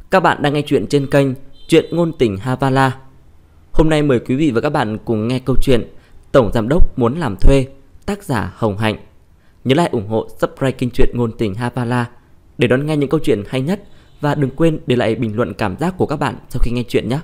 Các bạn đang nghe chuyện trên kênh Chuyện Ngôn Tình Havala. Hôm nay mời quý vị và các bạn cùng nghe câu chuyện Tổng Giám Đốc Muốn Làm Thuê, tác giả Hồng Hạnh. Nhớ like ủng hộ subscribe kênh Chuyện Ngôn Tình Havala để đón nghe những câu chuyện hay nhất. Và đừng quên để lại bình luận cảm giác của các bạn sau khi nghe chuyện nhé.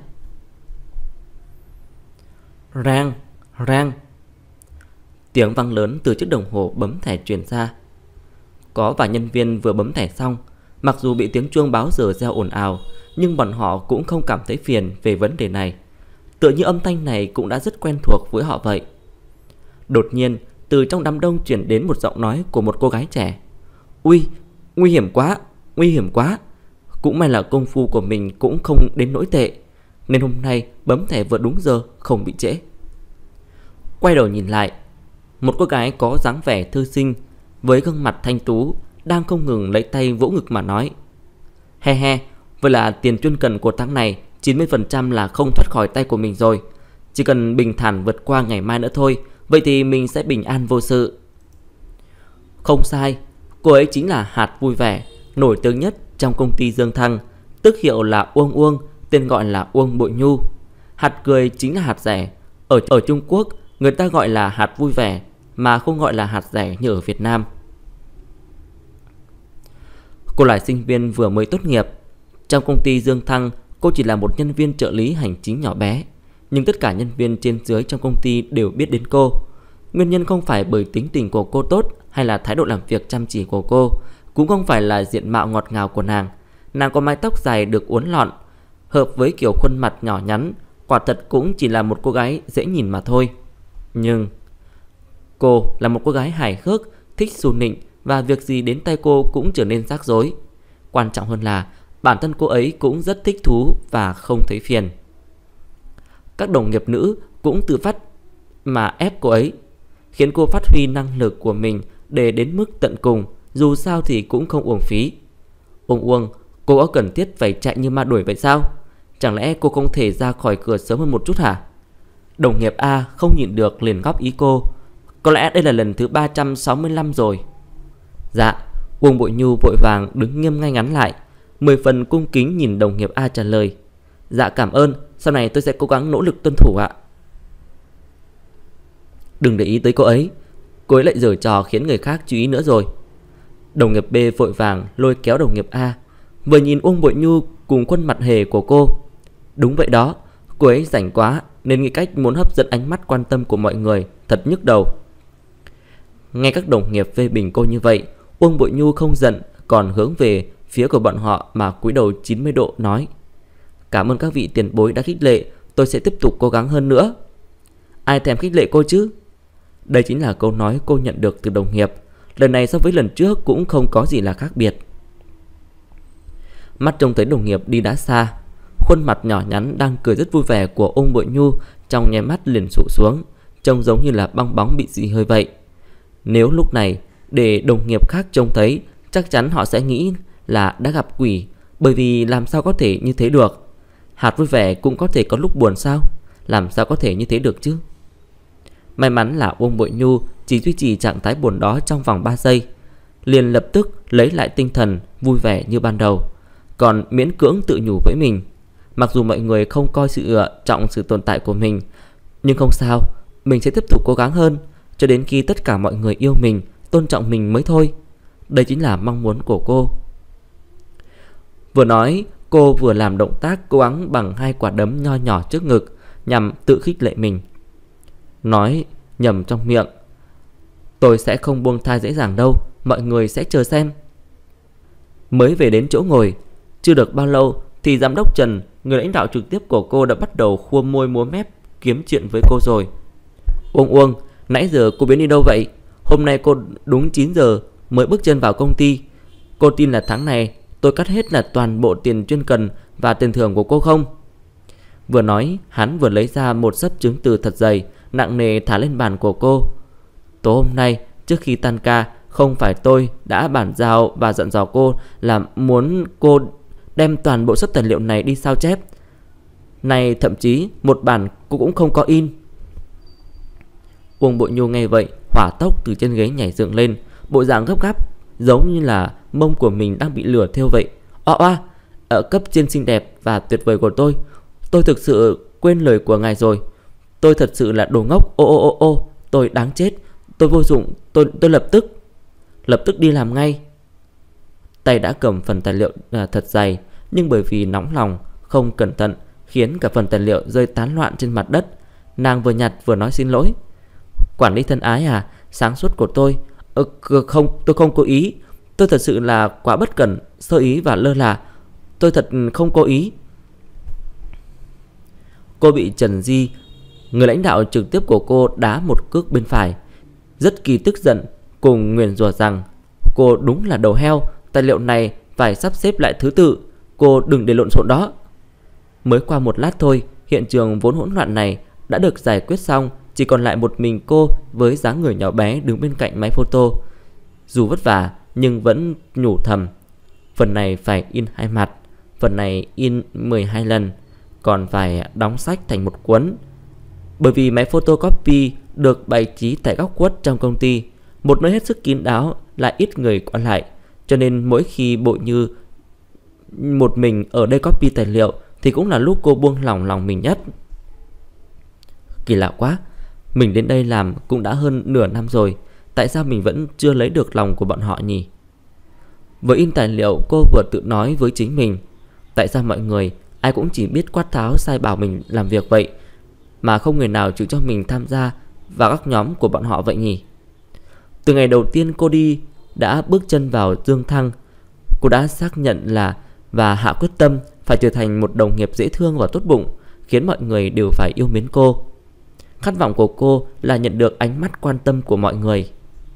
Rang, rang. Tiếng vang lớn từ chiếc đồng hồ bấm thẻ truyền ra. Có vài nhân viên vừa bấm thẻ xong. Mặc dù bị tiếng chuông báo giờ reo ồn ào, nhưng bọn họ cũng không cảm thấy phiền về vấn đề này. Tựa như âm thanh này cũng đã rất quen thuộc với họ vậy. Đột nhiên, từ trong đám đông truyền đến một giọng nói của một cô gái trẻ. Ui, nguy hiểm quá, nguy hiểm quá. Cũng may là công phu của mình cũng không đến nỗi tệ, nên hôm nay bấm thẻ vừa đúng giờ, không bị trễ. Quay đầu nhìn lại, một cô gái có dáng vẻ thư sinh với gương mặt thanh tú đang không ngừng lấy tay vỗ ngực mà nói: He he, vậy là tiền chuyên cần của tháng này 90% là không thoát khỏi tay của mình rồi. Chỉ cần bình thản vượt qua ngày mai nữa thôi, vậy thì mình sẽ bình an vô sự. Không sai, cô ấy chính là Hạt Vui Vẻ, nổi tiếng nhất trong công ty Dương Thăng, tức hiệu là Uông Uông, tên gọi là Uông Bội Nhu. Hạt cười chính là hạt rẻ. Ở Trung Quốc, người ta gọi là Hạt Vui Vẻ, mà không gọi là hạt rẻ như ở Việt Nam. Cô là sinh viên vừa mới tốt nghiệp. Trong công ty Dương Thăng, cô chỉ là một nhân viên trợ lý hành chính nhỏ bé, nhưng tất cả nhân viên trên dưới trong công ty đều biết đến cô. Nguyên nhân không phải bởi tính tình của cô tốt hay là thái độ làm việc chăm chỉ của cô, cũng không phải là diện mạo ngọt ngào của nàng. Nàng có mái tóc dài được uốn lọn, hợp với kiểu khuôn mặt nhỏ nhắn, quả thật cũng chỉ là một cô gái dễ nhìn mà thôi. Nhưng cô là một cô gái hài hước, thích xù nịnh, và việc gì đến tay cô cũng trở nên rắc rối. Quan trọng hơn là bản thân cô ấy cũng rất thích thú và không thấy phiền. Các đồng nghiệp nữ cũng tự phát mà ép cô ấy, khiến cô phát huy năng lực của mình để đến mức tận cùng, dù sao thì cũng không uổng phí. Uông, cô có cần thiết phải chạy như ma đuổi vậy sao? Chẳng lẽ cô không thể ra khỏi cửa sớm hơn một chút hả? Đồng nghiệp A không nhịn được liền góp ý cô: Có lẽ đây là lần thứ 365 rồi. Dạ. Uông Bội Nhu vội vàng đứng nghiêm ngay ngắn lại, 10 phần cung kính nhìn đồng nghiệp A trả lời: Dạ cảm ơn, sau này tôi sẽ cố gắng nỗ lực tuân thủ ạ. Đừng để ý tới cô ấy lại giở trò khiến người khác chú ý nữa rồi. Đồng nghiệp B vội vàng lôi kéo đồng nghiệp A, vừa nhìn Uông Bội Nhu cùng khuôn mặt hề của cô. Đúng vậy đó, cô ấy rảnh quá nên nghĩ cách muốn hấp dẫn ánh mắt quan tâm của mọi người, thật nhức đầu. Nghe các đồng nghiệp phê bình cô như vậy, Uông Bội Nhu không giận, còn hướng về phía của bọn họ mà cúi đầu 90 độ nói: Cảm ơn các vị tiền bối đã khích lệ, tôi sẽ tiếp tục cố gắng hơn nữa. Ai thèm khích lệ cô chứ? Đây chính là câu nói cô nhận được từ đồng nghiệp. Lần này so với lần trước cũng không có gì là khác biệt. Mắt trông thấy đồng nghiệp đi đã xa, khuôn mặt nhỏ nhắn đang cười rất vui vẻ của Uông Bội Nhu trong nháy mắt liền sụ xuống, trông giống như là bong bóng bị xì hơi vậy. Nếu lúc này để đồng nghiệp khác trông thấy, chắc chắn họ sẽ nghĩ là đã gặp quỷ, bởi vì làm sao có thể như thế được. Hạt Vui Vẻ cũng có thể có lúc buồn sao? Làm sao có thể như thế được chứ? May mắn là Uông Bội Nhu chỉ duy trì trạng thái buồn đó trong vòng 3 giây, liền lập tức lấy lại tinh thần vui vẻ như ban đầu, còn miễn cưỡng tự nhủ với mình: Mặc dù mọi người không coi trọng sự tồn tại của mình, nhưng không sao, mình sẽ tiếp tục cố gắng hơn cho đến khi tất cả mọi người yêu mình, tôn trọng mình mới thôi. Đây chính là mong muốn của cô. Vừa nói, cô vừa làm động tác cố gắng bằng 2 quả đấm nho nhỏ trước ngực nhằm tự khích lệ mình. Nói nhầm trong miệng: Tôi sẽ không buông tha dễ dàng đâu, mọi người sẽ chờ xem. Mới về đến chỗ ngồi, chưa được bao lâu thì giám đốc Trần, người lãnh đạo trực tiếp của cô, đã bắt đầu khua môi múa mép kiếm chuyện với cô rồi. Uông, nãy giờ cô biến đi đâu vậy? Hôm nay cô đúng 9 giờ mới bước chân vào công ty. Cô tin là tháng này tôi cắt hết là toàn bộ tiền chuyên cần và tiền thưởng của cô không? Vừa nói, hắn vừa lấy ra một xấp chứng từ thật dày, nặng nề thả lên bàn của cô. Tối hôm nay, trước khi tan ca, không phải tôi đã bản giao và dặn dò cô là muốn cô đem toàn bộ xấp tài liệu này đi sao chép. Này thậm chí một bản cô cũng không có in. Uông Bội Nhu nghe vậy, hỏa tốc từ trên ghế nhảy dựng lên, bộ dạng gấp gáp, giống như là mông của mình đang bị lửa thiêu vậy. Ở cấp trên xinh đẹp và tuyệt vời của tôi thực sự quên lời của ngài rồi. Tôi thật sự là đồ ngốc. Ô, tôi đáng chết. Tôi vô dụng. Tôi lập tức đi làm ngay. Tay đã cầm phần tài liệu thật dày, nhưng bởi vì nóng lòng không cẩn thận khiến cả phần tài liệu rơi tán loạn trên mặt đất. Nàng vừa nhặt vừa nói xin lỗi. Quản lý thân ái à, sáng suốt của tôi. Không, tôi không cố ý. Tôi thật sự là quá bất cẩn, sơ ý và lơ là. Tôi thật không cố ý. Cô bị Trần Di, người lãnh đạo trực tiếp của cô, đá một cước bên phải. Rất kỳ tức giận, cùng nguyền rủa rằng cô đúng là đầu heo, tài liệu này phải sắp xếp lại thứ tự, cô đừng để lộn xộn đó. Mới qua một lát thôi, hiện trường vốn hỗn loạn này đã được giải quyết xong, chỉ còn lại một mình cô với dáng người nhỏ bé đứng bên cạnh máy photo. Dù vất vả nhưng vẫn nhủ thầm, phần này phải in 2 mặt, phần này in 12 lần, còn phải đóng sách thành một cuốn. Bởi vì máy photocopy được bày trí tại góc khuất trong công ty, một nơi hết sức kín đáo lại ít người qua lại, cho nên mỗi khi Bội Như một mình ở đây copy tài liệu thì cũng là lúc cô buông lỏng lòng mình nhất. Kỳ lạ quá, mình đến đây làm cũng đã hơn nửa năm rồi, tại sao mình vẫn chưa lấy được lòng của bọn họ nhỉ? Vừa in tài liệu, cô vừa tự nói với chính mình, tại sao mọi người ai cũng chỉ biết quát tháo sai bảo mình làm việc vậy, mà không người nào chịu cho mình tham gia vào các nhóm của bọn họ vậy nhỉ? Từ ngày đầu tiên cô đi đã bước chân vào Dương Thăng, cô đã xác nhận là và hạ quyết tâm phải trở thành một đồng nghiệp dễ thương và tốt bụng, khiến mọi người đều phải yêu mến cô. Khát vọng của cô là nhận được ánh mắt quan tâm của mọi người.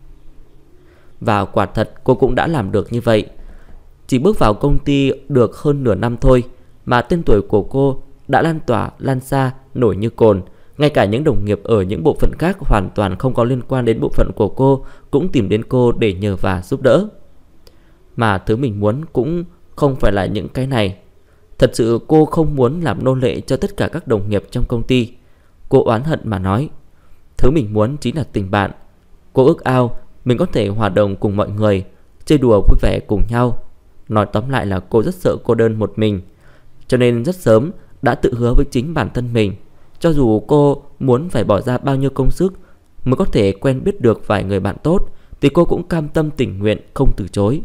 Và quả thật cô cũng đã làm được như vậy. Chỉ bước vào công ty được hơn nửa năm thôi mà tên tuổi của cô đã lan tỏa, lan xa, nổi như cồn. Ngay cả những đồng nghiệp ở những bộ phận khác hoàn toàn không có liên quan đến bộ phận của cô cũng tìm đến cô để nhờ và giúp đỡ. Mà thứ mình muốn cũng không phải là những cái này. Thật sự cô không muốn làm nô lệ cho tất cả các đồng nghiệp trong công ty. Cô oán hận mà nói, thứ mình muốn chính là tình bạn. Cô ước ao mình có thể hòa đồng cùng mọi người, chơi đùa vui vẻ cùng nhau. Nói tóm lại là cô rất sợ cô đơn một mình, cho nên rất sớm đã tự hứa với chính bản thân mình, cho dù cô muốn phải bỏ ra bao nhiêu công sức mới có thể quen biết được vài người bạn tốt, thì cô cũng cam tâm tình nguyện không từ chối.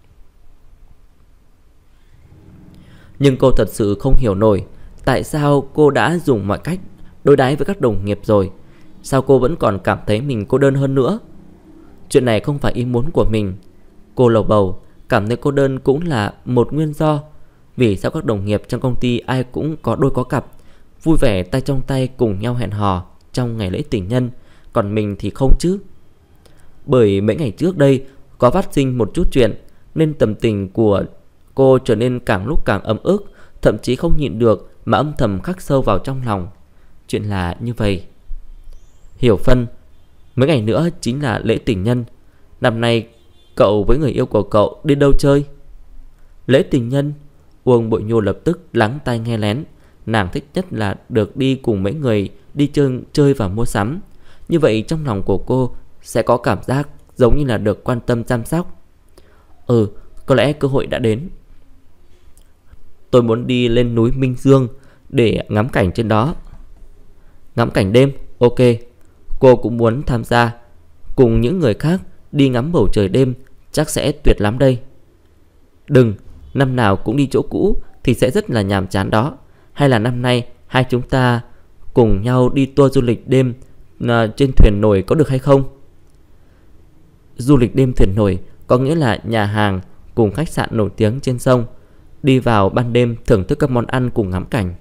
Nhưng cô thật sự không hiểu nổi tại sao cô đã dùng mọi cách đối đãi với các đồng nghiệp rồi, sao cô vẫn còn cảm thấy mình cô đơn hơn nữa. Chuyện này không phải ý muốn của mình. Cô lầu bầu, cảm thấy cô đơn cũng là một nguyên do. Vì sao các đồng nghiệp trong công ty ai cũng có đôi có cặp, vui vẻ tay trong tay cùng nhau hẹn hò trong ngày lễ tình nhân, còn mình thì không chứ? Bởi mấy ngày trước đây có phát sinh một chút chuyện, nên tâm tình của cô trở nên càng lúc càng ấm ức, thậm chí không nhịn được mà âm thầm khắc sâu vào trong lòng. Chuyện là như vậy. Hiểu Phân, mấy ngày nữa chính là lễ tình nhân. Năm nay cậu với người yêu của cậu đi đâu chơi? Lễ tình nhân? Uông Bội Nhu lập tức lắng tai nghe lén. Nàng thích nhất là được đi cùng mấy người đi chơi và mua sắm. Như vậy trong lòng của cô sẽ có cảm giác giống như là được quan tâm chăm sóc. Có lẽ cơ hội đã đến. Tôi muốn đi lên núi Minh Dương để ngắm cảnh trên đó. Ngắm cảnh đêm? Ok. Cô cũng muốn tham gia cùng những người khác đi ngắm bầu trời đêm, chắc sẽ tuyệt lắm đây. Đừng, năm nào cũng đi chỗ cũ thì sẽ rất là nhàm chán đó. Hay là năm nay hai chúng ta cùng nhau đi tour du lịch đêm trên thuyền nổi có được hay không? Du lịch đêm thuyền nổi có nghĩa là nhà hàng cùng khách sạn nổi tiếng trên sông, đi vào ban đêm thưởng thức các món ăn cùng ngắm cảnh.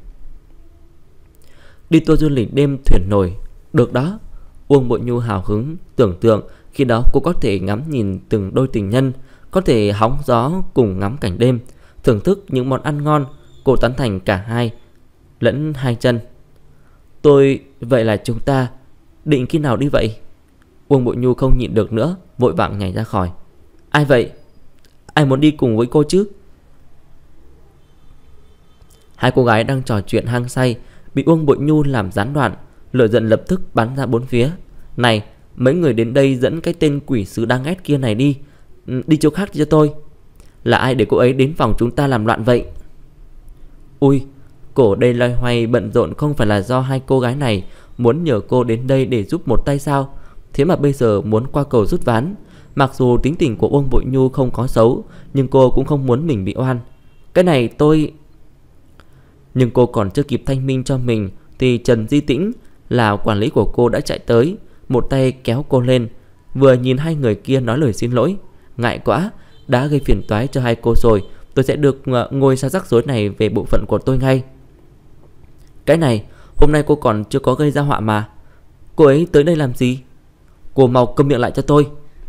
Đi tour du lịch đêm thuyền nổi, được đó. Uông Bội Nhu hào hứng tưởng tượng khi đó cô có thể ngắm nhìn từng đôi tình nhân, có thể hóng gió cùng ngắm cảnh đêm, thưởng thức những món ăn ngon. Cô tán thành cả hai lẫn hai chân. Vậy là chúng ta định khi nào đi vậy? Uông Bội Nhu không nhịn được nữa, vội vàng nhảy ra khỏi. Ai vậy? Ai muốn đi cùng với cô chứ? Hai cô gái đang trò chuyện hăng say bị Uông Bội Nhu làm gián đoạn, lửa giận lập tức bắn ra bốn phía. Này, mấy người đến đây dẫn cái tên quỷ sứ đáng ghét kia này đi chỗ khác cho tôi. Là ai để cô ấy đến phòng chúng ta làm loạn vậy? Ui, cổ đây loay hoay bận rộn không phải là do hai cô gái này muốn nhờ cô đến đây để giúp một tay sao? Thế mà bây giờ muốn qua cầu rút ván. Mặc dù tính tình của Uông Bội Nhu không có xấu, nhưng cô cũng không muốn mình bị oan. Cái này tôi... Nhưng cô còn chưa kịp thanh minh cho mình thì Trần Di Tĩnh là quản lý của cô đã chạy tới, một tay kéo cô lên, vừa nhìn hai người kia nói lời xin lỗi. Ngại quá, đã gây phiền toái cho hai cô rồi, tôi sẽ được ngồi xa rắc rối này về bộ phận của tôi ngay. Cái này, hôm nay cô còn chưa có gây ra họa mà. Cô ấy tới đây làm gì? Cô mau câm miệng lại cho tôi.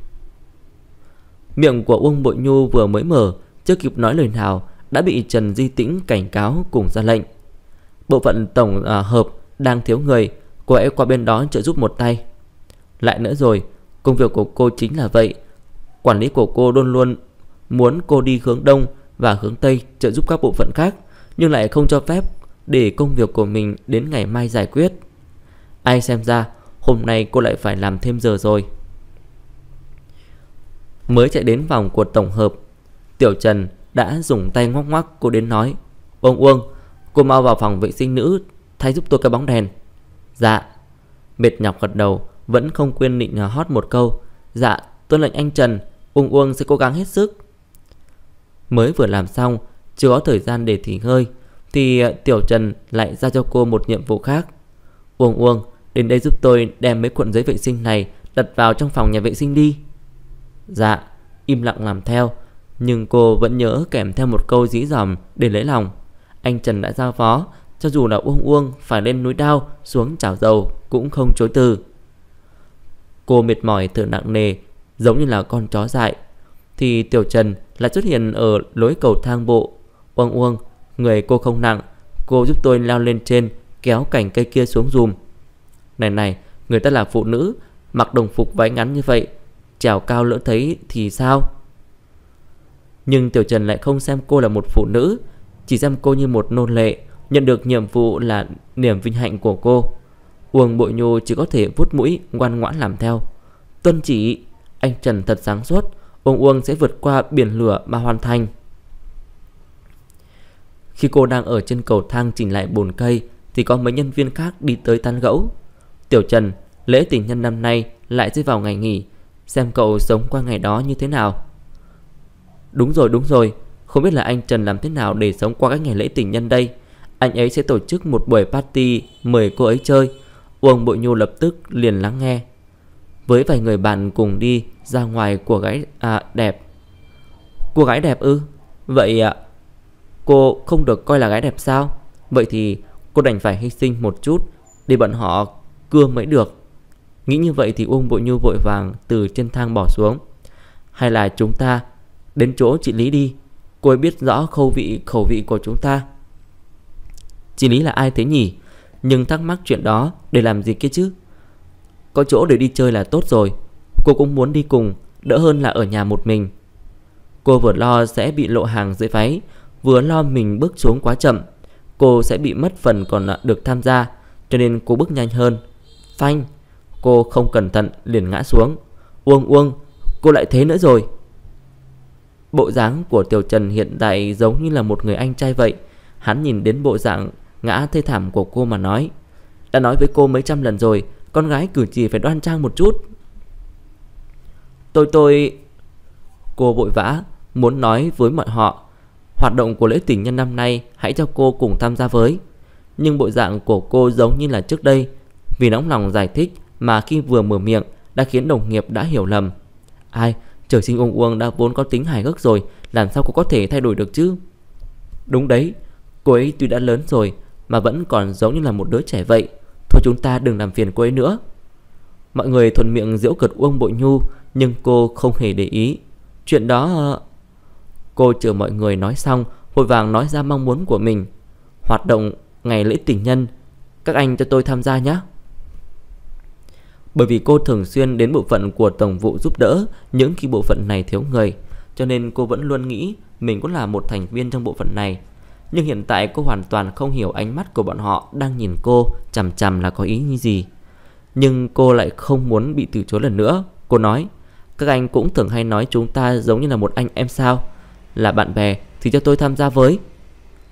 Miệng của Uông Bội Nhu vừa mới mở, chưa kịp nói lời nào đã bị Trần Di Tĩnh cảnh cáo cùng ra lệnh. Bộ phận tổng hợp đang thiếu người, cô ấy qua bên đó trợ giúp một tay. Lại nữa rồi, công việc của cô chính là vậy. Quản lý của cô luôn luôn muốn cô đi hướng đông và hướng tây trợ giúp các bộ phận khác, nhưng lại không cho phép để công việc của mình đến ngày mai giải quyết. Ai xem ra hôm nay cô lại phải làm thêm giờ rồi. Mới chạy đến vòng của tổng hợp, Tiểu Trần đã dùng tay ngoắc ngoắc cô đến nói: Uông, cô mau vào phòng vệ sinh nữ thay giúp tôi cái bóng đèn. Dạ. Mệt nhọc gật đầu, vẫn không quên định hót một câu: Dạ, tôi lệnh anh Trần, Uông sẽ cố gắng hết sức. Mới vừa làm xong, chưa có thời gian để nghỉ ngơi thì Tiểu Trần lại giao cho cô một nhiệm vụ khác. Uông, đến đây giúp tôi đem mấy cuộn giấy vệ sinh này đặt vào trong phòng nhà vệ sinh đi. Dạ. Im lặng làm theo, nhưng cô vẫn nhớ kèm theo một câu dí dỏm để lấy lòng. Anh Trần đã giao phó, cho dù là Uông phải lên núi Đao xuống chảo dầu cũng không chối từ. Cô mệt mỏi thở nặng nề, giống như là con chó dại, thì Tiểu Trần lại xuất hiện ở lối cầu thang bộ. Uông, người cô không nặng, cô giúp tôi leo lên trên, kéo cành cây kia xuống dùm. Này, người ta là phụ nữ, mặc đồng phục váy ngắn như vậy, trèo cao lỡ thấy thì sao? Nhưng Tiểu Trần lại không xem cô là một phụ nữ, chỉ xem cô như một nô lệ, nhận được nhiệm vụ là niềm vinh hạnh của cô. Uông Bội Nhu chỉ có thể vuốt mũi ngoan ngoãn làm theo. Tuân chỉ. Anh Trần thật sáng suốt, Uông sẽ vượt qua biển lửa mà hoàn thành. Khi cô đang ở trên cầu thang chỉnh lại bồn cây thì có mấy nhân viên khác đi tới tán gẫu. Tiểu Trần, lễ tình nhân năm nay lại rơi vào ngày nghỉ, xem cậu sống qua ngày đó như thế nào. Đúng rồi, không biết là anh Trần làm thế nào để sống qua cái ngày lễ tình nhân đây. Anh ấy sẽ tổ chức một buổi party mời cô ấy chơi. Uông Bội Nhu lập tức liền lắng nghe. Với vài người bạn cùng đi ra ngoài của gái đẹp. Cô gái đẹp ư? Vậy cô không được coi là gái đẹp sao? Vậy thì cô đành phải hy sinh một chút để bọn họ cưa mới được. Nghĩ như vậy thì Uông Bội Nhu vội vàng từ trên thang bỏ xuống. Hay là chúng ta đến chỗ chị Lý đi, cô ấy biết rõ khẩu vị của chúng ta. Chị Lý là ai thế nhỉ? Nhưng thắc mắc chuyện đó để làm gì kia chứ? Có chỗ để đi chơi là tốt rồi. Cô cũng muốn đi cùng, đỡ hơn là ở nhà một mình. Cô vừa lo sẽ bị lộ hàng dưới váy, vừa lo mình bước xuống quá chậm, cô sẽ bị mất phần còn được tham gia, cho nên cô bước nhanh hơn. Phanh. Cô không cẩn thận liền ngã xuống. Uông, cô lại thế nữa rồi. Bộ dáng của Tiểu Trần hiện tại giống như là một người anh trai vậy. Hắn nhìn đến bộ dạng ngã thê thảm của cô mà nói: Đã nói với cô mấy trăm lần rồi, con gái cử chỉ phải đoan trang một chút. Tôi... Cô vội vã muốn nói với mọi họ hoạt động của lễ tình nhân năm nay hãy cho cô cùng tham gia với. Nhưng bộ dạng của cô giống như là trước đây, vì nóng lòng giải thích mà khi vừa mở miệng đã khiến đồng nghiệp đã hiểu lầm. Ai, trời sinh Uông đã vốn có tính hài hước rồi, làm sao cô có thể thay đổi được chứ? Đúng đấy, cô ấy tuy đã lớn rồi mà vẫn còn giống như là một đứa trẻ vậy. Thôi chúng ta đừng làm phiền cô ấy nữa. Mọi người thuận miệng giễu cợt Uông Bội Nhu, nhưng cô không hề để ý. Chuyện đó... Cô chờ mọi người nói xong, vội vàng nói ra mong muốn của mình. Hoạt động ngày lễ tình nhân, các anh cho tôi tham gia nhé. Bởi vì cô thường xuyên đến bộ phận của tổng vụ giúp đỡ những khi bộ phận này thiếu người, cho nên cô vẫn luôn nghĩ mình cũng là một thành viên trong bộ phận này. Nhưng hiện tại cô hoàn toàn không hiểu ánh mắt của bọn họ đang nhìn cô chằm chằm là có ý như gì. Nhưng cô lại không muốn bị từ chối lần nữa. Cô nói: Các anh cũng thường hay nói chúng ta giống như là một anh em sao? Là bạn bè thì cho tôi tham gia với.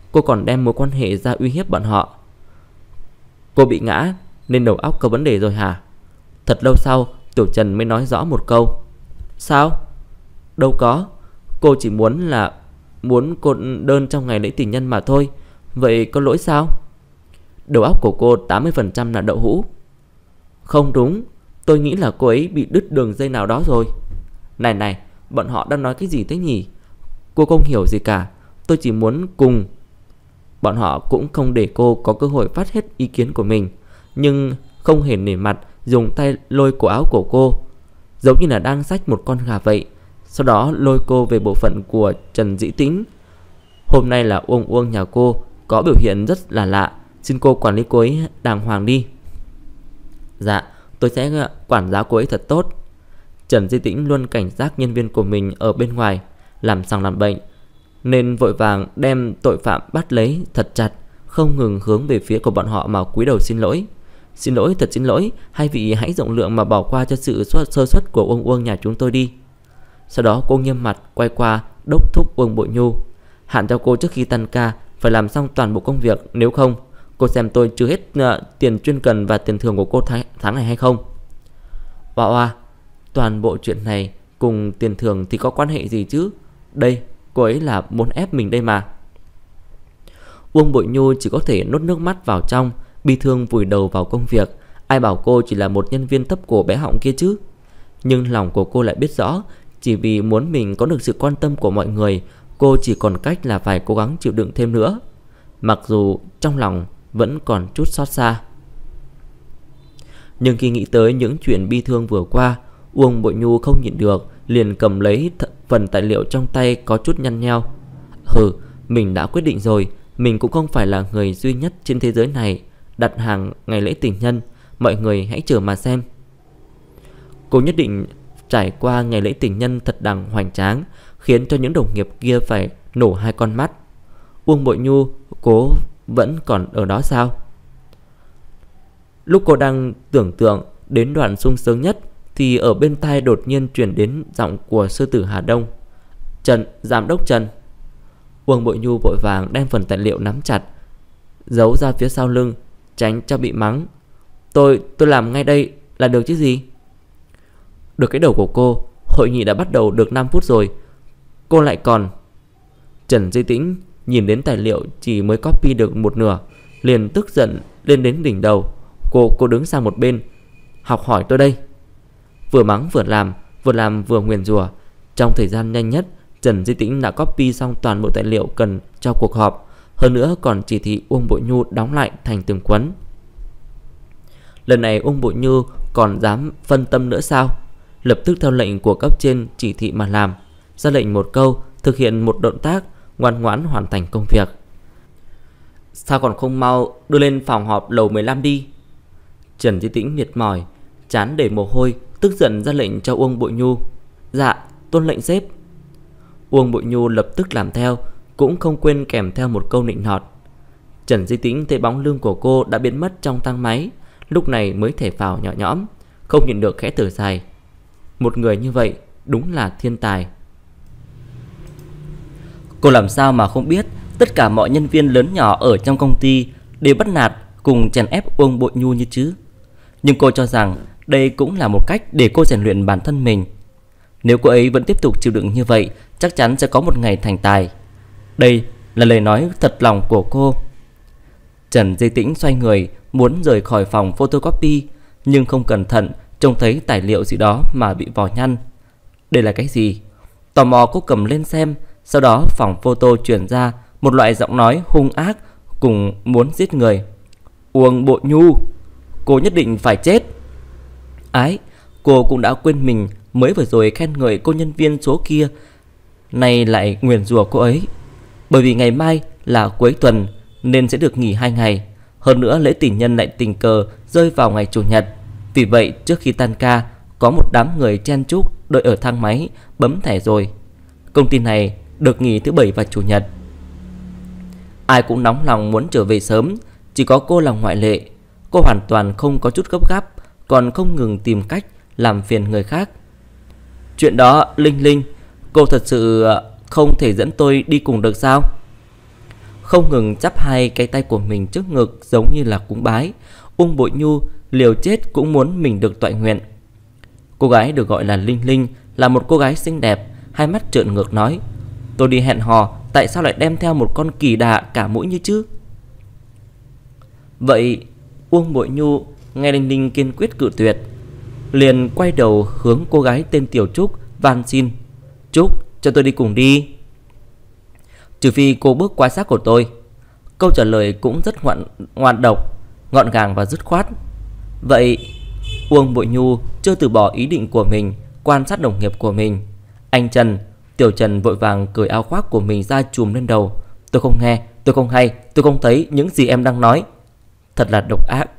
cô còn đem mối quan hệ ra uy hiếp bọn họ. Cô bị ngã nên đầu óc có vấn đề rồi hả? Thật lâu sau Tiểu Trần mới nói rõ một câu. Sao? Đâu có, cô chỉ muốn cô đơn trong ngày lễ tình nhân mà thôi. Vậy có lỗi sao? Đầu óc của cô 80% là đậu hũ. Không đúng, tôi nghĩ là cô ấy bị đứt đường dây nào đó rồi. Này, bọn họ đang nói cái gì thế nhỉ? Cô không hiểu gì cả. Tôi chỉ muốn cùng. Bọn họ cũng không để cô có cơ hội phát hết ý kiến của mình, nhưng không hề nể mặt dùng tay lôi cổ áo của cô, giống như là đang xách một con gà vậy. Sau đó lôi cô về bộ phận của Trần Dĩ Tĩnh. Hôm nay là Uông Uông nhà cô có biểu hiện rất là lạ, xin cô quản lý cô ấy đàng hoàng đi. Dạ, tôi sẽ quản giáo cô ấy thật tốt. Trần Di Tĩnh luôn cảnh giác nhân viên của mình ở bên ngoài làm sằng làm bệnh, nên vội vàng đem tội phạm bắt lấy thật chặt, không ngừng hướng về phía của bọn họ mà cúi đầu xin lỗi. Xin lỗi, thật xin lỗi, hai vị hãy rộng lượng mà bỏ qua cho sự sơ suất của Uông Uông nhà chúng tôi đi. Sau đó cô nghiêm mặt quay qua đốc thúc Uông Bội Nhu. Hạn cho cô trước khi tan ca phải làm xong toàn bộ công việc, nếu không cô xem tôi trừ hết tiền chuyên cần và tiền thưởng của cô tháng này hay không. Oa, toàn bộ chuyện này cùng tiền thưởng thì có quan hệ gì chứ? Đây, cô ấy là muốn ép mình đây mà. Uông Bội Nhu chỉ có thể nuốt nước mắt vào trong, bi thương vùi đầu vào công việc. Ai bảo cô chỉ là một nhân viên thấp cổ bé họng kia chứ? Nhưng lòng của cô lại biết rõ, chỉ vì muốn mình có được sự quan tâm của mọi người, cô chỉ còn cách là phải cố gắng chịu đựng thêm nữa, mặc dù trong lòng vẫn còn chút xót xa. Nhưng khi nghĩ tới những chuyện bi thương vừa qua, Uông Bội Nhu không nhịn được, liền cầm lấy phần tài liệu trong tay có chút nhăn nheo. Mình đã quyết định rồi, mình cũng không phải là người duy nhất trên thế giới này đặt hàng ngày lễ tình nhân, mọi người hãy chờ mà xem. Cô nhất định trải qua ngày lễ tình nhân thật đằng hoành tráng, khiến cho những đồng nghiệp kia phải nổ hai con mắt. Uông Bội Nhu, cô vẫn còn ở đó sao? Lúc cô đang tưởng tượng đến đoạn sung sướng nhất thì ở bên tai đột nhiên truyền đến giọng của sư tử Hà Đông. Giám đốc Trần. Uông Bội Nhu vội vàng đem phần tài liệu nắm chặt, giấu ra phía sau lưng, tránh cho bị mắng. Tôi làm ngay đây là được chứ gì? Được cái đầu của cô, hội nghị đã bắt đầu được 5 phút rồi, cô lại còn. Trần Di Tĩnh nhìn đến tài liệu chỉ mới copy được một nửa, liền tức giận lên đến đỉnh đầu. Cô đứng sang một bên. Học hỏi tôi đây. Vừa mắng vừa làm vừa nguyền rủa. Trong thời gian nhanh nhất, Trần Di Tĩnh đã copy xong toàn bộ tài liệu cần cho cuộc họp, hơn nữa còn chỉ thị Uông Bội Nhu đóng lại thành từng cuốn. Lần này Uông Bội Nhu còn dám phân tâm nữa sao? Lập tức theo lệnh của cấp trên chỉ thị mà làm, ra lệnh một câu, thực hiện một động tác, ngoan ngoãn hoàn thành công việc. Sao còn không mau đưa lên phòng họp lầu 15 đi? Trần Di Tĩnh mệt mỏi, trán đầy mồ hôi, tức giận ra lệnh cho Uông Bội Nhu. Dạ, tuân lệnh sếp. Uông Bội Nhu lập tức làm theo, cũng không quên kèm theo một câu nịnh nọt. Trần Di Tĩnh thấy bóng lưng của cô đã biến mất trong thang máy, lúc này mới thở phào nhẹ nhõm, không nhịn được khẽ thở dài. Một người như vậy đúng là thiên tài. Cô làm sao mà không biết tất cả mọi nhân viên lớn nhỏ ở trong công ty đều bắt nạt cùng chèn ép Uông Bội Nhu như chứ. Nhưng cô cho rằng đây cũng là một cách để cô rèn luyện bản thân mình. Nếu cô ấy vẫn tiếp tục chịu đựng như vậy, chắc chắn sẽ có một ngày thành tài. Đây là lời nói thật lòng của cô. Trần Di Tĩnh xoay người muốn rời khỏi phòng photocopy, nhưng không cẩn thận trông thấy tài liệu gì đó mà bị vò nhăn. Đây là cái gì? Tò mò cô cầm lên xem. Sau đó phòng photo truyền ra một loại giọng nói hung ác cùng muốn giết người. Uông Bội Nhu, cô nhất định phải chết. Ái, cô cũng đã quên mình mới vừa rồi khen ngợi cô nhân viên số kia, nay lại nguyền rủa cô ấy. Bởi vì ngày mai là cuối tuần nên sẽ được nghỉ 2 ngày. Hơn nữa lễ tình nhân lại tình cờ rơi vào ngày chủ nhật. Vì vậy trước khi tan ca, có một đám người chen chúc đợi ở thang máy bấm thẻ rồi. Công ty này được nghỉ thứ Bảy và Chủ nhật. Ai cũng nóng lòng muốn trở về sớm, chỉ có cô là ngoại lệ. Cô hoàn toàn không có chút gấp gáp, còn không ngừng tìm cách làm phiền người khác. Chuyện đó, Linh, cô thật sự không thể dẫn tôi đi cùng được sao? không ngừng chắp hai cái tay của mình trước ngực giống như là cúng bái. Ung Bội Nhu liều chết cũng muốn mình được toại nguyện. Cô gái được gọi là Linh Linh là một cô gái xinh đẹp, hai mắt trợn ngược nói: tôi đi hẹn hò, tại sao lại đem theo một con kỳ đà cả mũi như chứ? Vậy Uông Bội Nhu nghe Linh Linh kiên quyết cự tuyệt, liền quay đầu hướng cô gái tên Tiểu Trúc van xin: Trúc, cho tôi đi cùng đi, trừ phi cô bước qua xác của tôi. Câu trả lời cũng rất ngoan độc, gọn gàng và dứt khoát. Vậy Uông Bội Nhu chưa từ bỏ ý định của mình, quan sát đồng nghiệp của mình. Anh Trần, Tiểu Trần vội vàng cởi áo khoác của mình ra trùm lên đầu. Tôi không nghe, tôi không hay, tôi không thấy những gì em đang nói. Thật là độc ác.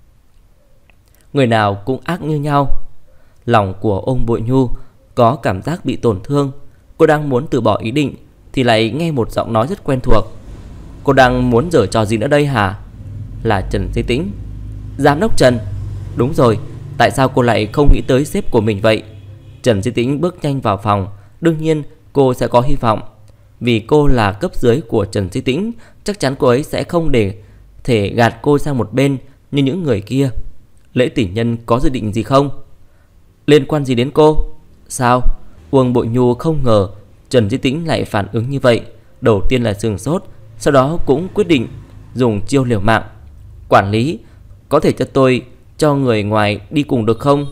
Người nào cũng ác như nhau. Lòng của ông Bội Nhu có cảm giác bị tổn thương. Cô đang muốn từ bỏ ý định thì lại nghe một giọng nói rất quen thuộc. Cô đang muốn giở trò gì nữa đây hả? Là Trần Di Tĩnh. Giám đốc Trần. Đúng rồi, tại sao cô lại không nghĩ tới sếp của mình vậy? Trần Di Tĩnh bước nhanh vào phòng. Đương nhiên cô sẽ có hy vọng. Vì cô là cấp dưới của Trần Di Tĩnh, chắc chắn cô ấy sẽ không để thể gạt cô sang một bên như những người kia. Lễ tỷ nhân có dự định gì không? Liên quan gì đến cô? Sao? Uông Bội Nhu không ngờ Trần Di Tĩnh lại phản ứng như vậy. Đầu tiên là sửng sốt, sau đó cũng quyết định dùng chiêu liều mạng. Quản lý, có thể cho tôi cho người ngoài đi cùng được không?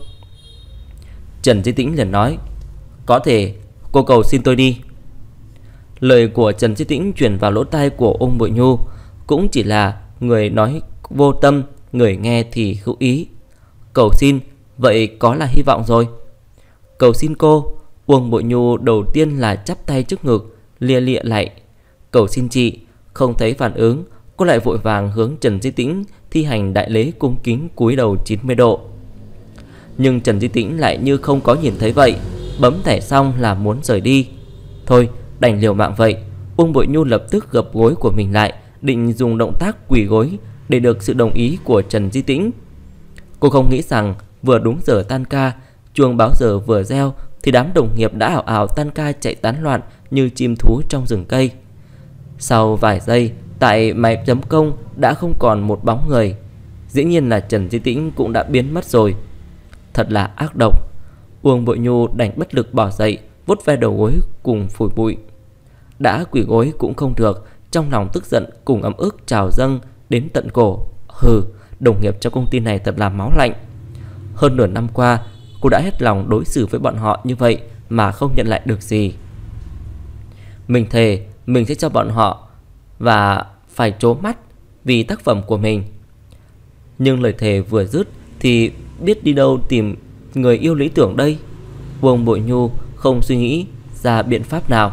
Trần Di Tĩnh liền nói: Có thể, cô cầu xin tôi đi. Lời của Trần Di Tĩnh truyền vào lỗ tai của Uông Bội Nhu. Cũng chỉ là người nói vô tâm, người nghe thì hữu ý. Cầu xin, vậy có là hy vọng rồi. Cầu xin cô. Uông Bội Nhu đầu tiên là chắp tay trước ngực, lia lịa lại. Cầu xin chị. Không thấy phản ứng, cô lại vội vàng hướng Trần Di Tĩnh thi hành đại lễ cung kính cúi đầu 90 độ. Nhưng Trần Di Tĩnh lại như không có nhìn thấy vậy, bấm thẻ xong là muốn rời đi. Thôi đành liều mạng vậy. Uông Bội Nhu lập tức gập gối của mình lại, định dùng động tác quỳ gối để được sự đồng ý của Trần Di Tĩnh. Cô không nghĩ rằng vừa đúng giờ tan ca, chuông báo giờ vừa reo thì đám đồng nghiệp đã ảo ảo tan ca chạy tán loạn như chim thú trong rừng cây. Sau vài giây, tại máy chấm công đã không còn một bóng người. Dĩ nhiên là Trần Di Tĩnh cũng đã biến mất rồi. Thật là ác độc. Uông Bội Nhu đành bất lực bỏ dậy, vuốt ve đầu gối cùng phủi bụi. Đã quỳ gối cũng không được, trong lòng tức giận cùng ấm ức trào dâng đến tận cổ. Hừ, đồng nghiệp trong công ty này thật là máu lạnh. Hơn nửa năm qua, cô đã hết lòng đối xử với bọn họ như vậy mà không nhận lại được gì. Mình thề mình sẽ cho bọn họ và phải trố mắt vì tác phẩm của mình. Nhưng lời thề vừa dứt thì biết đi đâu tìm người yêu lý tưởng đây. Uông Bội Nhu không suy nghĩ ra biện pháp nào.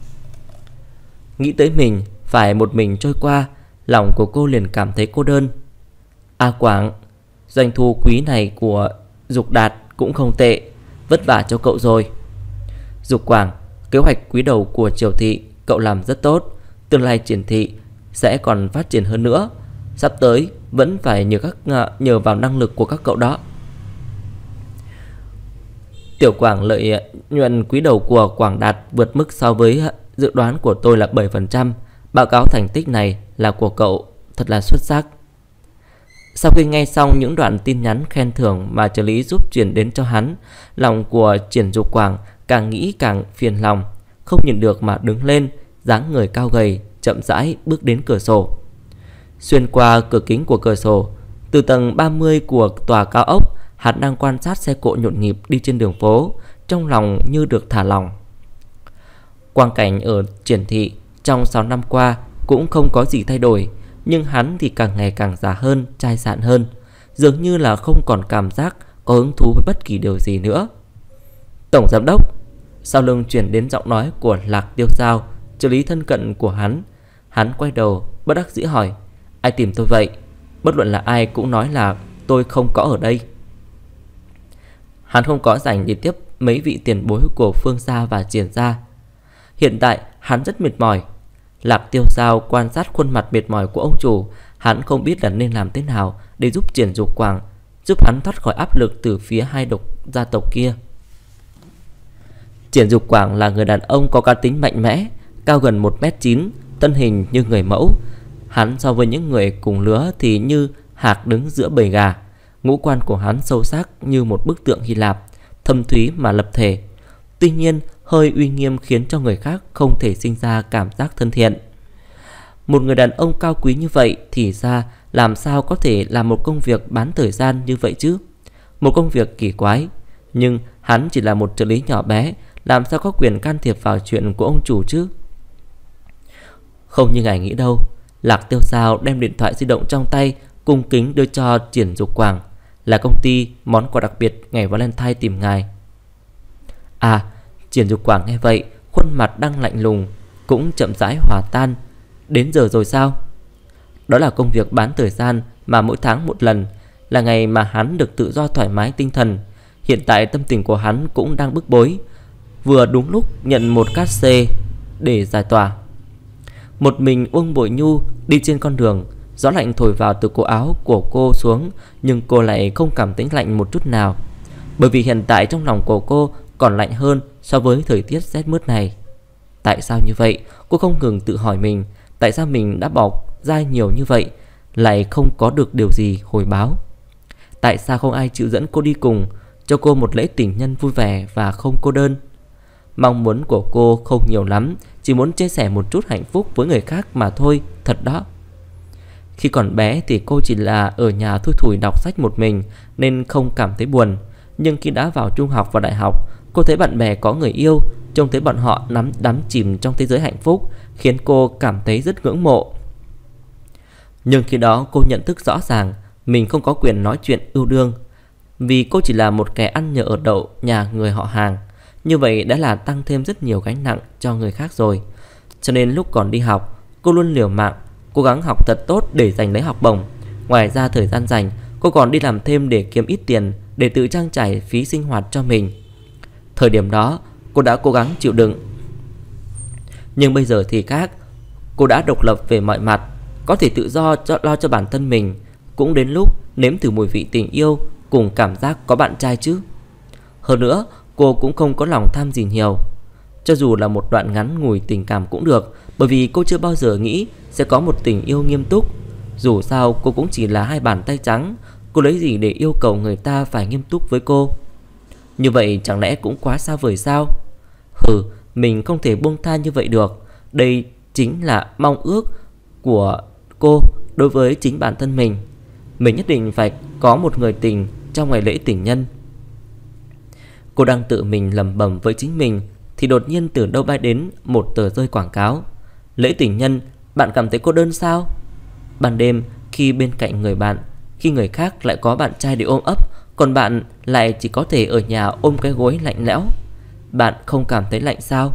Nghĩ tới mình phải một mình trôi qua, lòng của cô liền cảm thấy cô đơn. A Quảng, doanh thu quý này của Dục Đạt cũng không tệ, vất vả cho cậu rồi. Dục Quảng, kế hoạch quý đầu của Triều Thị cậu làm rất tốt, tương lai Triển Thị sẽ còn phát triển hơn nữa. Sắp tới vẫn phải nhờ vào năng lực của các cậu đó. Tiểu Quảng, lợi nhuận quý đầu của Quảng Đạt vượt mức so với dự đoán của tôi là 7%. Báo cáo thành tích này là của cậu, thật là xuất sắc. Sau khi nghe xong những đoạn tin nhắn khen thưởng mà trợ lý giúp chuyển đến cho hắn, lòng của Triển Dục Quảng càng nghĩ càng phiền lòng, không nhìn được mà đứng lên, dáng người cao gầy, chậm rãi bước đến cửa sổ. Xuyên qua cửa kính của cửa sổ, từ tầng 30 của tòa cao ốc, hắn đang quan sát xe cộ nhộn nhịp đi trên đường phố, trong lòng như được thả lỏng. Quang cảnh ở Triển Thị trong 6 năm qua cũng không có gì thay đổi, nhưng hắn thì càng ngày càng già hơn, chai sạn hơn, dường như là không còn cảm giác có hứng thú với bất kỳ điều gì nữa. Tổng giám đốc. Sau lưng chuyển đến giọng nói của Lạc Tiêu Giao, trợ lý thân cận của hắn. Hắn quay đầu bất đắc dĩ hỏi: Ai tìm tôi vậy? Bất luận là ai cũng nói là tôi không có ở đây. Hắn không có rảnh để tiếp mấy vị tiền bối của Phương gia và Triển gia. Hiện tại hắn rất mệt mỏi. Lạc Tiêu Giao quan sát khuôn mặt mệt mỏi của ông chủ, hắn không biết là nên làm thế nào để giúp Triển Dục Quảng, giúp hắn thoát khỏi áp lực từ phía hai gia tộc kia. Triển Dục Quảng là người đàn ông có cá tính mạnh mẽ, cao gần 1m9, thân hình như người mẫu. Hắn so với những người cùng lứa thì như hạc đứng giữa bầy gà. Ngũ quan của hắn sâu sắc như một bức tượng Hy Lạp, thâm thúy mà lập thể. Tuy nhiên, hơi uy nghiêm khiến cho người khác không thể sinh ra cảm giác thân thiện. Một người đàn ông cao quý như vậy thì ra làm sao có thể làm một công việc bán thời gian như vậy chứ? Một công việc kỳ quái. Nhưng hắn chỉ là một trợ lý nhỏ bé, làm sao có quyền can thiệp vào chuyện của ông chủ chứ? Không như ngài nghĩ đâu. Lạc Tiêu Giao đem điện thoại di động trong tay cung kính đưa cho Triển Dục Quảng. Là công ty món quà đặc biệt ngày Valentine tìm ngài. À, Triển Dục Quảng nghe vậy, khuôn mặt đang lạnh lùng cũng chậm rãi hòa tan. Đến giờ rồi sao? Đó là công việc bán thời gian mà mỗi tháng một lần, là ngày mà hắn được tự do thoải mái tinh thần. Hiện tại tâm tình của hắn cũng đang bức bối, vừa đúng lúc nhận một cát xê để giải tỏa. Một mình Uông Bội Nhu đi trên con đường, gió lạnh thổi vào từ cổ áo của cô xuống, nhưng cô lại không cảm thấy lạnh một chút nào, bởi vì hiện tại trong lòng của cô còn lạnh hơn so với thời tiết rét mướt này. Tại sao như vậy? Cô không ngừng tự hỏi mình, tại sao mình đã bỏ ra nhiều như vậy lại không có được điều gì hồi báo? Tại sao không ai chịu dẫn cô đi cùng, cho cô một lễ tình nhân vui vẻ và không cô đơn? Mong muốn của cô không nhiều lắm, chỉ muốn chia sẻ một chút hạnh phúc với người khác mà thôi, thật đó. Khi còn bé thì cô chỉ là ở nhà thui thủi đọc sách một mình nên không cảm thấy buồn. Nhưng khi đã vào trung học và đại học, cô thấy bạn bè có người yêu, trông thấy bọn họ đắm chìm trong thế giới hạnh phúc, khiến cô cảm thấy rất ngưỡng mộ. Nhưng khi đó cô nhận thức rõ ràng mình không có quyền nói chuyện yêu đương, vì cô chỉ là một kẻ ăn nhờ ở đậu nhà người họ hàng. Như vậy đã là tăng thêm rất nhiều gánh nặng cho người khác rồi. Cho nên lúc còn đi học, cô luôn liều mạng cố gắng học thật tốt để giành lấy học bổng. Ngoài ra thời gian rảnh, cô còn đi làm thêm để kiếm ít tiền để tự trang trải phí sinh hoạt cho mình. Thời điểm đó cô đã cố gắng chịu đựng. Nhưng bây giờ thì khác. Cô đã độc lập về mọi mặt, có thể tự do lo cho bản thân mình. Cũng đến lúc nếm thử mùi vị tình yêu cùng cảm giác có bạn trai chứ. Hơn nữa, cô cũng không có lòng tham gì nhiều. Cho dù là một đoạn ngắn ngủi tình cảm cũng được, bởi vì cô chưa bao giờ nghĩ sẽ có một tình yêu nghiêm túc. Dù sao cô cũng chỉ là hai bàn tay trắng, cô lấy gì để yêu cầu người ta phải nghiêm túc với cô? Như vậy chẳng lẽ cũng quá xa vời sao? Hừ, mình không thể buông tha như vậy được. Đây chính là mong ước của cô đối với chính bản thân mình. Mình nhất định phải có một người tình trong ngày lễ tình nhân. Cô đang tự mình lẩm bẩm với chính mình thì đột nhiên từ đâu bay đến một tờ rơi quảng cáo. Lễ tình nhân, bạn cảm thấy cô đơn sao? Ban đêm khi bên cạnh người bạn, khi người khác lại có bạn trai để ôm ấp, còn bạn lại chỉ có thể ở nhà ôm cái gối lạnh lẽo. Bạn không cảm thấy lạnh sao?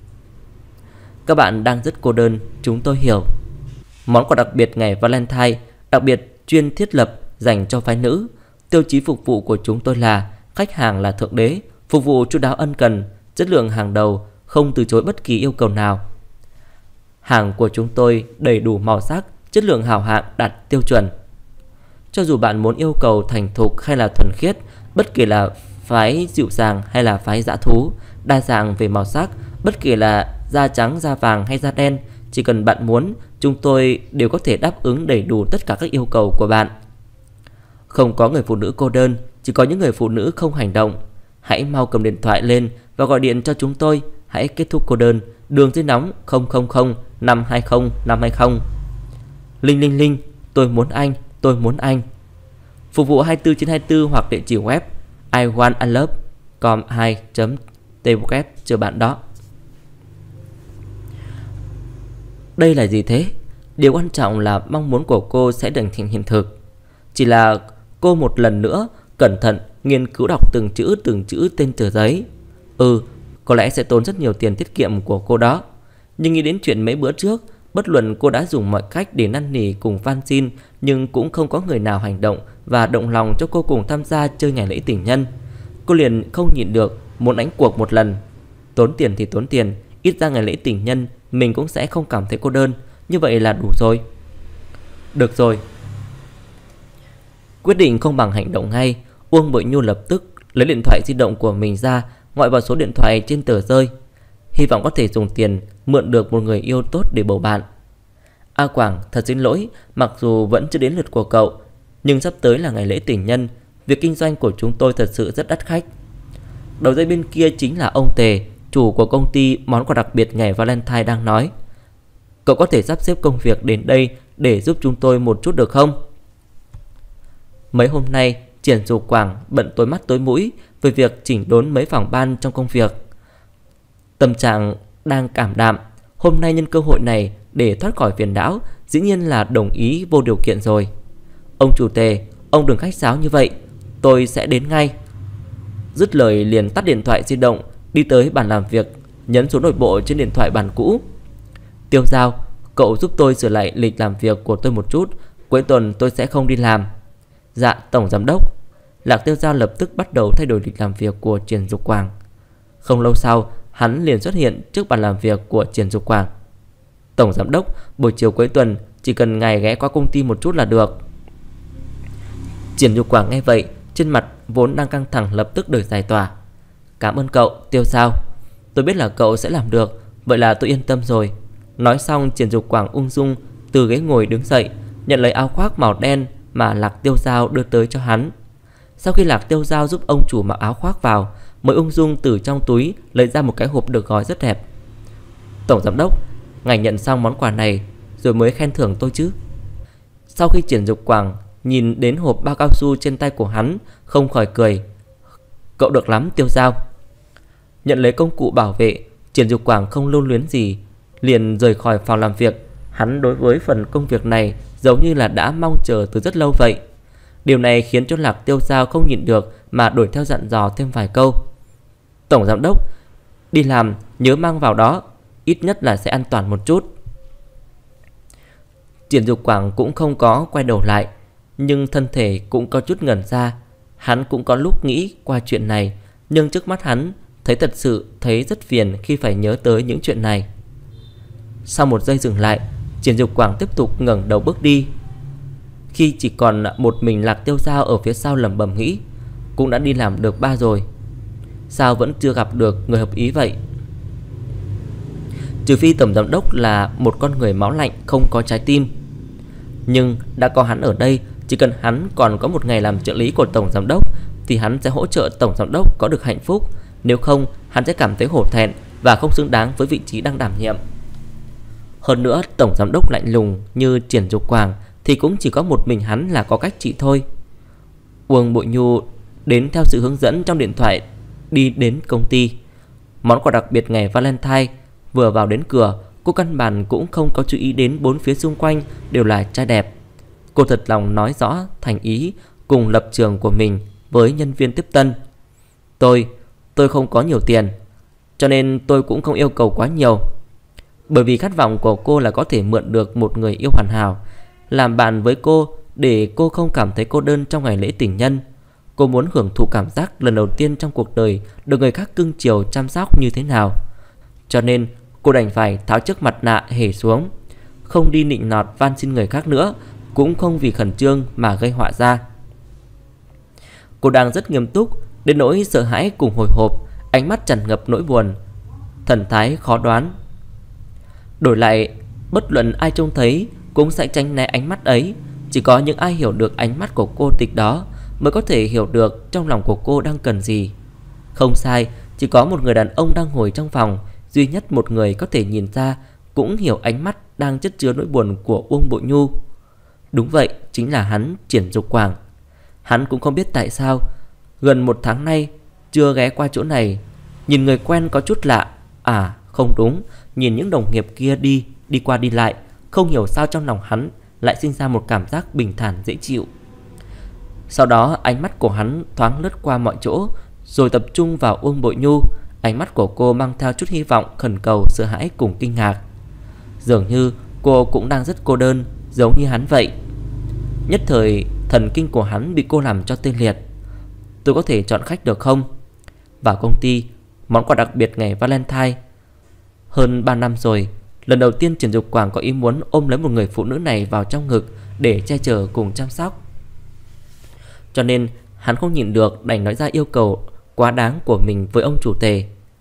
Các bạn đang rất cô đơn, chúng tôi hiểu. Món quà đặc biệt ngày Valentine, đặc biệt chuyên thiết lập dành cho phái nữ. Tiêu chí phục vụ của chúng tôi là khách hàng là thượng đế, phục vụ chu đáo ân cần, chất lượng hàng đầu, không từ chối bất kỳ yêu cầu nào. Hàng của chúng tôi đầy đủ màu sắc, chất lượng hảo hạng đạt tiêu chuẩn. Cho dù bạn muốn yêu cầu thành thục hay là thuần khiết, bất kể là phái dịu dàng hay là phái dã thú, đa dạng về màu sắc, bất kể là da trắng, da vàng hay da đen, chỉ cần bạn muốn, chúng tôi đều có thể đáp ứng đầy đủ tất cả các yêu cầu của bạn. Không có người phụ nữ cô đơn, chỉ có những người phụ nữ không hành động. Hãy mau cầm điện thoại lên và gọi điện cho chúng tôi. Hãy kết thúc cô đơn. Đường dây nóng 000 520 520. Linh linh linh, tôi muốn anh, tôi muốn anh. Phục vụ 24/24 hoặc địa chỉ web iwantalove.com2.tweb chờ bạn đó. Đây là gì thế? Điều quan trọng là mong muốn của cô sẽ được thành hiện thực. Chỉ là cô một lần nữa cẩn thận nghiên cứu đọc từng chữ tên tờ giấy. Có lẽ sẽ tốn rất nhiều tiền tiết kiệm của cô đó. Nhưng nghĩ đến chuyện mấy bữa trước, bất luận cô đã dùng mọi cách để năn nỉ cùng van xin, nhưng cũng không có người nào hành động và động lòng cho cô cùng tham gia chơi ngày lễ tình nhân. Cô liền không nhịn được, muốn đánh cuộc một lần. Tốn tiền thì tốn tiền, ít ra ngày lễ tình nhân mình cũng sẽ không cảm thấy cô đơn. Như vậy là đủ rồi. Được rồi. Quyết định không bằng hành động ngay, Uông Bội Nhu lập tức lấy điện thoại di động của mình ra, gọi vào số điện thoại trên tờ rơi. hy vọng có thể dùng tiền mượn được một người yêu tốt để bầu bạn. A Quảng, thật xin lỗi, mặc dù vẫn chưa đến lượt của cậu, nhưng sắp tới là ngày lễ tình nhân, việc kinh doanh của chúng tôi thật sự rất đắt khách. Đầu dây bên kia chính là ông Tề, chủ của công ty món quà đặc biệt ngày Valentine đang nói. Cậu có thể sắp xếp công việc đến đây để giúp chúng tôi một chút được không? Mấy hôm nay Triển Dục Quảng bận tối mắt tối mũi về việc chỉnh đốn mấy phòng ban trong công việc. Tâm trạng đang cảm đạm, hôm nay nhân cơ hội này để thoát khỏi phiền não, dĩ nhiên là đồng ý vô điều kiện rồi. Ông chủ Tề, ông đừng khách sáo như vậy, tôi sẽ đến ngay. Dứt lời liền tắt điện thoại di động, đi tới bàn làm việc, nhấn số nội bộ trên điện thoại bàn cũ. Tiêu Giao, cậu giúp tôi sửa lại lịch làm việc của tôi một chút, cuối tuần tôi sẽ không đi làm. Dạ tổng giám đốc. Lạc Tiêu Giao lập tức bắt đầu thay đổi lịch làm việc của Triển Dục Quảng. Không lâu sau, hắn liền xuất hiện trước bàn làm việc của Triển Dục Quảng. Tổng giám đốc, buổi chiều cuối tuần chỉ cần ngài ghé qua công ty một chút là được. Triển Dục Quảng nghe vậy, trên mặt vốn đang căng thẳng lập tức được giải tỏa. Cảm ơn cậu, Tiêu Giao. Tôi biết là cậu sẽ làm được, vậy là tôi yên tâm rồi. Nói xong, Triển Dục Quảng ung dung từ ghế ngồi đứng dậy, nhận lấy áo khoác màu đen mà Lạc Tiêu Giao đưa tới cho hắn. Sau khi Lạc Tiêu Giao giúp ông chủ mặc áo khoác vào, mới ung dung từ trong túi lấy ra một cái hộp được gói rất đẹp. Tổng giám đốc, ngài nhận xong món quà này rồi mới khen thưởng tôi chứ? Sau khi Triển Dục Quảng nhìn đến hộp bao cao su trên tay của hắn, không khỏi cười. Cậu được lắm Tiêu Giao. Nhận lấy công cụ bảo vệ, Triển Dục Quảng không lưu luyến gì, liền rời khỏi phòng làm việc. Hắn đối với phần công việc này giống như là đã mong chờ từ rất lâu vậy. Điều này khiến cho Lạc Tiêu Giao không nhịn được mà đuổi theo dặn dò thêm vài câu. Tổng giám đốc, đi làm nhớ mang vào đó, ít nhất là sẽ an toàn một chút. Triển Dục Quảng cũng không có quay đầu lại, nhưng thân thể cũng có chút ngẩn ra. Hắn cũng có lúc nghĩ qua chuyện này, nhưng trước mắt hắn thật sự thấy rất phiền khi phải nhớ tới những chuyện này. Sau một giây dừng lại, Triển Dục Quảng tiếp tục ngẩng đầu bước đi. Khi chỉ còn một mình Lạc Tiêu Giao ở phía sau lẩm bẩm nghĩ, cũng đã đi làm được 3 rồi, sao vẫn chưa gặp được người hợp ý vậy? Trừ phi tổng giám đốc là một con người máu lạnh không có trái tim. Nhưng đã có hắn ở đây, chỉ cần hắn còn có một ngày làm trợ lý của tổng giám đốc thì hắn sẽ hỗ trợ tổng giám đốc có được hạnh phúc. Nếu không, hắn sẽ cảm thấy hổ thẹn và không xứng đáng với vị trí đang đảm nhiệm. Hơn nữa, tổng giám đốc lạnh lùng như Triển Dục Quảng thì cũng chỉ có một mình hắn là có cách trị thôi. Uông Bội Nhu đến theo sự hướng dẫn trong điện thoại đi đến công ty. Món quà đặc biệt ngày Valentine. Vừa vào đến cửa, cô căn bản cũng không có chú ý đến bốn phía xung quanh đều là trai đẹp. Cô thật lòng nói rõ thành ý cùng lập trường của mình với nhân viên tiếp tân. Tôi không có nhiều tiền, cho nên tôi cũng không yêu cầu quá nhiều. Bởi vì khát vọng của cô là có thể mượn được một người yêu hoàn hảo, làm bạn với cô để cô không cảm thấy cô đơn trong ngày lễ tình nhân. Cô muốn hưởng thụ cảm giác lần đầu tiên trong cuộc đời được người khác cưng chiều chăm sóc như thế nào. Cho nên cô đành phải tháo chiếc mặt nạ hề xuống, không đi nịnh nọt van xin người khác nữa, cũng không vì khẩn trương mà gây họa ra. Cô đang rất nghiêm túc, đến nỗi sợ hãi cùng hồi hộp, ánh mắt tràn ngập nỗi buồn, thần thái khó đoán. Đổi lại, bất luận ai trông thấy cũng sẽ tránh né ánh mắt ấy. Chỉ có những ai hiểu được ánh mắt của cô tịch đó mới có thể hiểu được trong lòng của cô đang cần gì. Không sai, chỉ có một người đàn ông đang ngồi trong phòng, duy nhất một người có thể nhìn ra cũng hiểu ánh mắt đang chất chứa nỗi buồn của Uông Bội Nhu. Đúng vậy, chính là hắn, Triển Dục Quảng. Hắn cũng không biết tại sao gần một tháng nay chưa ghé qua chỗ này. Nhìn người quen có chút lạ. À không đúng, nhìn những đồng nghiệp kia đi qua đi lại, không hiểu sao trong lòng hắn lại sinh ra một cảm giác bình thản dễ chịu. Sau đó ánh mắt của hắn thoáng lướt qua mọi chỗ, rồi tập trung vào Uông Bội Nhu. Ánh mắt của cô mang theo chút hy vọng, khẩn cầu, sợ hãi cùng kinh ngạc. Dường như cô cũng đang rất cô đơn, giống như hắn vậy. Nhất thời thần kinh của hắn bị cô làm cho tê liệt. Tôi có thể chọn khách được không? Vào công ty, món quà đặc biệt ngày Valentine. Hơn 3 năm rồi, lần đầu tiên Triển Dục Quảng có ý muốn ôm lấy một người phụ nữ này vào trong ngực để che chở cùng chăm sóc. Cho nên hắn không nhịn được đành nói ra yêu cầu quá đáng của mình với ông chủ Tề.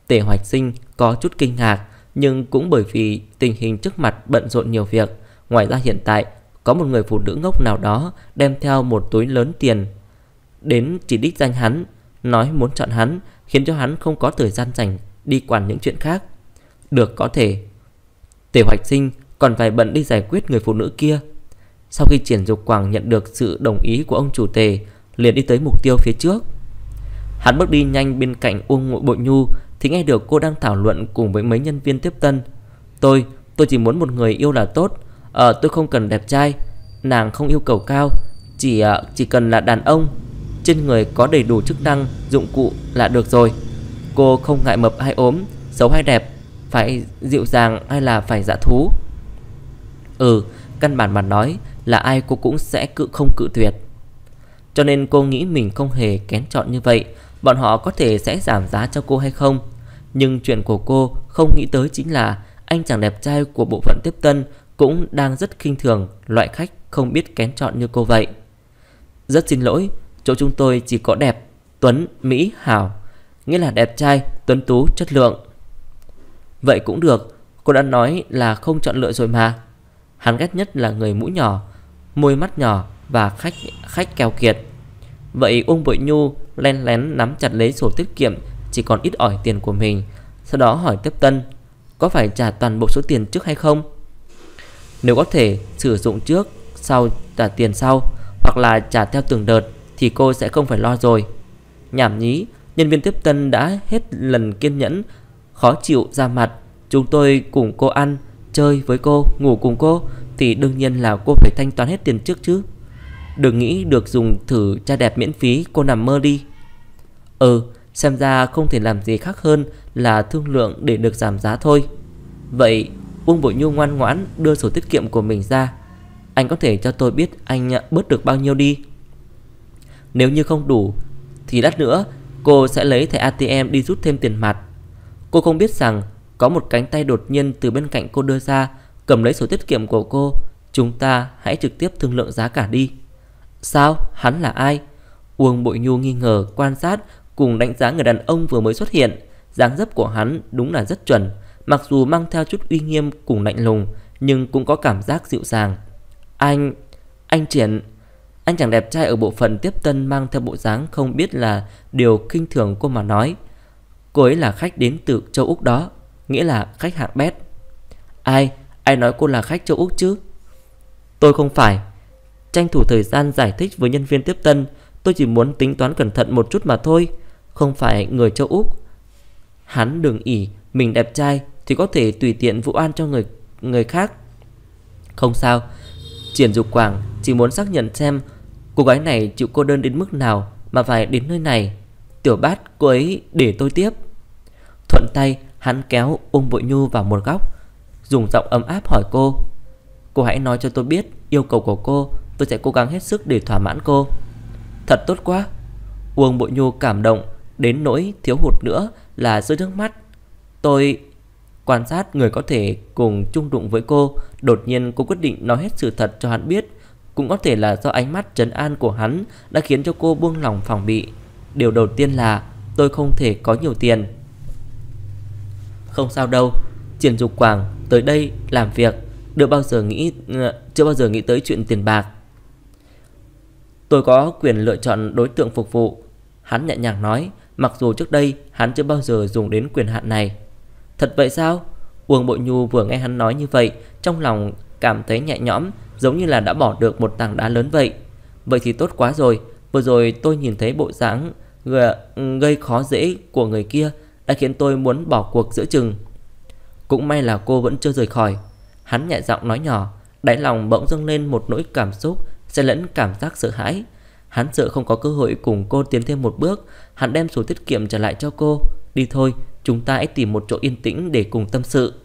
Tề Hoạch Sinh có chút kinh ngạc, nhưng cũng bởi vì tình hình trước mặt bận rộn nhiều việc. Ngoài ra hiện tại có một người phụ nữ ngốc nào đó đem theo một túi lớn tiền đến chỉ đích danh hắn, nói muốn chọn hắn, khiến cho hắn không có thời gian rảnh đi quản những chuyện khác. Được, có thể. Tề Hoạch Sinh còn phải bận đi giải quyết người phụ nữ kia. Sau khi Triển Dục Quảng nhận được sự đồng ý của ông chủ Tề, liền đi tới mục tiêu phía trước. Hắn bước đi nhanh bên cạnh Uông Bội Nhu thì nghe được cô đang thảo luận cùng với mấy nhân viên tiếp tân. Tôi chỉ muốn một người yêu là tốt. Tôi không cần đẹp trai, nàng không yêu cầu cao, chỉ cần là đàn ông, trên người có đầy đủ chức năng, dụng cụ là được rồi. Cô không ngại mập hay ốm, xấu hay đẹp, phải dịu dàng hay là phải dã thú. Căn bản mà nói là ai cô cũng sẽ không cự tuyệt. Cho nên cô nghĩ mình không hề kén chọn như vậy. Bọn họ có thể sẽ giảm giá cho cô hay không, nhưng chuyện của cô không nghĩ tới chính là anh chàng đẹp trai của bộ phận tiếp tân cũng đang rất khinh thường loại khách không biết kén chọn như cô vậy. Rất xin lỗi, chỗ chúng tôi chỉ có đẹp, tuấn, mỹ, hảo, nghĩa là đẹp trai, tuấn tú, chất lượng. Vậy cũng được, cô đã nói là không chọn lựa rồi mà. Hắn ghét nhất là người mũi nhỏ, môi mắt nhỏ và khách keo kiệt. Vậy Uông Bội Nhu len lén nắm chặt lấy sổ tiết kiệm chỉ còn ít ỏi tiền của mình, sau đó hỏi tiếp tân có phải trả toàn bộ số tiền trước hay không. Nếu có thể sử dụng trước, sau trả tiền sau, hoặc là trả theo từng đợt thì cô sẽ không phải lo rồi. Nhảm nhí, nhân viên tiếp tân đã hết lần kiên nhẫn, khó chịu ra mặt. Chúng tôi cùng cô ăn, chơi với cô, ngủ cùng cô thì đương nhiên là cô phải thanh toán hết tiền trước chứ. Đừng nghĩ được dùng thử trai đẹp miễn phí, cô nằm mơ đi. Xem ra không thể làm gì khác hơn là thương lượng để được giảm giá thôi. Vậy Uông Bội Nhu ngoan ngoãn đưa sổ tiết kiệm của mình ra. Anh có thể cho tôi biết anh bớt được bao nhiêu đi. Nếu như không đủ thì lát nữa cô sẽ lấy thẻ ATM đi rút thêm tiền mặt. Cô không biết rằng có một cánh tay đột nhiên từ bên cạnh cô đưa ra, cầm lấy sổ tiết kiệm của cô. Chúng ta hãy trực tiếp thương lượng giá cả đi. Sao? Hắn là ai? Uông Bội Nhu nghi ngờ quan sát cùng đánh giá người đàn ông vừa mới xuất hiện. Dáng dấp của hắn đúng là rất chuẩn, mặc dù mang theo chút uy nghiêm cùng lạnh lùng, nhưng cũng có cảm giác dịu dàng. Anh Triển. Anh chàng đẹp trai ở bộ phận tiếp tân mang theo bộ dáng không biết là điều khinh thường cô mà nói. Cô ấy là khách đến từ châu Úc đó, nghĩa là khách hạng bét. Ai nói cô là khách châu Úc chứ? Tôi không phải. Tranh thủ thời gian giải thích với nhân viên tiếp tân, tôi chỉ muốn tính toán cẩn thận một chút mà thôi, không phải người châu Úc. Hắn đừng ỷ mình đẹp trai thì có thể tùy tiện vụ oan cho người khác. Không sao, Triển Dục Quảng chỉ muốn xác nhận xem cô gái này chịu cô đơn đến mức nào mà phải đến nơi này. Tiểu Bát, cô ấy để tôi tiếp. Thuận tay hắn kéo Uông Bội Nhu vào một góc, dùng giọng ấm áp hỏi cô hãy nói cho tôi biết yêu cầu của cô, tôi sẽ cố gắng hết sức để thỏa mãn cô. Thật tốt quá. Uông Bội Nhu cảm động đến nỗi thiếu hụt nữa là rơi nước mắt. Tôi quan sát người có thể cùng chung đụng với cô. Đột nhiên cô quyết định nói hết sự thật cho hắn biết. Cũng có thể là do ánh mắt trấn an của hắn đã khiến cho cô buông lòng phòng bị. Điều đầu tiên là tôi không thể có nhiều tiền. Không sao đâu, Triển Dục Quảng tới đây làm việc chưa bao giờ nghĩ tới chuyện tiền bạc. Tôi có quyền lựa chọn đối tượng phục vụ, hắn nhẹ nhàng nói, mặc dù trước đây hắn chưa bao giờ dùng đến quyền hạn này. Thật vậy sao? Uông Bội Nhu vừa nghe hắn nói như vậy, trong lòng cảm thấy nhẹ nhõm, giống như là đã bỏ được một tảng đá lớn vậy. Vậy thì tốt quá rồi. Vừa rồi tôi nhìn thấy bộ dáng gây khó dễ của người kia đã khiến tôi muốn bỏ cuộc giữa chừng. Cũng may là cô vẫn chưa rời khỏi. Hắn nhẹ giọng nói nhỏ, đáy lòng bỗng dâng lên một nỗi cảm xúc xen lẫn cảm giác sợ hãi. Hắn sợ không có cơ hội cùng cô tiến thêm một bước. Hắn đem sổ tiết kiệm trả lại cho cô. Đi thôi, chúng ta hãy tìm một chỗ yên tĩnh để cùng tâm sự.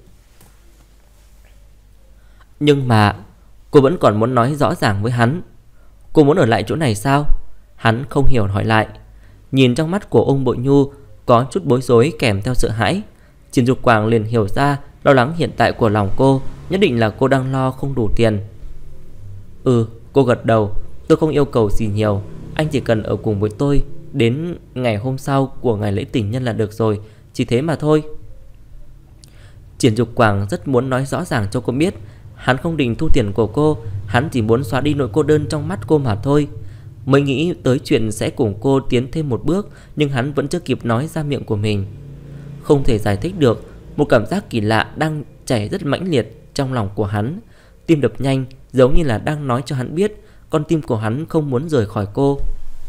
Nhưng mà cô vẫn còn muốn nói rõ ràng với hắn. Cô muốn ở lại chỗ này sao? Hắn không hiểu hỏi lại. Nhìn trong mắt của Uông Bội Nhu có chút bối rối kèm theo sợ hãi. Triển Dục Quảng liền hiểu ra lo lắng hiện tại của lòng cô. Nhất định là cô đang lo không đủ tiền. Cô gật đầu. Tôi không yêu cầu gì nhiều, anh chỉ cần ở cùng với tôi đến ngày hôm sau của ngày lễ tình nhân là được rồi. chỉ thế mà thôi. Triển Dục Quảng rất muốn nói rõ ràng cho cô biết hắn không định thu tiền của cô, hắn chỉ muốn xóa đi nỗi cô đơn trong mắt cô mà thôi. Mới nghĩ tới chuyện sẽ cùng cô tiến thêm một bước, nhưng hắn vẫn chưa kịp nói ra miệng của mình. Không thể giải thích được, một cảm giác kỳ lạ đang chảy rất mãnh liệt trong lòng của hắn. Tim đập nhanh, giống như là đang nói cho hắn biết con tim của hắn không muốn rời khỏi cô.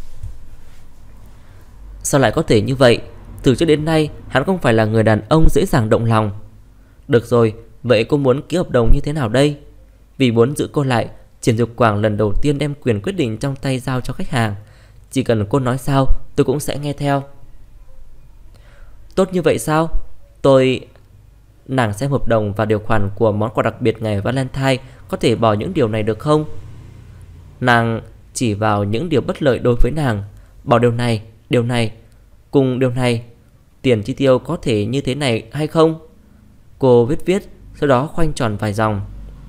Sao lại có thể như vậy? Từ trước đến nay hắn không phải là người đàn ông dễ dàng động lòng. Được rồi, vậy cô muốn ký hợp đồng như thế nào đây? Vì muốn giữ cô lại, Triển Dục Quảng lần đầu tiên đem quyền quyết định trong tay giao cho khách hàng. Chỉ cần cô nói sao, tôi cũng sẽ nghe theo. Tốt như vậy sao? Nàng xem hợp đồng và điều khoản của món quà đặc biệt ngày Valentine, có thể bỏ những điều này được không? Nàng chỉ vào những điều bất lợi đối với nàng. Bỏ điều này, cùng điều này. Tiền chi tiêu có thể như thế này hay không? Cô viết, sau đó khoanh tròn vài dòng.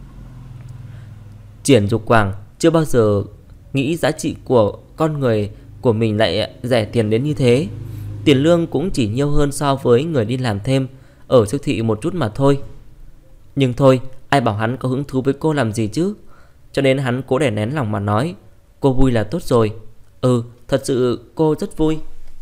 Triển Dục Quảng chưa bao giờ nghĩ giá trị của con người của mình lại rẻ tiền đến như thế. Tiền lương cũng chỉ nhiều hơn so với người đi làm thêm ở siêu thị một chút mà thôi. Nhưng thôi, ai bảo hắn có hứng thú với cô làm gì chứ? Cho nên hắn cố đè nén lòng mà nói, cô vui là tốt rồi. Thật sự cô rất vui.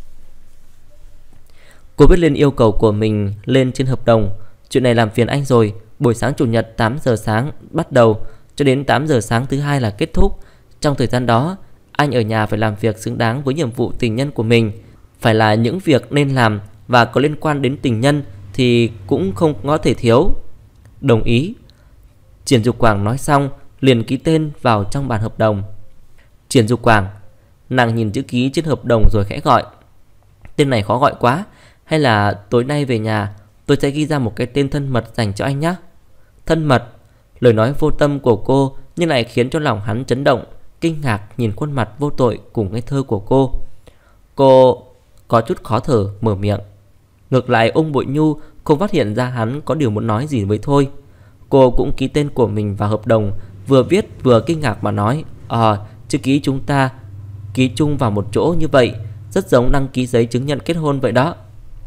Cô viết lên yêu cầu của mình lên trên hợp đồng. Chuyện này làm phiền anh rồi. Buổi sáng chủ nhật 8 giờ sáng bắt đầu, cho đến 8 giờ sáng thứ hai là kết thúc. Trong thời gian đó, anh ở nhà phải làm việc xứng đáng với nhiệm vụ tình nhân của mình. Phải là những việc nên làm và có liên quan đến tình nhân thì cũng không có thể thiếu. Đồng ý. Triển Dục Quảng nói xong liền ký tên vào trong bản hợp đồng. Triển Dục Quảng. Nàng nhìn chữ ký trên hợp đồng rồi khẽ gọi. Tên này khó gọi quá. Hay là tối nay về nhà tôi sẽ ghi ra một cái tên thân mật dành cho anh nhé. Thân mật. Lời nói vô tâm của cô nhưng lại khiến cho lòng hắn chấn động, kinh ngạc nhìn khuôn mặt vô tội cùng ngây thơ của cô. Cô có chút khó thở mở miệng. Ngược lại ông Bội Nhu không phát hiện ra hắn có điều muốn nói gì với thôi. Cô cũng ký tên của mình vào hợp đồng, vừa viết vừa kinh ngạc mà nói, chữ ký chúng ta ký chung vào một chỗ như vậy, rất giống đăng ký giấy chứng nhận kết hôn vậy đó.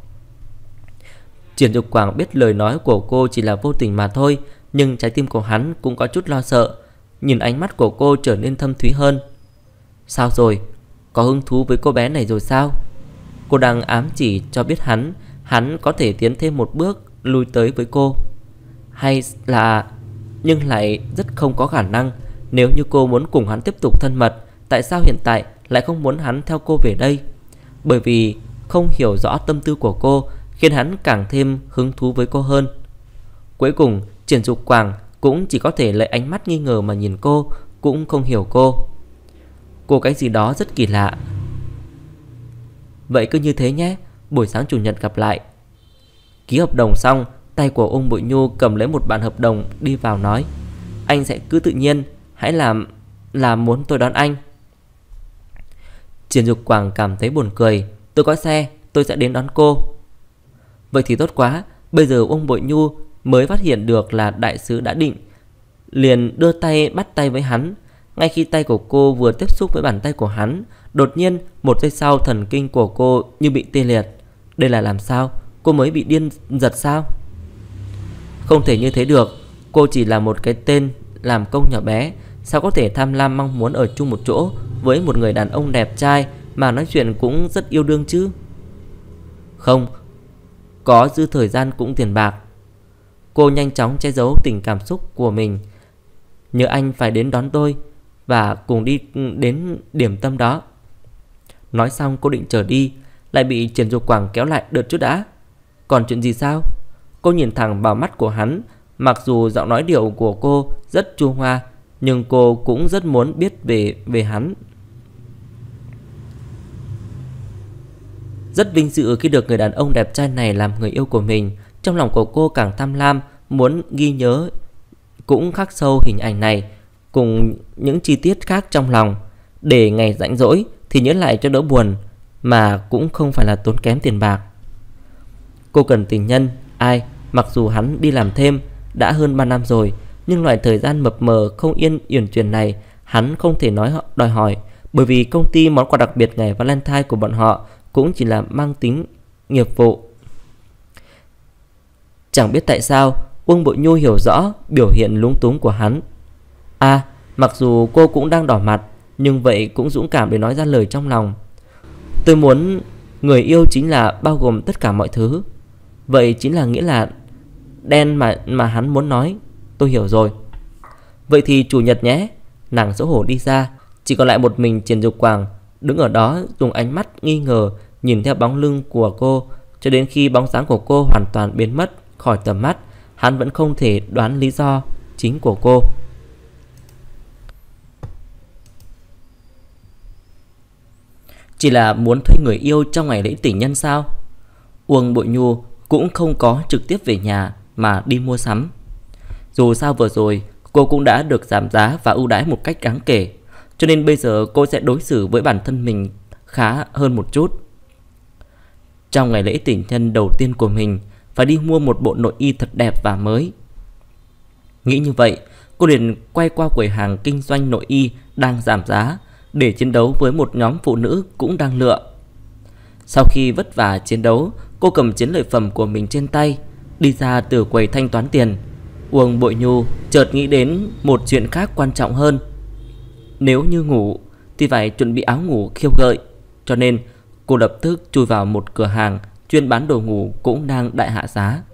Triển Dục Quảng biết lời nói của cô chỉ là vô tình mà thôi, nhưng trái tim của hắn cũng có chút lo sợ. Nhìn ánh mắt của cô trở nên thâm thúy hơn. Sao rồi? Có hứng thú với cô bé này rồi sao? Cô đang ám chỉ cho biết hắn có thể tiến thêm một bước lui tới với cô. Hay là... Nhưng lại rất không có khả năng. Nếu như cô muốn cùng hắn tiếp tục thân mật, tại sao hiện tại lại không muốn hắn theo cô về đây? Bởi vì không hiểu rõ tâm tư của cô, khiến hắn càng thêm hứng thú với cô hơn. Cuối cùng Triển Dục Quảng cũng chỉ có thể lấy ánh mắt nghi ngờ mà nhìn cô, cũng không hiểu cô. Cô cái gì đó rất kỳ lạ. Vậy cứ như thế nhé, buổi sáng chủ nhật gặp lại. Ký hợp đồng xong, tay của ông Bội Nhu cầm lấy một bản hợp đồng đi vào nói, anh sẽ cứ tự nhiên, hãy làm muốn tôi đón anh. Triển Dục Quảng cảm thấy buồn cười. Tôi có xe, tôi sẽ đến đón cô. Vậy thì tốt quá. Bây giờ ông Bội Nhu mới phát hiện được là đại sứ đã định, liền đưa tay bắt tay với hắn. Ngay khi tay của cô vừa tiếp xúc với bàn tay của hắn, đột nhiên một giây sau thần kinh của cô như bị tê liệt. Đây là làm sao? Cô mới bị điên giật sao? Không thể như thế được. Cô chỉ là một cái tên làm công nhỏ bé, sao có thể tham lam mong muốn ở chung một chỗ với một người đàn ông đẹp trai mà nói chuyện cũng rất yêu đương chứ? Không, có dư thời gian cũng tiền bạc. Cô nhanh chóng che giấu tình cảm xúc của mình. Nhớ anh phải đến đón tôi và cùng đi đến điểm tâm đó. Nói xong cô định trở đi, lại bị Triển Dục Quảng kéo lại. Đợi chút đã. Còn chuyện gì sao? Cô nhìn thẳng vào mắt của hắn. Mặc dù giọng nói điệu của cô rất chua hoa, nhưng cô cũng rất muốn biết về hắn. Rất vinh dự khi được người đàn ông đẹp trai này làm người yêu của mình. Trong lòng của cô càng tham lam, muốn ghi nhớ cũng khắc sâu hình ảnh này cùng những chi tiết khác trong lòng, để ngày rảnh rỗi thì nhớ lại cho đỡ buồn, mà cũng không phải là tốn kém tiền bạc. Cô cần tình nhân. Ai? Mặc dù hắn đi làm thêm đã hơn 3 năm rồi, nhưng loại thời gian mập mờ không yên uyển chuyển này hắn không thể đòi hỏi, bởi vì công ty món quà đặc biệt ngày Valentine của bọn họ cũng chỉ là mang tính nghiệp vụ. Chẳng biết tại sao Uông Bội Nhu hiểu rõ biểu hiện lúng túng của hắn. Mặc dù cô cũng đang đỏ mặt, nhưng vậy cũng dũng cảm để nói ra lời trong lòng. Tôi muốn người yêu chính là bao gồm tất cả mọi thứ. Vậy chính là nghĩa là đen mà hắn muốn nói. Tôi hiểu rồi. Vậy thì chủ nhật nhé. Nàng xấu hổ đi ra. Chỉ còn lại một mình Triển Dục Quảng đứng ở đó dùng ánh mắt nghi ngờ nhìn theo bóng lưng của cô, cho đến khi bóng dáng của cô hoàn toàn biến mất khỏi tầm mắt. Hắn vẫn không thể đoán lý do chính của cô. Chỉ là muốn thuê người yêu trong ngày lễ tình nhân sao? Uông Bội Nhu cũng không có trực tiếp về nhà mà đi mua sắm. Dù sao vừa rồi cô cũng đã được giảm giá và ưu đãi một cách đáng kể, cho nên bây giờ cô sẽ đối xử với bản thân mình khá hơn một chút. Trong ngày lễ tình nhân đầu tiên của mình, phải đi mua một bộ nội y thật đẹp và mới. Nghĩ như vậy, cô liền quay qua quầy hàng kinh doanh nội y đang giảm giá để chiến đấu với một nhóm phụ nữ cũng đang lựa. Sau khi vất vả chiến đấu, cô cầm chiến lợi phẩm của mình trên tay, đi ra từ quầy thanh toán tiền. Uông Bội Nhu chợt nghĩ đến một chuyện khác quan trọng hơn. Nếu như ngủ thì phải chuẩn bị áo ngủ khiêu gợi, cho nên cô lập tức chui vào một cửa hàng chuyên bán đồ ngủ cũng đang đại hạ giá.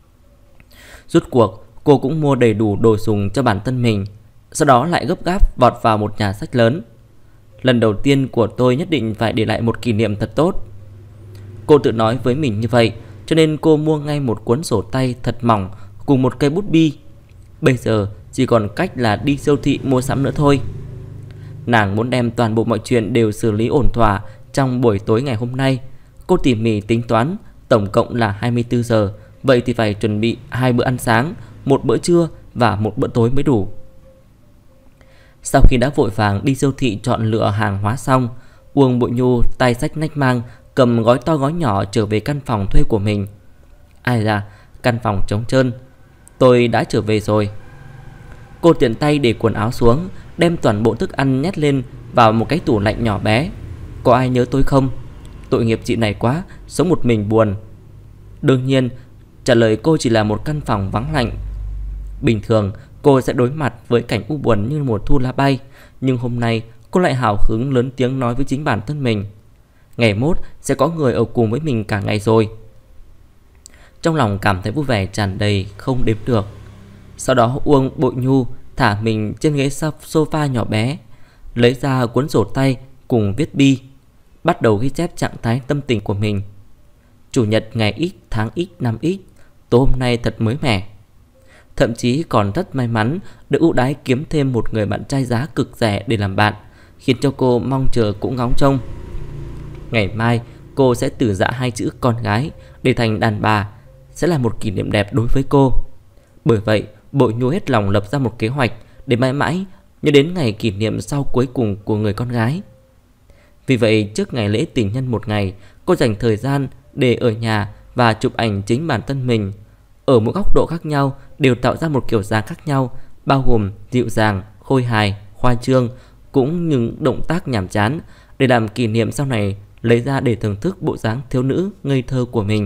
Rốt cuộc cô cũng mua đầy đủ đồ dùng cho bản thân mình, sau đó lại gấp gáp vọt vào một nhà sách lớn. Lần đầu tiên của tôi nhất định phải để lại một kỷ niệm thật tốt. Cô tự nói với mình như vậy, cho nên cô mua ngay một cuốn sổ tay thật mỏng cùng một cây bút bi. Bây giờ chỉ còn cách là đi siêu thị mua sắm nữa thôi. Nàng muốn đem toàn bộ mọi chuyện đều xử lý ổn thỏa trong buổi tối ngày hôm nay. Cô tỉ mỉ tính toán, tổng cộng là 24 giờ. Vậy thì phải chuẩn bị 2 bữa ăn sáng, một bữa trưa và một bữa tối mới đủ. Sau khi đã vội vàng đi siêu thị chọn lựa hàng hóa xong, Uông Bội Nhu tay xách nách mang, cầm gói to gói nhỏ trở về căn phòng thuê của mình. Ai da, căn phòng trống trơn. Tôi đã trở về rồi. Cô tiện tay để quần áo xuống, đem toàn bộ thức ăn nhét lên vào một cái tủ lạnh nhỏ bé. Có ai nhớ tôi không? Tội nghiệp chị này quá, sống một mình buồn. Đương nhiên, trả lời cô chỉ là một căn phòng vắng lạnh. Bình thường cô sẽ đối mặt với cảnh u buồn như mùa thu lá bay, nhưng hôm nay cô lại hào hứng lớn tiếng nói với chính bản thân mình: ngày mốt sẽ có người ở cùng với mình cả ngày rồi. Trong lòng cảm thấy vui vẻ tràn đầy không đếm được. Sau đó Uông Bội Nhu thả mình trên ghế sofa nhỏ bé, lấy ra cuốn sổ tay cùng viết bi, bắt đầu ghi chép trạng thái tâm tình của mình. Chủ nhật ngày X tháng X năm X, tối hôm nay thật mới mẻ. Thậm chí còn rất may mắn được ưu đãi kiếm thêm một người bạn trai giá cực rẻ để làm bạn, khiến cho cô mong chờ cũng ngóng trông. Ngày mai cô sẽ từ giã 2 chữ con gái để thành đàn bà, sẽ là một kỷ niệm đẹp đối với cô. Bởi vậy Bội Nhu hết lòng lập ra một kế hoạch để mãi mãi nhớ đến ngày kỷ niệm sau cuối cùng của người con gái. Vì vậy trước ngày lễ tình nhân một ngày, cô dành thời gian để ở nhà và chụp ảnh chính bản thân mình. Ở mỗi góc độ khác nhau đều tạo ra một kiểu dáng khác nhau, bao gồm dịu dàng, khôi hài, khoa trương, cũng những động tác nhàm chán, để làm kỷ niệm sau này lấy ra để thưởng thức bộ dáng thiếu nữ ngây thơ của mình.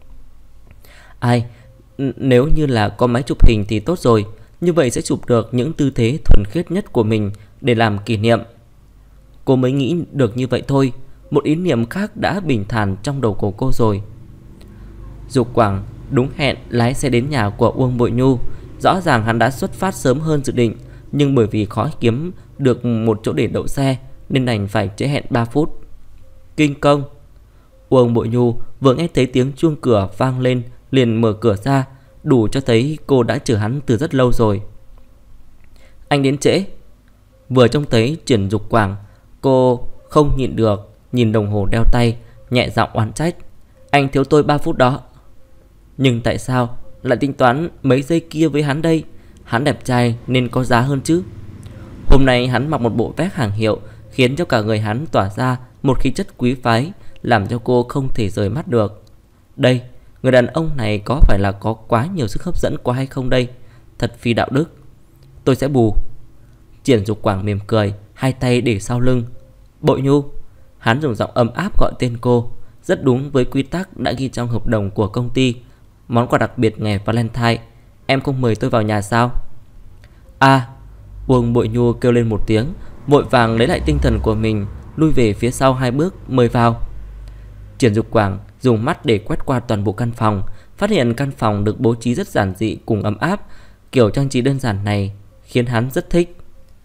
Nếu như là có máy chụp hình thì tốt rồi, như vậy sẽ chụp được những tư thế thuần khiết nhất của mình để làm kỷ niệm. Cô mới nghĩ được như vậy thôi, một ý niệm khác đã bình thản trong đầu của cô rồi. Dục Quảng đúng hẹn lái xe đến nhà của Uông Bội Nhu. Rõ ràng hắn đã xuất phát sớm hơn dự định, nhưng bởi vì khó kiếm được một chỗ để đậu xe nên đành phải trễ hẹn 3 phút. Kinh công! Uông Bội Nhu vừa nghe thấy tiếng chuông cửa vang lên liền mở cửa ra, đủ cho thấy cô đã chờ hắn từ rất lâu rồi. Anh đến trễ. Vừa trông thấy Triển Dục Quảng, cô không nhịn được nhìn đồng hồ đeo tay, nhẹ giọng oán trách: anh thiếu tôi 3 phút đó. Nhưng tại sao lại tính toán mấy giây kia với hắn đây? Hắn đẹp trai nên có giá hơn chứ. Hôm nay hắn mặc một bộ vest hàng hiệu, khiến cho cả người hắn tỏa ra một khí chất quý phái, làm cho cô không thể rời mắt được. Đây, người đàn ông này có phải là có quá nhiều sức hấp dẫn quá hay không đây? Thật phi đạo đức. Tôi sẽ bù. Triển Dục Quảng mỉm cười, hai tay để sau lưng. Bội Nhu. Hắn dùng giọng ấm áp gọi tên cô, rất đúng với quy tắc đã ghi trong hợp đồng của công ty. món quà đặc biệt ngày Valentine. Em không mời tôi vào nhà sao? À, Uông Bội Nhu kêu lên một tiếng, vội vàng lấy lại tinh thần của mình, lui về phía sau 2 bước mời vào. Triển Dục Quảng dùng mắt để quét qua toàn bộ căn phòng, phát hiện căn phòng được bố trí rất giản dị cùng ấm áp. Kiểu trang trí đơn giản này khiến hắn rất thích.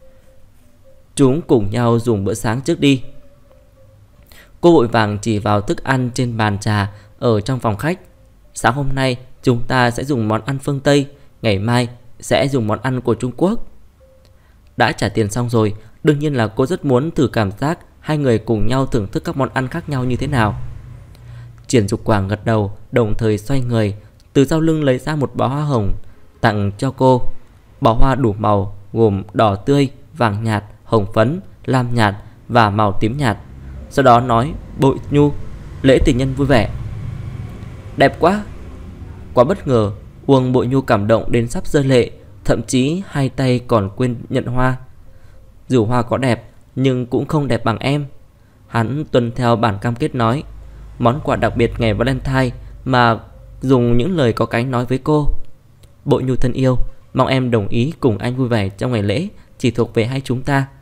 Chúng cùng nhau dùng bữa sáng trước đi. Cô vội vàng chỉ vào thức ăn trên bàn trà ở trong phòng khách. Sáng hôm nay chúng ta sẽ dùng món ăn phương Tây, ngày mai sẽ dùng món ăn của Trung Quốc. Đã trả tiền xong rồi, đương nhiên là cô rất muốn thử cảm giác hai người cùng nhau thưởng thức các món ăn khác nhau như thế nào. Triển Dục Quảng gật đầu, đồng thời xoay người, từ sau lưng lấy ra một bó hoa hồng tặng cho cô. Bó hoa đủ màu gồm đỏ tươi, vàng nhạt, hồng phấn, lam nhạt và màu tím nhạt. Sau đó nói: Bội Nhu, lễ tình nhân vui vẻ. Đẹp quá. Quá bất ngờ, Uông Bội Nhu cảm động đến sắp rơi lệ, thậm chí hai tay còn quên nhận hoa. Dù hoa có đẹp nhưng cũng không đẹp bằng em. Hắn tuân theo bản cam kết nói: món quà đặc biệt ngày Valentine mà dùng những lời có cánh nói với cô. Bội Nhu thân yêu, mong em đồng ý cùng anh vui vẻ trong ngày lễ chỉ thuộc về hai chúng ta.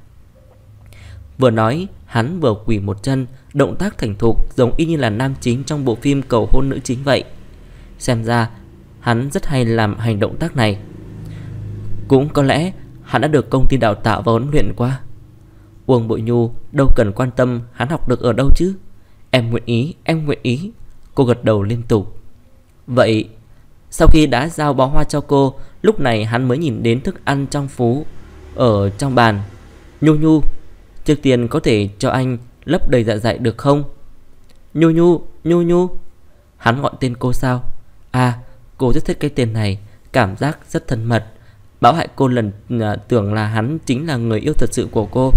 Vừa nói, hắn vừa quỳ một chân, động tác thành thục giống y như là nam chính trong bộ phim cầu hôn nữ chính vậy. Xem ra hắn rất hay làm hành động tác này. Cũng có lẽ hắn đã được công ty đào tạo và huấn luyện qua. Uông Bội Nhu đâu cần quan tâm hắn học được ở đâu chứ. Em nguyện ý, em nguyện ý. Cô gật đầu liên tục. Vậy sau khi đã giao bó hoa cho cô, lúc này hắn mới nhìn đến thức ăn trong phú ở trong bàn. Nhu Nhu, trước tiên có thể cho anh lấp đầy dạ dày được không? Nhu Nhu, Nhu Nhu. Hắn gọi tên cô sao? À, cô rất thích cái tên này, cảm giác rất thân mật. Báo hại cô lần tưởng là hắn chính là người yêu thật sự của cô.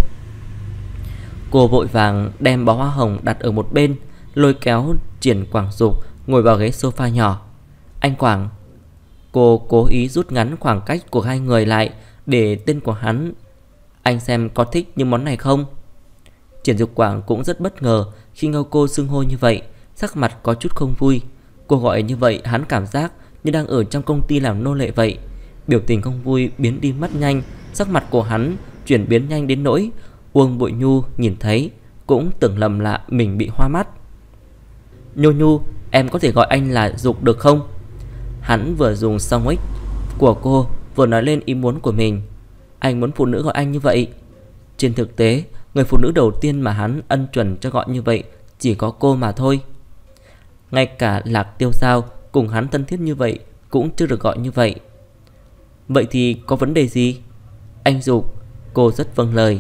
Cô vội vàng đem bó hoa hồng đặt ở một bên, lôi kéo Triển Quảng Dục ngồi vào ghế sofa nhỏ. Anh Quảng. Cô cố ý rút ngắn khoảng cách của hai người lại để tên của hắn. Anh xem có thích những món này không? Triển Dục Quảng cũng rất bất ngờ khi nghe cô xưng hô như vậy, sắc mặt có chút không vui. Cô gọi như vậy hắn cảm giác như đang ở trong công ty làm nô lệ vậy. Biểu tình không vui biến đi mất nhanh, sắc mặt của hắn chuyển biến nhanh đến nỗi Uông Bội Nhu nhìn thấy cũng tưởng lầm là mình bị hoa mắt. Nhu Nhu, em có thể gọi anh là Dục được không? Hắn vừa dùng sandwich của cô vừa nói lên ý muốn của mình. Anh muốn phụ nữ gọi anh như vậy. Trên thực tế, người phụ nữ đầu tiên mà hắn ân chuẩn cho gọi như vậy chỉ có cô mà thôi. Ngay cả Lạc Tiêu Giao cùng hắn thân thiết như vậy cũng chưa được gọi như vậy. Vậy thì có vấn đề gì? Anh Dục. Cô rất vâng lời.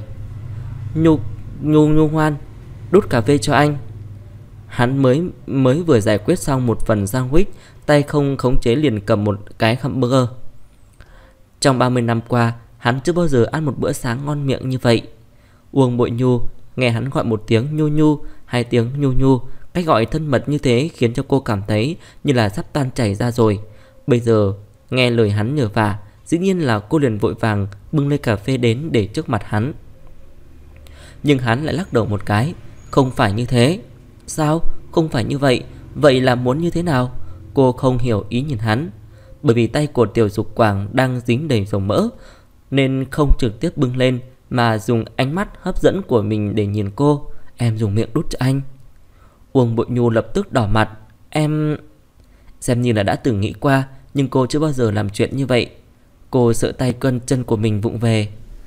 Nhu ngoan, đút cà phê cho anh. Hắn mới vừa giải quyết xong một phần sandwich, tay không khống chế liền cầm một cái hamburger. Trong 30 năm qua, hắn chưa bao giờ ăn một bữa sáng ngon miệng như vậy. Uông Bội Nhu nghe hắn gọi một tiếng Nhu Nhu, hai tiếng Nhu Nhu, cách gọi thân mật như thế khiến cho cô cảm thấy như là sắp tan chảy ra rồi. Bây giờ nghe lời hắn nhờ vả, dĩ nhiên là cô liền vội vàng bưng ly cà phê đến để trước mặt hắn. Nhưng hắn lại lắc đầu một cái. Không phải như thế. Sao? Không phải như vậy. Vậy là muốn như thế nào? Cô không hiểu ý nhìn hắn. Bởi vì tay của Tiểu Dục Quảng đang dính đầy dầu mỡ nên không trực tiếp bưng lên mà dùng ánh mắt hấp dẫn của mình để nhìn cô. Em dùng miệng đút cho anh. Uông Bội Nhu lập tức đỏ mặt. Em... Xem như là đã từng nghĩ qua, nhưng cô chưa bao giờ làm chuyện như vậy. Cô sợ tay cơn chân của mình vụng về.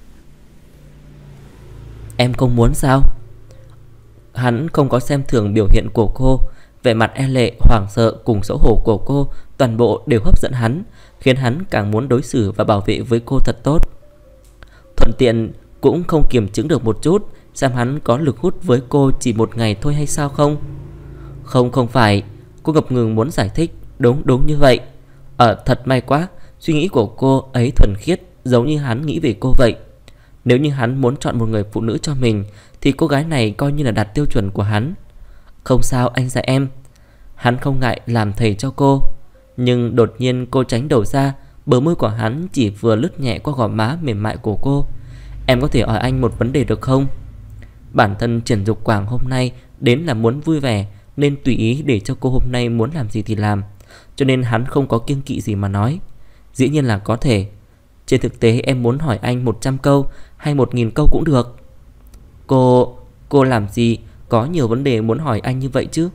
Em không muốn sao? Hắn không có xem thường biểu hiện của cô. Vẻ mặt e lệ, hoảng sợ cùng xấu hổ của cô toàn bộ đều hấp dẫn hắn, khiến hắn càng muốn đối xử và bảo vệ với cô thật tốt. Thuận tiện cũng không kiềm chứng được một chút, xem hắn có lực hút với cô chỉ một ngày thôi hay sao không? Không phải. Cô ngập ngừng muốn giải thích. Đúng như vậy. Thật may quá, suy nghĩ của cô ấy thuần khiết, giống như hắn nghĩ về cô vậy. Nếu như hắn muốn chọn một người phụ nữ cho mình thì cô gái này coi như là đạt tiêu chuẩn của hắn. Không sao, anh dạy em. Hắn không ngại làm thầy cho cô. Nhưng đột nhiên cô tránh đầu ra, bờ môi của hắn chỉ vừa lướt nhẹ qua gò má mềm mại của cô. Em có thể hỏi anh một vấn đề được không? Bản thân Triển Dục Quảng hôm nay đến là muốn vui vẻ, nên tùy ý để cho cô hôm nay muốn làm gì thì làm. cho nên hắn không có kiêng kỵ gì mà nói. Dĩ nhiên là có thể. Trên thực tế em muốn hỏi anh 100 câu hay 1000 câu cũng được. Cô làm gì có nhiều vấn đề muốn hỏi anh như vậy chứ?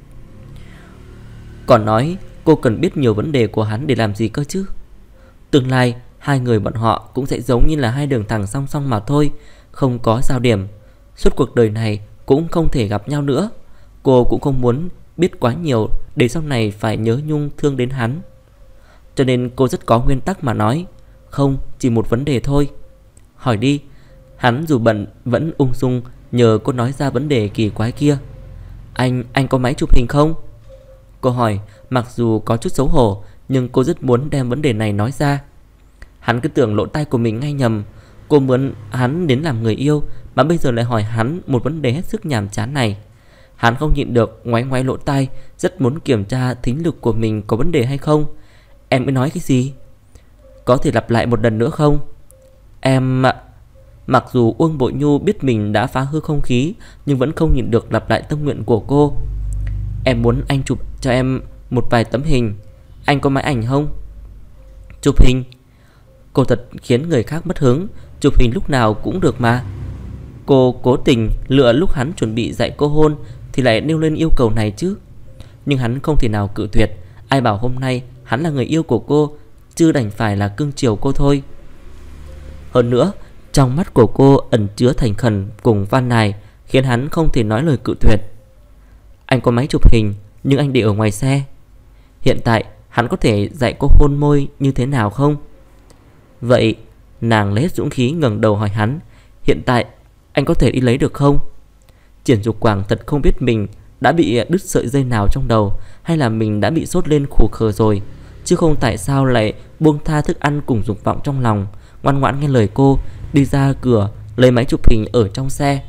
Còn nói cô cần biết nhiều vấn đề của hắn để làm gì cơ chứ? Tương lai hai người bọn họ cũng sẽ giống như là hai đường thẳng song song mà thôi, không có giao điểm. Suốt cuộc đời này cũng không thể gặp nhau nữa. Cô cũng không muốn biết quá nhiều để sau này phải nhớ nhung thương đến hắn. Cho nên cô rất có nguyên tắc mà nói, không, chỉ một vấn đề thôi. Hỏi đi. Hắn dù bận vẫn ung dung nhờ cô nói ra vấn đề kỳ quái kia. Anh có máy chụp hình không? Cô hỏi mặc dù có chút xấu hổ, nhưng cô rất muốn đem vấn đề này nói ra. Hắn cứ tưởng lỗ tai của mình nghe nhầm. Cô muốn hắn đến làm người yêu, mà bây giờ lại hỏi hắn một vấn đề hết sức nhàm chán này. Hắn không nhịn được ngoáy ngoáy lỗ tai, rất muốn kiểm tra thính lực của mình có vấn đề hay không. Em mới nói cái gì? Có thể lặp lại một lần nữa không? Em... Mặc dù Uông Bội Nhu biết mình đã phá hư không khí, nhưng vẫn không nhịn được lặp lại tâm nguyện của cô. Em muốn anh chụp cho em một vài tấm hình. Anh có máy ảnh không? Chụp hình? Cô thật khiến người khác mất hứng. Chụp hình lúc nào cũng được mà. Cô cố tình lựa lúc hắn chuẩn bị dạy cô hôn thì lại nêu lên yêu cầu này chứ. Nhưng hắn không thể nào cự tuyệt. Ai bảo hôm nay hắn là người yêu của cô, chứ đành phải là cưng chiều cô thôi. Hơn nữa, trong mắt của cô ẩn chứa thành khẩn cùng van nài, khiến hắn không thể nói lời cự tuyệt. Anh có máy chụp hình, nhưng anh để ở ngoài xe. Hiện tại hắn có thể dạy cô hôn môi như thế nào không? Vậy nàng lấy hết dũng khí ngẩng đầu hỏi hắn, hiện tại anh có thể đi lấy được không? Triển Dục Quảng thật không biết mình đã bị đứt sợi dây nào trong đầu, hay là mình đã bị sốt lên khủ khờ rồi, chứ không tại sao lại buông tha thức ăn cùng dục vọng trong lòng, ngoan ngoãn nghe lời cô, đi ra cửa lấy máy chụp hình ở trong xe.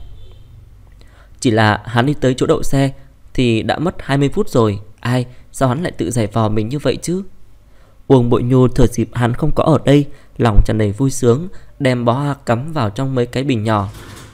Chỉ là hắn đi tới chỗ đậu xe thì đã mất 20 phút rồi. Ai, sao hắn lại tự giải vò mình như vậy chứ? Uông Bội Nhu thừa dịp hắn không có ở đây, lòng tràn đầy vui sướng, đem bó hoa cắm vào trong mấy cái bình nhỏ.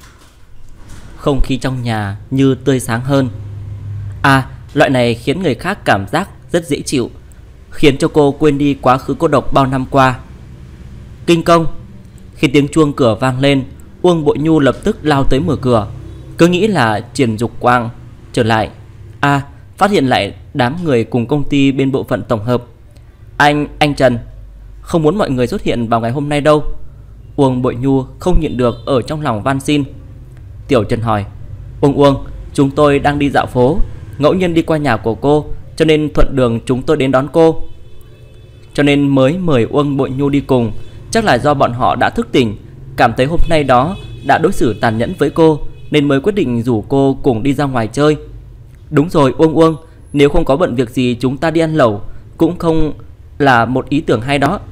Không khí trong nhà như tươi sáng hơn. Loại này khiến người khác cảm giác rất dễ chịu, khiến cho cô quên đi quá khứ cô độc bao năm qua. Kinh công. Khi tiếng chuông cửa vang lên, Uông Bội Nhu lập tức lao tới mở cửa, cứ nghĩ là Triển Dục Quang trở lại. Phát hiện lại đám người cùng công ty bên bộ phận tổng hợp. Anh Trần, không muốn mọi người xuất hiện vào ngày hôm nay đâu. Uông Bội Nhu không nhịn được ở trong lòng van xin. Tiểu Trần hỏi, Uông, chúng tôi đang đi dạo phố, ngẫu nhiên đi qua nhà của cô, cho nên thuận đường chúng tôi đến đón cô, cho nên mới mời Uông Bội Nhu đi cùng. Chắc là do bọn họ đã thức tỉnh, cảm thấy hôm nay đó đã đối xử tàn nhẫn với cô, nên mới quyết định rủ cô cùng đi ra ngoài chơi. Đúng rồi Uông, nếu không có bận việc gì chúng ta đi ăn lẩu cũng không là một ý tưởng hay đó.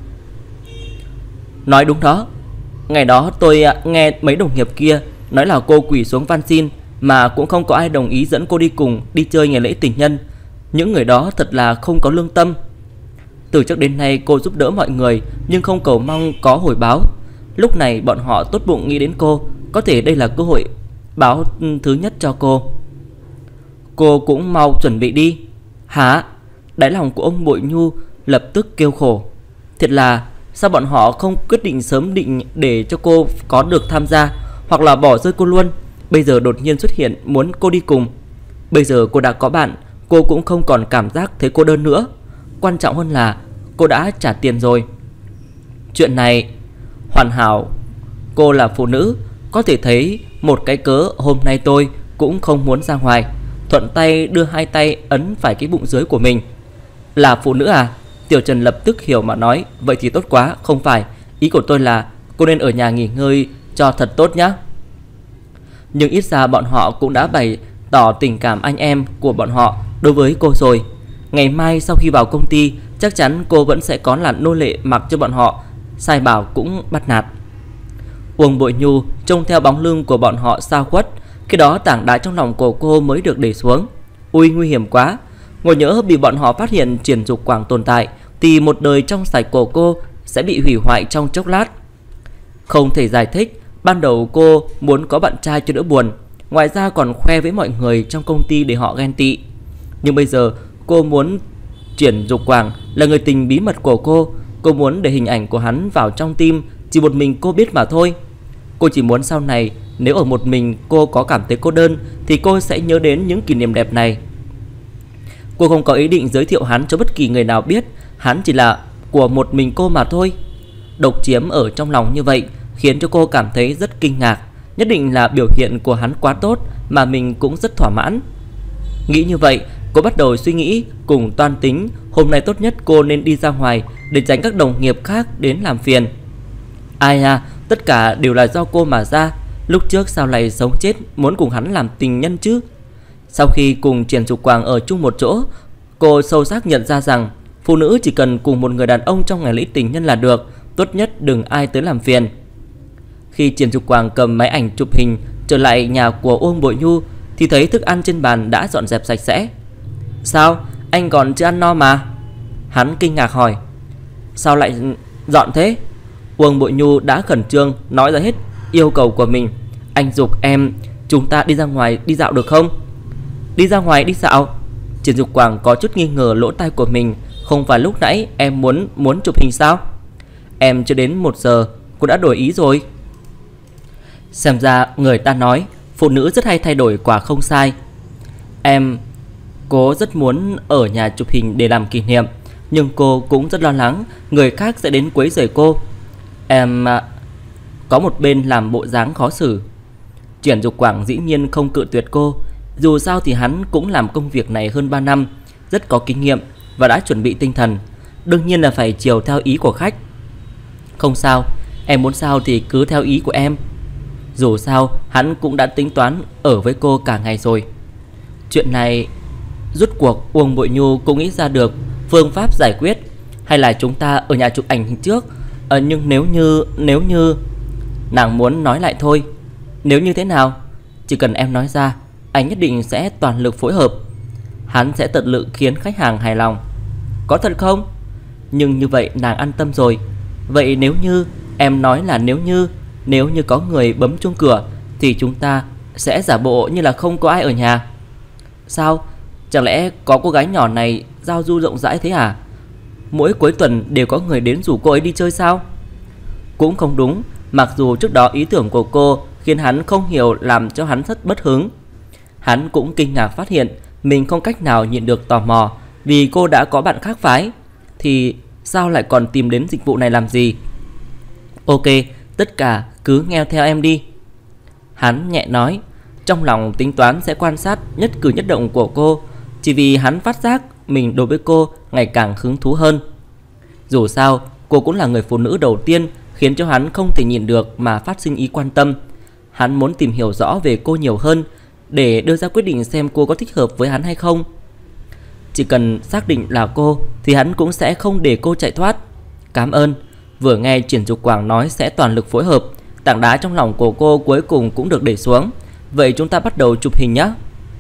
Nói đúng đó. Ngày đó tôi nghe mấy đồng nghiệp kia nói là cô quỳ xuống van xin, mà cũng không có ai đồng ý dẫn cô đi cùng đi chơi ngày lễ tình nhân. Những người đó thật là không có lương tâm. Từ trước đến nay cô giúp đỡ mọi người, nhưng không cầu mong có hồi báo. Lúc này bọn họ tốt bụng nghĩ đến cô, có thể đây là cơ hội báo thứ nhất cho cô. Cô cũng mau chuẩn bị đi. Hả? Đáy lòng của ông Bội Nhu lập tức kêu khổ. Thiệt là sao bọn họ không quyết định sớm định để cho cô có được tham gia, hoặc là bỏ rơi cô luôn. Bây giờ đột nhiên xuất hiện muốn cô đi cùng. Bây giờ cô đã có bạn, cô cũng không còn cảm giác thấy cô đơn nữa. Quan trọng hơn là cô đã trả tiền rồi. Chuyện này hoàn hảo. Cô là phụ nữ, có thể thấy một cái cớ hôm nay tôi cũng không muốn ra ngoài. Thuận tay đưa hai tay ấn phải cái bụng dưới của mình. Là phụ nữ à? Tiểu Trần lập tức hiểu mà nói, vậy thì tốt quá. Không phải, ý của tôi là cô nên ở nhà nghỉ ngơi cho thật tốt nhá. Nhưng ít ra bọn họ cũng đã bày tỏ tình cảm anh em của bọn họ đối với cô rồi. Ngày mai sau khi vào công ty, chắc chắn cô vẫn sẽ có là nô lệ mặc cho bọn họ sai bảo cũng bắt nạt. Uông Bội Nhu trông theo bóng lưng của bọn họ xa khuất, khi đó tảng đá trong lòng của cô mới được để xuống. Ui, nguy hiểm quá. Ngồi nhỡ bị bọn họ phát hiện Triển Dục Quảng tồn tại thì một đời trong sạch của cô sẽ bị hủy hoại trong chốc lát. Không thể giải thích, ban đầu cô muốn có bạn trai cho đỡ buồn, ngoài ra còn khoe với mọi người trong công ty để họ ghen tị. Nhưng bây giờ cô muốn Triển Dục Quảng là người tình bí mật của cô. Cô muốn để hình ảnh của hắn vào trong tim chỉ một mình cô biết mà thôi. Cô chỉ muốn sau này nếu ở một mình cô có cảm thấy cô đơn thì cô sẽ nhớ đến những kỷ niệm đẹp này. Cô không có ý định giới thiệu hắn cho bất kỳ người nào biết. Hắn chỉ là của một mình cô mà thôi. Độc chiếm ở trong lòng như vậy khiến cho cô cảm thấy rất kinh ngạc. Nhất định là biểu hiện của hắn quá tốt mà mình cũng rất thỏa mãn. Nghĩ như vậy, cô bắt đầu suy nghĩ cùng toan tính hôm nay tốt nhất cô nên đi ra ngoài để tránh các đồng nghiệp khác đến làm phiền. Ai à, tất cả đều là do cô mà ra. Lúc trước sao lại sống chết muốn cùng hắn làm tình nhân chứ? Sau khi cùng Triển Dục Quảng ở chung một chỗ, cô sâu sắc nhận ra rằng phụ nữ chỉ cần cùng một người đàn ông trong ngày lễ tình nhân là được, tốt nhất đừng ai tới làm phiền. Khi Triển Dục Quảng cầm máy ảnh chụp hình trở lại nhà của Uông Bội Nhu thì thấy thức ăn trên bàn đã dọn dẹp sạch sẽ. Sao? Anh còn chưa ăn no mà. Hắn kinh ngạc hỏi. Sao lại dọn thế? Uông Bội Nhu đã khẩn trương nói ra hết yêu cầu của mình. Anh Dục em, chúng ta đi ra ngoài đi dạo được không? Đi ra ngoài đi dạo? Triển Dục Quảng có chút nghi ngờ lỗ tai của mình. Không phải lúc nãy em muốn chụp hình sao? Em chưa đến 1 giờ cô đã đổi ý rồi. Xem ra người ta nói phụ nữ rất hay thay đổi quả không sai. Cô rất muốn ở nhà chụp hình để làm kỷ niệm, nhưng cô cũng rất lo lắng người khác sẽ đến quấy rầy cô. Em có một bên làm bộ dáng khó xử. Triển Dục Quảng dĩ nhiên không cự tuyệt cô. Dù sao thì hắn cũng làm công việc này hơn 3 năm, rất có kinh nghiệm và đã chuẩn bị tinh thần. Đương nhiên là phải chiều theo ý của khách. Không sao, em muốn sao thì cứ theo ý của em. Dù sao hắn cũng đã tính toán ở với cô cả ngày rồi. Chuyện này rút cuộc Uông Bội Nhu cũng nghĩ ra được phương pháp giải quyết. Hay là chúng ta ở nhà chụp ảnh trước? Nhưng nếu như nàng muốn nói lại thôi. Nếu như thế nào? Chỉ cần em nói ra, anh nhất định sẽ toàn lực phối hợp. Hắn sẽ tận lực khiến khách hàng hài lòng. Có thật không? Nhưng như vậy nàng an tâm rồi. Vậy nếu như em nói là nếu như có người bấm chuông cửa thì chúng ta sẽ giả bộ như là không có ai ở nhà. Sao? Chẳng lẽ có cô gái nhỏ này giao du rộng rãi thế à? Mỗi cuối tuần đều có người đến rủ cô ấy đi chơi sao? Cũng không đúng. Mặc dù trước đó ý tưởng của cô khiến hắn không hiểu, làm cho hắn rất bất hứng. Hắn cũng kinh ngạc phát hiện mình không cách nào nhịn được tò mò. Vì cô đã có bạn khác phái thì sao lại còn tìm đến dịch vụ này làm gì? Ok, tất cả cứ nghe theo em đi. Hắn nhẹ nói, trong lòng tính toán sẽ quan sát nhất cử nhất động của cô. Chỉ vì hắn phát giác mình đối với cô ngày càng hứng thú hơn. Dù sao cô cũng là người phụ nữ đầu tiên khiến cho hắn không thể nhịn được mà phát sinh ý quan tâm. Hắn muốn tìm hiểu rõ về cô nhiều hơn để đưa ra quyết định xem cô có thích hợp với hắn hay không. Chỉ cần xác định là cô thì hắn cũng sẽ không để cô chạy thoát. Cảm ơn. Vừa nghe Triển Dục Quảng nói sẽ toàn lực phối hợp, tảng đá trong lòng của cô cuối cùng cũng được để xuống. Vậy chúng ta bắt đầu chụp hình nhé.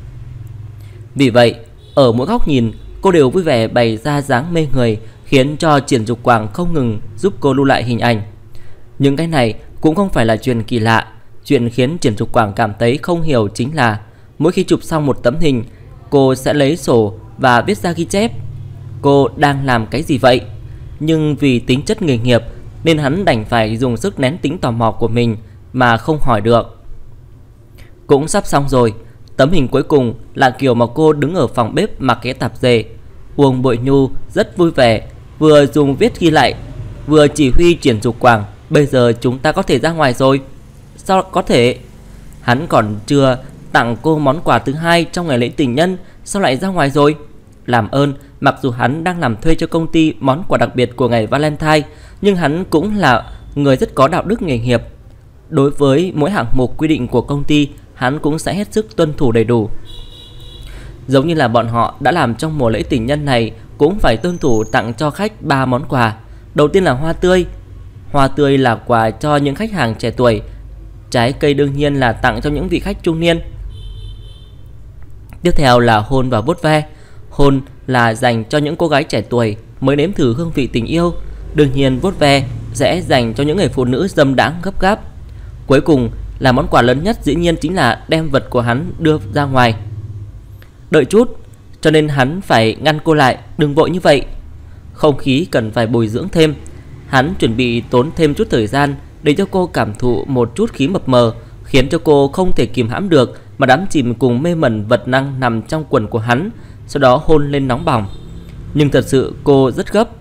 Vì vậy ở mỗi góc nhìn cô đều vui vẻ bày ra dáng mê người, khiến cho Triển Dục Quảng không ngừng giúp cô lưu lại hình ảnh. Nhưng cái này cũng không phải là chuyện kỳ lạ. Chuyện khiến Triển Dục Quảng cảm thấy không hiểu chính là mỗi khi chụp xong một tấm hình, cô sẽ lấy sổ và viết ra ghi chép cô đang làm cái gì vậy. Nhưng vì tính chất nghề nghiệp nên hắn đành phải dùng sức nén tính tò mò của mình mà không hỏi được. Cũng sắp xong rồi. Tấm hình cuối cùng là kiểu mà cô đứng ở phòng bếp mặc cái tạp dề. Uông Bội Nhu rất vui vẻ, vừa dùng viết ghi lại, vừa chỉ huy Triển Dục Quảng. Bây giờ chúng ta có thể ra ngoài rồi. Sao có thể? Hắn còn chưa tặng cô món quà thứ hai trong ngày lễ tình nhân, sao lại ra ngoài rồi? Làm ơn, mặc dù hắn đang làm thuê cho công ty món quà đặc biệt của ngày Valentine, nhưng hắn cũng là người rất có đạo đức nghề nghiệp. Đối với mỗi hạng mục quy định của công ty, hắn cũng sẽ hết sức tuân thủ đầy đủ. Giống như là bọn họ đã làm trong mùa lễ tình nhân này, cũng phải tuân thủ tặng cho khách 3 món quà. Đầu tiên là hoa tươi. Hoa tươi là quà cho những khách hàng trẻ tuổi. Trái cây đương nhiên là tặng cho những vị khách trung niên. Tiếp theo là hôn và vuốt ve. Hôn là dành cho những cô gái trẻ tuổi mới nếm thử hương vị tình yêu. Đương nhiên vuốt ve sẽ dành cho những người phụ nữ dâm đãng gấp gáp. Cuối cùng là món quà lớn nhất dĩ nhiên chính là đem vật của hắn đưa ra ngoài. Đợi chút. cho nên hắn phải ngăn cô lại, đừng vội như vậy. Không khí cần phải bồi dưỡng thêm. Hắn chuẩn bị tốn thêm chút thời gian để cho cô cảm thụ một chút khí mập mờ, khiến cho cô không thể kìm hãm được mà đắm chìm cùng mê mẩn vật năng nằm trong quần của hắn, sau đó hôn lên nóng bỏng. Nhưng thật sự cô rất gấp.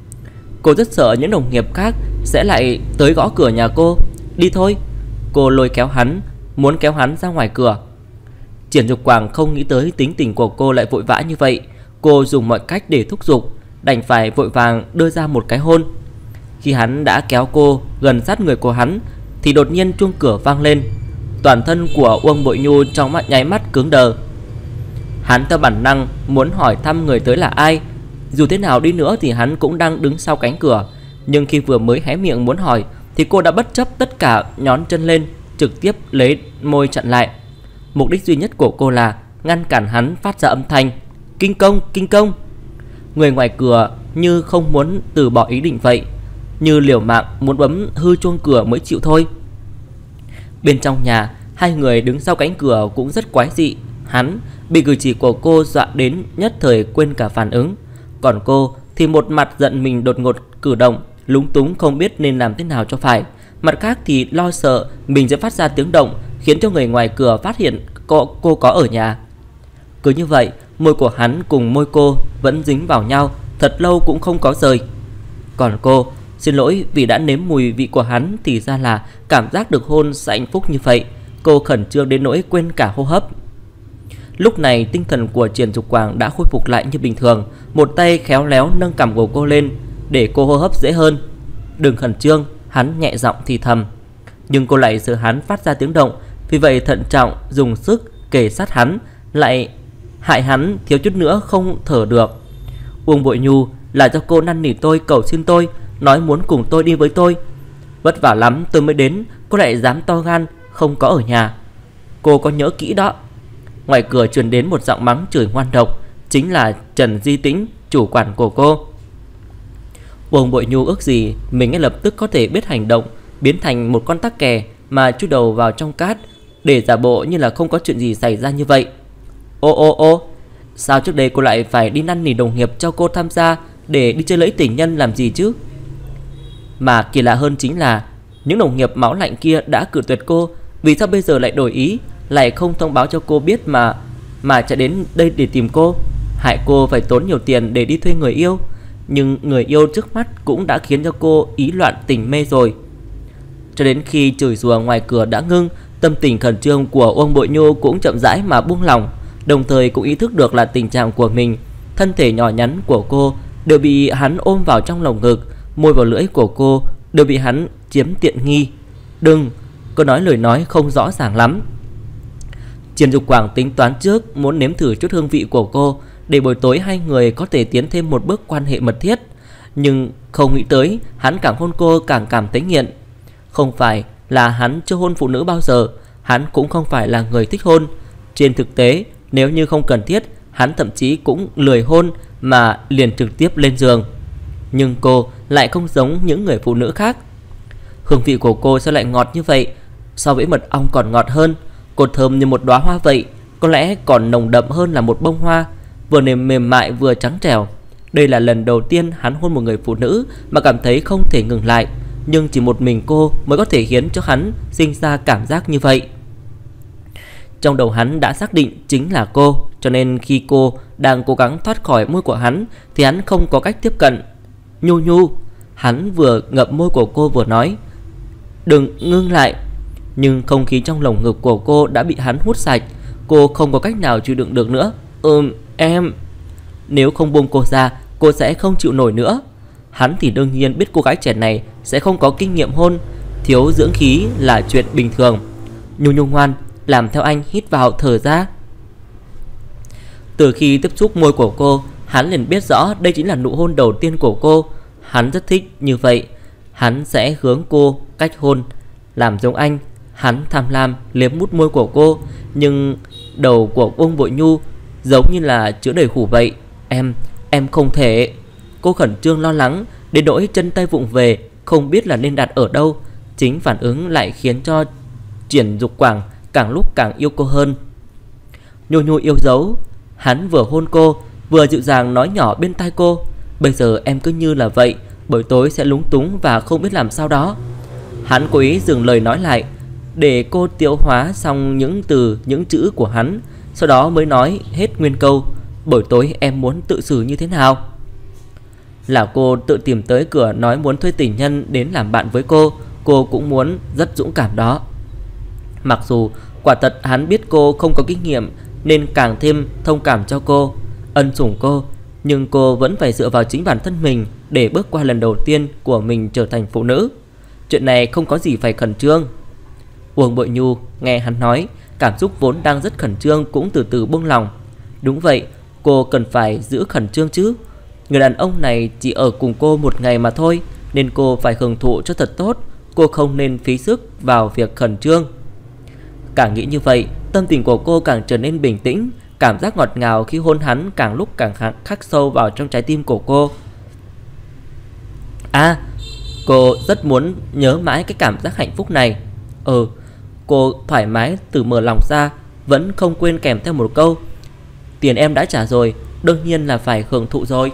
Cô rất sợ những đồng nghiệp khác sẽ lại tới gõ cửa nhà cô. Đi thôi. Cô lôi kéo hắn, muốn kéo hắn ra ngoài cửa. Triển Dục Quảng không nghĩ tới tính tình của cô lại vội vã như vậy. Cô dùng mọi cách để thúc giục, đành phải vội vàng đưa ra một cái hôn. Khi hắn đã kéo cô gần sát người của hắn thì đột nhiên chuông cửa vang lên. Toàn thân của Uông Bội Nhu trong nháy mắt cứng đờ. Hắn theo bản năng muốn hỏi thăm người tới là ai. Dù thế nào đi nữa thì hắn cũng đang đứng sau cánh cửa. Nhưng khi vừa mới hé miệng muốn hỏi thì cô đã bất chấp tất cả, nhón chân lên, trực tiếp lấy môi chặn lại. Mục đích duy nhất của cô là ngăn cản hắn phát ra âm thanh kinh công, kinh công. Người ngoài cửa như không muốn từ bỏ ý định vậy, như liều mạng muốn bấm hư chuông cửa mới chịu thôi. Bên trong nhà, hai người đứng sau cánh cửa cũng rất quái dị. Hắn bị cử chỉ của cô dọa đến nhất thời quên cả phản ứng. Còn cô thì một mặt giận mình đột ngột cử động, lúng túng không biết nên làm thế nào cho phải. Mặt khác thì lo sợ mình sẽ phát ra tiếng động khiến cho người ngoài cửa phát hiện cô có ở nhà. Cứ như vậy, môi của hắn cùng môi cô vẫn dính vào nhau thật lâu cũng không có rời. Còn cô, xin lỗi vì đã nếm mùi vị của hắn thì ra là cảm giác được hôn sẽ hạnh phúc như vậy. Cô khẩn trương đến nỗi quên cả hô hấp. Lúc này tinh thần của Triển Dục Quảng đã khôi phục lại như bình thường. Một tay khéo léo nâng cằm của cô lên để cô hô hấp dễ hơn. Đừng khẩn trương, hắn nhẹ giọng thì thầm. Nhưng cô lại sợ hắn phát ra tiếng động, vì vậy thận trọng dùng sức kề sát hắn, lại hại hắn thiếu chút nữa không thở được. Uông Bội Nhu, là do cô năn nỉ tôi, cầu xin tôi, nói muốn cùng tôi đi với tôi. Vất vả lắm tôi mới đến, cô lại dám to gan không có ở nhà. Cô có nhớ kỹ đó. Ngoài cửa truyền đến một giọng mắng chửi ngoan độc, chính là Trần Di Tĩnh, chủ quản của cô. Uông Bội Nhu ước gì mình ngay lập tức có thể biết hành động, biến thành một con tắc kè mà chui đầu vào trong cát, để giả bộ như là không có chuyện gì xảy ra như vậy. Ô, sao trước đây cô lại phải đi năn nỉ đồng nghiệp cho cô tham gia để đi chơi lễ tình nhân làm gì chứ? Mà kỳ lạ hơn chính là những đồng nghiệp máu lạnh kia đã cự tuyệt cô, vì sao bây giờ lại đổi ý, lại không thông báo cho cô biết mà chạy đến đây để tìm cô, hại cô phải tốn nhiều tiền để đi thuê người yêu. Nhưng người yêu trước mắt cũng đã khiến cho cô ý loạn tình mê rồi. Cho đến khi chửi rủa ngoài cửa đã ngưng, tâm tình khẩn trương của Uông Bội Nhu cũng chậm rãi mà buông lỏng, đồng thời cũng ý thức được là tình trạng của mình. Thân thể nhỏ nhắn của cô đều bị hắn ôm vào trong lồng ngực, môi vào lưỡi của cô đều bị hắn chiếm tiện nghi. Đừng, cô nói lời nói không rõ ràng lắm. Triển Dục Quảng tính toán trước muốn nếm thử chút hương vị của cô, để buổi tối hai người có thể tiến thêm một bước quan hệ mật thiết. Nhưng không nghĩ tới hắn càng hôn cô càng cảm thấy nghiện. Không phải là hắn chưa hôn phụ nữ bao giờ, hắn cũng không phải là người thích hôn. Trên thực tế, nếu như không cần thiết, hắn thậm chí cũng lười hôn mà liền trực tiếp lên giường. Nhưng cô lại không giống những người phụ nữ khác. Hương vị của cô sao lại ngọt như vậy? So với mật ong còn ngọt hơn. Cô thơm như một đóa hoa vậy, có lẽ còn nồng đậm hơn là một bông hoa, vừa mềm mại vừa trắng trẻo. Đây là lần đầu tiên hắn hôn một người phụ nữ mà cảm thấy không thể ngừng lại. Nhưng chỉ một mình cô mới có thể khiến cho hắn sinh ra cảm giác như vậy. Trong đầu hắn đã xác định chính là cô, cho nên khi cô đang cố gắng thoát khỏi môi của hắn thì hắn không có cách tiếp cận. Nhu, hắn vừa ngậm môi của cô vừa nói, đừng ngưng lại. Nhưng không khí trong lồng ngực của cô đã bị hắn hút sạch. Cô không có cách nào chịu đựng được nữa. Em, nếu không buông cô ra, cô sẽ không chịu nổi nữa. Hắn thì đương nhiên biết cô gái trẻ này sẽ không có kinh nghiệm hôn, thiếu dưỡng khí là chuyện bình thường. Nhu ngoan, làm theo anh, hít vào thở ra. Từ khi tiếp xúc môi của cô, hắn liền biết rõ đây chính là nụ hôn đầu tiên của cô. Hắn rất thích như vậy. Hắn sẽ hướng cô cách hôn, làm giống anh. Hắn tham lam liếm mút môi của cô, nhưng đầu của Uông Bội Nhu giống như là chứa đầy hủ vậy. Em không thể. Cô khẩn trương lo lắng đến nỗi chân tay vụng về, không biết là nên đặt ở đâu. Chính phản ứng lại khiến cho Triển Dục Quảng càng lúc càng yêu cô hơn. Nhu yêu dấu. Hắn vừa hôn cô, vừa dịu dàng nói nhỏ bên tai cô: "Bây giờ em cứ như là vậy, buổi tối sẽ lúng túng và không biết làm sao đó." Hắn cố ý dừng lời nói lại để cô tiêu hóa xong những từ, những chữ của hắn, sau đó mới nói hết nguyên câu: "Buổi tối em muốn tự xử như thế nào?" Là cô tự tìm tới cửa nói muốn thuê tình nhân đến làm bạn với cô cũng muốn rất dũng cảm đó. Mặc dù quả thật hắn biết cô không có kinh nghiệm nên càng thêm thông cảm cho cô, ân sủng cô, nhưng cô vẫn phải dựa vào chính bản thân mình để bước qua lần đầu tiên của mình trở thành phụ nữ. Chuyện này không có gì phải khẩn trương. Uông Bội Nhu nghe hắn nói, cảm xúc vốn đang rất khẩn trương cũng từ từ buông lòng. Đúng vậy, cô cần phải giữ khẩn trương chứ. Người đàn ông này chỉ ở cùng cô một ngày mà thôi, nên cô phải hưởng thụ cho thật tốt. Cô không nên phí sức vào việc khẩn trương. Càng nghĩ như vậy, tâm tình của cô càng trở nên bình tĩnh. Cảm giác ngọt ngào khi hôn hắn càng lúc càng khắc sâu vào trong trái tim của cô. Cô rất muốn nhớ mãi cái cảm giác hạnh phúc này. Cô thoải mái từ mở lòng ra, vẫn không quên kèm theo một câu: "Tiền em đã trả rồi, đương nhiên là phải hưởng thụ rồi."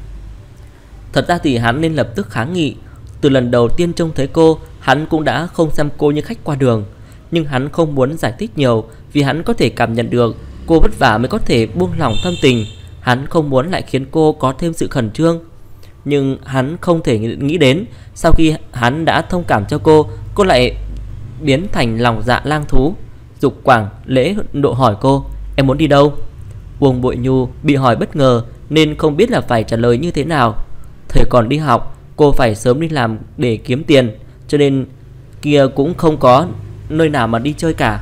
Thật ra thì hắn nên lập tức kháng nghị. Từ lần đầu tiên trông thấy cô, hắn cũng đã không xem cô như khách qua đường. Nhưng hắn không muốn giải thích nhiều, vì hắn có thể cảm nhận được cô vất vả mới có thể buông lòng thâm tình. Hắn không muốn lại khiến cô có thêm sự khẩn trương. Nhưng hắn không thể nghĩ đến, sau khi hắn đã thông cảm cho cô lại biến thành lòng dạ lang thú. Dục Quảng lễ độ hỏi cô: "Em muốn đi đâu?" Uông Bội Nhu bị hỏi bất ngờ nên không biết là phải trả lời như thế nào. Thời còn đi học, cô phải sớm đi làm để kiếm tiền, cho nên kia cũng không có nơi nào mà đi chơi cả.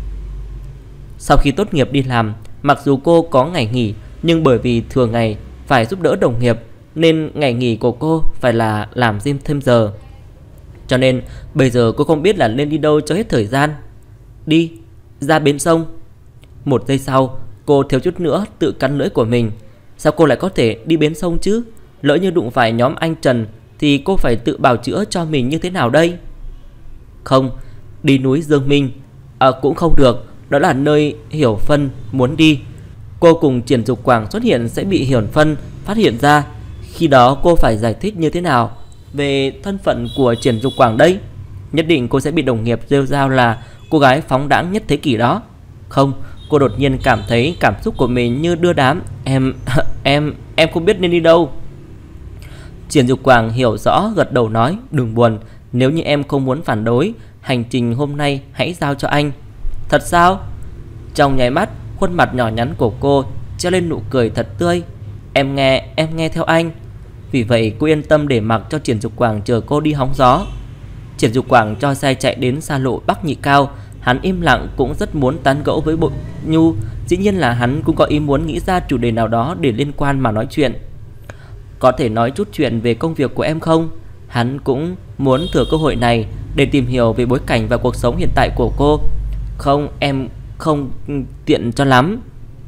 Sau khi tốt nghiệp đi làm, mặc dù cô có ngày nghỉ, nhưng bởi vì thường ngày phải giúp đỡ đồng nghiệp nên ngày nghỉ của cô phải là làm thêm giờ. Cho nên bây giờ cô không biết là nên đi đâu cho hết thời gian. Đi ra bến sông. Một giây sau, cô thiếu chút nữa tự cắn lưỡi của mình. Sao cô lại có thể đi bến sông chứ? Lỡ như đụng phải nhóm anh Trần thì cô phải tự bào chữa cho mình như thế nào đây? Không, đi núi Dương Minh cũng không được. Đó là nơi Hiểu Phân muốn đi. Cô cùng Triển Dục Quảng xuất hiện sẽ bị Hiểu Phân phát hiện ra. Khi đó cô phải giải thích như thế nào về thân phận của Triển Dục Quảng đây? Nhất định cô sẽ bị đồng nghiệp rêu rao là cô gái phóng đãng nhất thế kỷ đó. Không, cô đột nhiên cảm thấy cảm xúc của mình như đưa đám. Em không biết nên đi đâu. Triển Dục Quảng hiểu rõ gật đầu nói: "Đừng buồn, nếu như em không muốn phản đối, hành trình hôm nay hãy giao cho anh." Thật sao? Trong nháy mắt, khuôn mặt nhỏ nhắn của cô treo lên nụ cười thật tươi. Em nghe theo anh." Vì vậy cô yên tâm để mặc cho Triển Dục Quảng chờ cô đi hóng gió. Triển Dục Quảng cho xe chạy đến xa lộ Bắc Nhị Cao. Hắn im lặng cũng rất muốn tán gẫu với Bội Nhu. Dĩ nhiên là hắn cũng có ý muốn nghĩ ra chủ đề nào đó để liên quan mà nói chuyện. "Có thể nói chút chuyện về công việc của em không?" Hắn cũng muốn thừa cơ hội này để tìm hiểu về bối cảnh và cuộc sống hiện tại của cô. "Không, em không tiện cho lắm."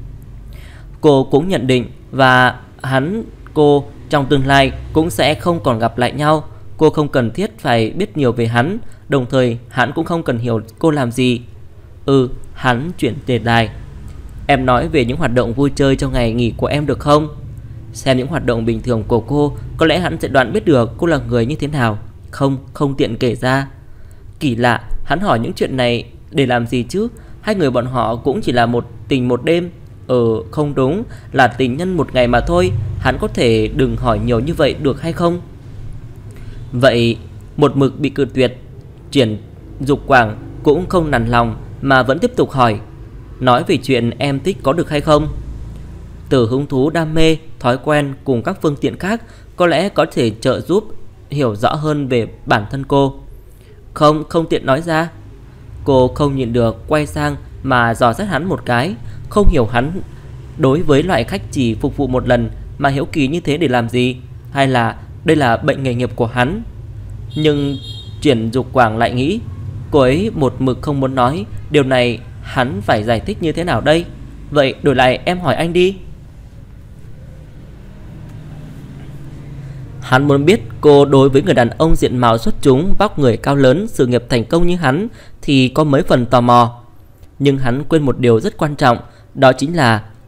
Cô cũng nhận định và cô trong tương lai cũng sẽ không còn gặp lại nhau. Cô không cần thiết phải biết nhiều về hắn, đồng thời hắn cũng không cần hiểu cô làm gì. Hắn chuyển đề tài: "Em nói về những hoạt động vui chơi trong ngày nghỉ của em được không?" Xem những hoạt động bình thường của cô, có lẽ hắn sẽ đoán biết được cô là người như thế nào. Không tiện kể ra. Kỳ lạ, hắn hỏi những chuyện này để làm gì chứ? Hai người bọn họ cũng chỉ là một tình một đêm. Không đúng, là tình nhân một ngày mà thôi. Hắn có thể đừng hỏi nhiều như vậy được hay không? Vậy một mực bị cự tuyệt, Triển Dục Quảng cũng không nản lòng mà vẫn tiếp tục hỏi: "Nói về chuyện em thích có được hay không?" Từ hứng thú, đam mê, thói quen cùng các phương tiện khác có lẽ có thể trợ giúp hiểu rõ hơn về bản thân cô. Không tiện nói ra. Cô không nhịn được quay sang mà dò xét hắn một cái. Không hiểu hắn đối với loại khách chỉ phục vụ một lần mà hiếu kỳ như thế để làm gì, hay là đây là bệnh nghề nghiệp của hắn. Nhưng Triển Dục Quảng lại nghĩ cô ấy một mực không muốn nói. Điều này hắn phải giải thích như thế nào đây? Vậy đổi lại em hỏi anh đi. Hắn muốn biết cô đối với người đàn ông diện mạo xuất chúng, vóc người cao lớn, sự nghiệp thành công như hắn thì có mấy phần tò mò. Nhưng hắn quên một điều rất quan trọng, đó chính là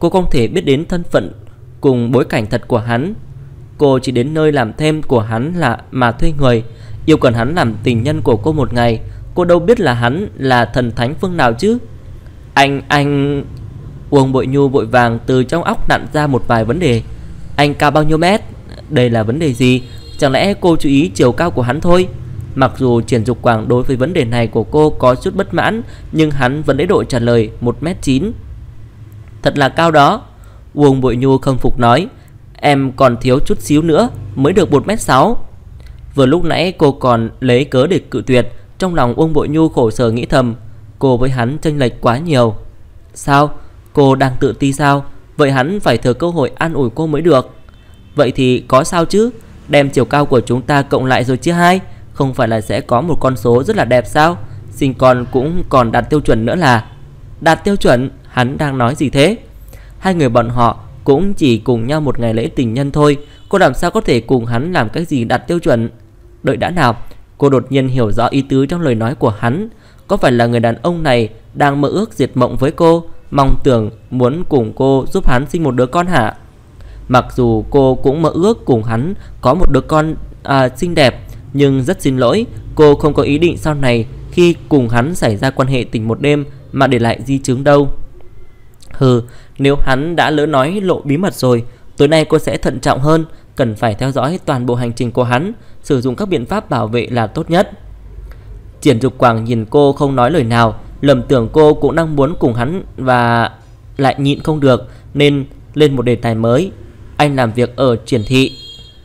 Cô không thể biết đến thân phận cùng bối cảnh thật của hắn. Cô chỉ đến nơi làm thêm của hắn mà thuê người, yêu cầu hắn làm tình nhân của cô một ngày. Cô đâu biết là hắn là thần thánh phương nào chứ. Anh Uông Bội Nhu vội vàng từ trong óc nặn ra một vài vấn đề. Anh cao bao nhiêu mét? Đây là vấn đề gì? Chẳng lẽ cô chú ý chiều cao của hắn thôi? Mặc dù Triển Dục Quảng đối với vấn đề này của cô có chút bất mãn, nhưng hắn vẫn lấy độ trả lời 1m9. Thật là cao đó. Uông Bội Nhu khâm phục nói. Em còn thiếu chút xíu nữa mới được 1m6. Vừa lúc nãy cô còn lấy cớ để cự tuyệt. Trong lòng Uông Bội Nhu khổ sở nghĩ thầm, cô với hắn chênh lệch quá nhiều. Sao? Cô đang tự ti sao? Vậy hắn phải thừa cơ hội an ủi cô mới được. Vậy thì có sao chứ? Đem chiều cao của chúng ta cộng lại rồi chia hai, không phải là sẽ có một con số rất là đẹp sao? Sinh con cũng còn đạt tiêu chuẩn nữa là. Đạt tiêu chuẩn? Hắn đang nói gì thế? Hai người bọn họ cũng chỉ cùng nhau một ngày lễ tình nhân thôi, cô làm sao có thể cùng hắn làm cái gì đạt tiêu chuẩn? Đợi đã nào. Cô đột nhiên hiểu rõ ý tứ trong lời nói của hắn. Có phải là người đàn ông này đang mơ ước diệt mộng với cô, mong tưởng muốn cùng cô giúp hắn sinh một đứa con hả? Mặc dù cô cũng mơ ước cùng hắn có một đứa con xinh đẹp, nhưng rất xin lỗi, cô không có ý định sau này khi cùng hắn xảy ra quan hệ tình một đêm mà để lại di chứng đâu. Nếu hắn đã lỡ nói lộ bí mật rồi, tối nay cô sẽ thận trọng hơn, cần phải theo dõi toàn bộ hành trình của hắn, sử dụng các biện pháp bảo vệ là tốt nhất. Triển Dục Quảng nhìn cô không nói lời nào, lầm tưởng cô cũng đang muốn cùng hắn và lại nhịn không được nên lên một đề tài mới. Anh làm việc ở Triển thị.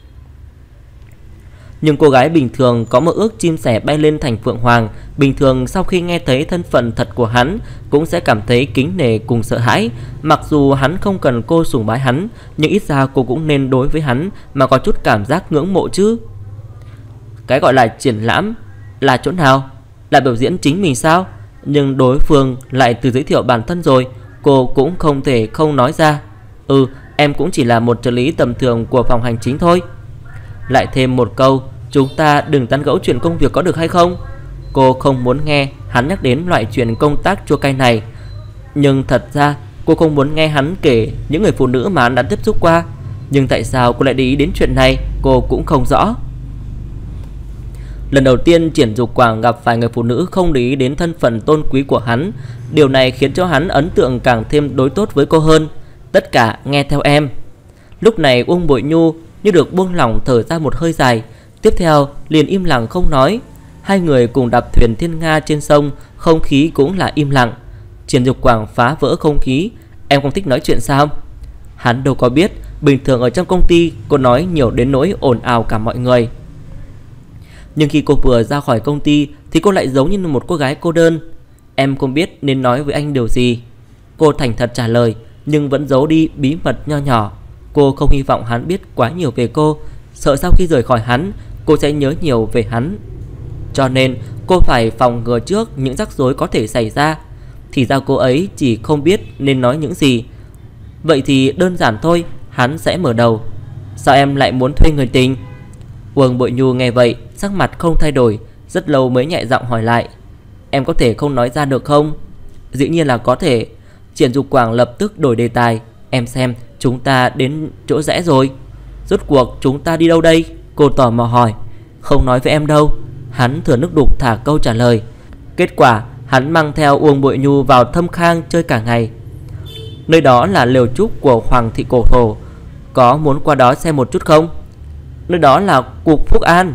Nhưng cô gái bình thường có mơ ước chim sẻ bay lên thành phượng hoàng, bình thường sau khi nghe thấy thân phận thật của hắn cũng sẽ cảm thấy kính nể cùng sợ hãi. Mặc dù hắn không cần cô sùng bái hắn, nhưng ít ra cô cũng nên đối với hắn mà có chút cảm giác ngưỡng mộ chứ. Cái gọi là triển lãm là chỗ nào? Là biểu diễn chính mình sao? Nhưng đối phương lại tự giới thiệu bản thân rồi, cô cũng không thể không nói ra. Em cũng chỉ là một trợ lý tầm thường của phòng hành chính thôi. Lại thêm một câu, chúng ta đừng tán gẫu chuyện công việc có được hay không? Cô không muốn nghe hắn nhắc đến loại chuyện công tác chua cay này. Nhưng thật ra cô không muốn nghe hắn kể những người phụ nữ mà hắn đã tiếp xúc qua. Nhưng tại sao cô lại để ý đến chuyện này, cô cũng không rõ. Lần đầu tiên Triển Dục Quảng gặp phải người phụ nữ không để ý đến thân phận tôn quý của hắn. Điều này khiến cho hắn ấn tượng càng thêm đối tốt với cô hơn. Tất cả nghe theo em. Lúc này Uông Bội Nhu như được buông lỏng thở ra một hơi dài. Tiếp theo liền im lặng không nói. Hai người cùng đạp thuyền thiên nga trên sông, không khí cũng là im lặng. Triển Dục Quảng phá vỡ không khí. Em không thích nói chuyện sao? Hắn đâu có biết, bình thường ở trong công ty cô nói nhiều đến nỗi ồn ào cả mọi người. Nhưng khi cô vừa ra khỏi công ty thì cô lại giống như một cô gái cô đơn. Em không biết nên nói với anh điều gì. Cô thành thật trả lời, nhưng vẫn giấu đi bí mật nho nhỏ. Cô không hy vọng hắn biết quá nhiều về cô, sợ sau khi rời khỏi hắn cô sẽ nhớ nhiều về hắn. Cho nên cô phải phòng ngừa trước những rắc rối có thể xảy ra. Thì ra cô ấy chỉ không biết nên nói những gì. Vậy thì đơn giản thôi, hắn sẽ mở đầu. Sao em lại muốn thuê người tình? Uông Bội Nhu nghe vậy, sắc mặt không thay đổi, rất lâu mới nhẹ giọng hỏi lại. Em có thể không nói ra được không? Dĩ nhiên là có thể. Triển Dục Quảng lập tức đổi đề tài. Em xem, chúng ta đến chỗ rẽ rồi. Rốt cuộc chúng ta đi đâu đây? Cô tò mò hỏi. Không nói với em đâu. Hắn thừa nước đục thả câu trả lời. Kết quả hắn mang theo Uông Bội Nhu vào Thâm Khang chơi cả ngày. Nơi đó là lều trúc của Hoàng thị Cổ Thổ. Có muốn qua đó xem một chút không? Nơi đó là Cục Phúc An.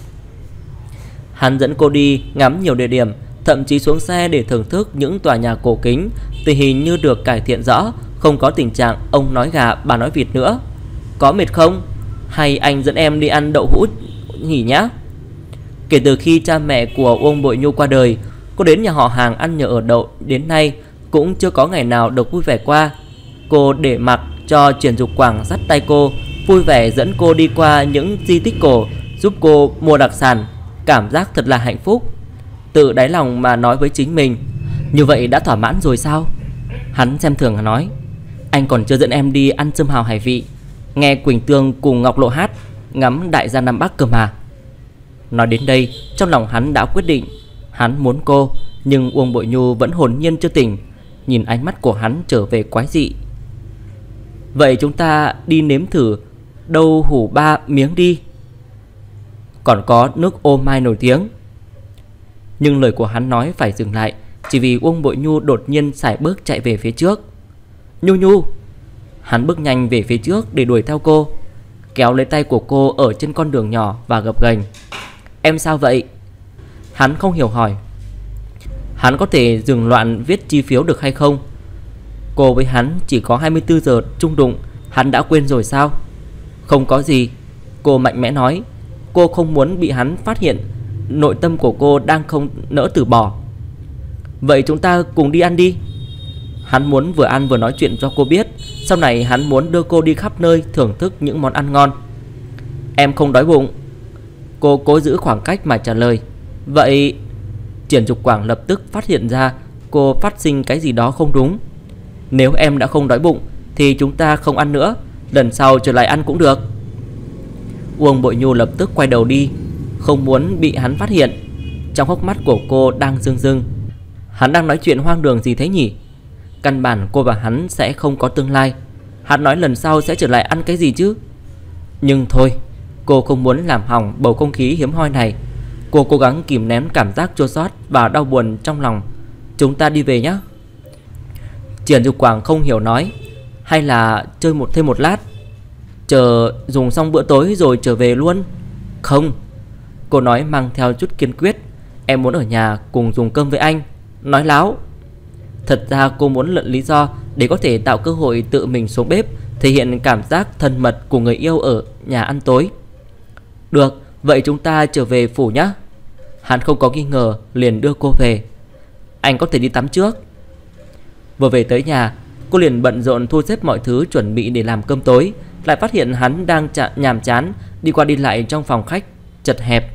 Hắn dẫn cô đi ngắm nhiều địa điểm, thậm chí xuống xe để thưởng thức những tòa nhà cổ kính. Tình hình như được cải thiện rõ, không có tình trạng ông nói gà bà nói vịt nữa. Có mệt không? Hay anh dẫn em đi ăn đậu hũ nghỉ nhá. Kể từ khi cha mẹ của Uông Bội Nhu qua đời, cô đến nhà họ hàng ăn nhờ ở đậu đến nay cũng chưa có ngày nào được vui vẻ qua. Cô để mặc cho Triển Dục Quảng dắt tay cô, vui vẻ dẫn cô đi qua những di tích cổ, giúp cô mua đặc sản. Cảm giác thật là hạnh phúc. Tự đáy lòng mà nói với chính mình. Như vậy đã thỏa mãn rồi sao? Hắn xem thường nói. Anh còn chưa dẫn em đi ăn sâm hào hải vị, nghe Quỳnh Tương cùng Ngọc Lộ hát, ngắm đại gia Nam Bắc cơ mà. Nói đến đây, trong lòng hắn đã quyết định. Hắn muốn cô, nhưng Uông Bội Nhu vẫn hồn nhiên chưa tỉnh. Nhìn ánh mắt của hắn trở về quái dị. Vậy chúng ta đi nếm thử đậu hũ 3 miếng đi. Còn có nước ô mai nổi tiếng. Nhưng lời của hắn nói phải dừng lại, chỉ vì Uông Bội Nhu đột nhiên sải bước chạy về phía trước. Nhu Nhu! Hắn bước nhanh về phía trước để đuổi theo cô, kéo lấy tay của cô ở trên con đường nhỏ và gập ghềnh. Em sao vậy? Hắn không hiểu hỏi. Hắn có thể dừng loạn viết chi phiếu được hay không? Cô với hắn chỉ có 24 giờ chung đụng, hắn đã quên rồi sao? Không có gì, cô mạnh mẽ nói. Cô không muốn bị hắn phát hiện nội tâm của cô đang không nỡ từ bỏ. Vậy chúng ta cùng đi ăn đi. Hắn muốn vừa ăn vừa nói chuyện cho cô biết sau này hắn muốn đưa cô đi khắp nơi thưởng thức những món ăn ngon. Em không đói bụng. Cô cố giữ khoảng cách mà trả lời. Vậy... Triển Dục Quảng lập tức phát hiện ra cô phát sinh cái gì đó không đúng. Nếu em đã không đói bụng thì chúng ta không ăn nữa, lần sau trở lại ăn cũng được. Uông Bội Nhu lập tức quay đầu đi, không muốn bị hắn phát hiện. Trong hốc mắt của cô đang rưng rưng. Hắn đang nói chuyện hoang đường gì thế nhỉ? Căn bản cô và hắn sẽ không có tương lai. Hắn nói lần sau sẽ trở lại ăn cái gì chứ? Nhưng thôi, cô không muốn làm hỏng bầu không khí hiếm hoi này. Cô cố gắng kìm nén cảm giác chua xót và đau buồn trong lòng. Chúng ta đi về nhé. Triển Dục Quảng không hiểu nói. Hay là chơi thêm một lát, chờ dùng xong bữa tối rồi trở về luôn? Không. Cô nói mang theo chút kiên quyết. Em muốn ở nhà cùng dùng cơm với anh. Nói láo. Thật ra cô muốn lượn lý do để có thể tạo cơ hội tự mình xuống bếp, thể hiện cảm giác thân mật của người yêu ở nhà ăn tối. Được, vậy chúng ta trở về phủ nhé. Hắn không có nghi ngờ liền đưa cô về. Anh có thể đi tắm trước. Vừa về tới nhà, cô liền bận rộn thu xếp mọi thứ chuẩn bị để làm cơm tối, lại phát hiện hắn đang nhàm chán đi qua đi lại trong phòng khách chật hẹp.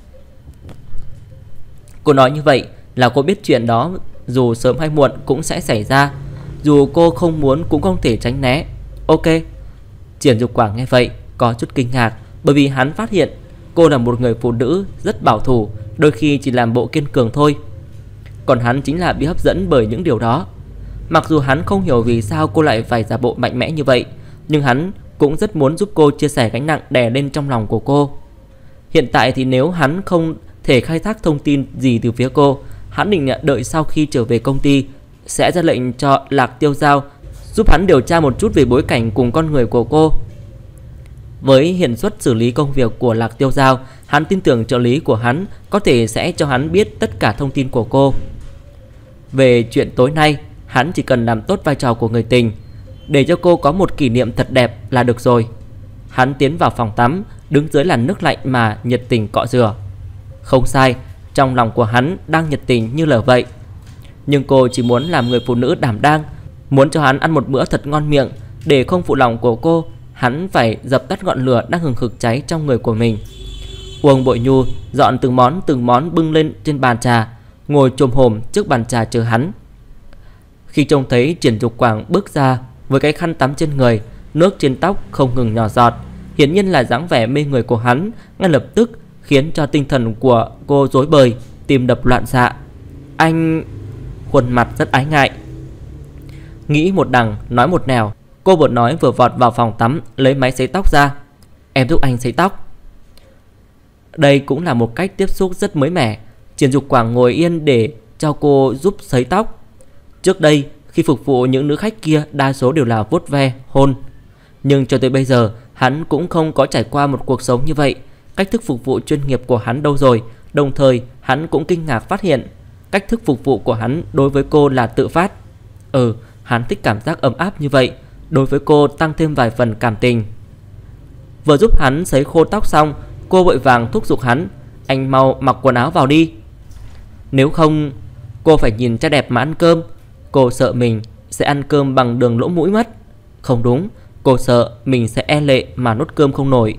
Cô nói như vậy là cô biết chuyện đó dù sớm hay muộn cũng sẽ xảy ra, dù cô không muốn cũng không thể tránh né. Ok. Triển Dục Quảng nghe vậy có chút kinh ngạc, bởi vì hắn phát hiện cô là một người phụ nữ rất bảo thủ, đôi khi chỉ làm bộ kiên cường thôi. Còn hắn chính là bị hấp dẫn bởi những điều đó. Mặc dù hắn không hiểu vì sao cô lại phải giả bộ mạnh mẽ như vậy, nhưng hắn cũng rất muốn giúp cô chia sẻ gánh nặng đè lên trong lòng của cô. Hiện tại thì nếu hắn không thể khai thác thông tin gì từ phía cô, hắn định đợi sau khi trở về công ty sẽ ra lệnh cho Lạc Tiêu Giao giúp hắn điều tra một chút về bối cảnh cùng con người của cô. Với hiện suất xử lý công việc của Lạc Tiêu Giao, hắn tin tưởng trợ lý của hắn có thể sẽ cho hắn biết tất cả thông tin của cô. Về chuyện tối nay, hắn chỉ cần làm tốt vai trò của người tình, để cho cô có một kỷ niệm thật đẹp là được rồi. Hắn tiến vào phòng tắm, đứng dưới làn nước lạnh mà nhiệt tình cọ rửa. Không sai, trong lòng của hắn đang nhiệt tình như lở vậy. Nhưng cô chỉ muốn làm người phụ nữ đảm đang, muốn cho hắn ăn một bữa thật ngon miệng. Để không phụ lòng của cô, hắn phải dập tắt ngọn lửa đang hừng hực cháy trong người của mình. Uông Bội Nhu dọn từng món bưng lên trên bàn trà, ngồi chồm hổm trước bàn trà chờ hắn. Khi trông thấy Triển Dục Quảng bước ra với cái khăn tắm trên người, nước trên tóc không ngừng nhỏ giọt, hiển nhiên là dáng vẻ mê người của hắn ngay lập tức khiến cho tinh thần của cô rối bời, tim đập loạn xạ. Anh... Khuôn mặt rất ái ngại. Nghĩ một đằng nói một nẻo, cô vừa nói vừa vọt vào phòng tắm lấy máy sấy tóc ra. Em giúp anh sấy tóc. Đây cũng là một cách tiếp xúc rất mới mẻ. Triển Dục Quảng ngồi yên để cho cô giúp sấy tóc. Trước đây khi phục vụ những nữ khách kia đa số đều là vuốt ve, hôn. Nhưng cho tới bây giờ hắn cũng không có trải qua một cuộc sống như vậy. Cách thức phục vụ chuyên nghiệp của hắn đâu rồi? Đồng thời hắn cũng kinh ngạc phát hiện cách thức phục vụ của hắn đối với cô là tự phát. Hắn thích cảm giác ấm áp như vậy, đối với cô tăng thêm vài phần cảm tình. Vừa giúp hắn sấy khô tóc xong, cô vội vàng thúc giục hắn. Anh mau mặc quần áo vào đi. Nếu không cô phải nhìn trai đẹp mà ăn cơm. Cô sợ mình sẽ ăn cơm bằng đường lỗ mũi mất. Không đúng, cô sợ mình sẽ e lệ mà nuốt cơm không nổi.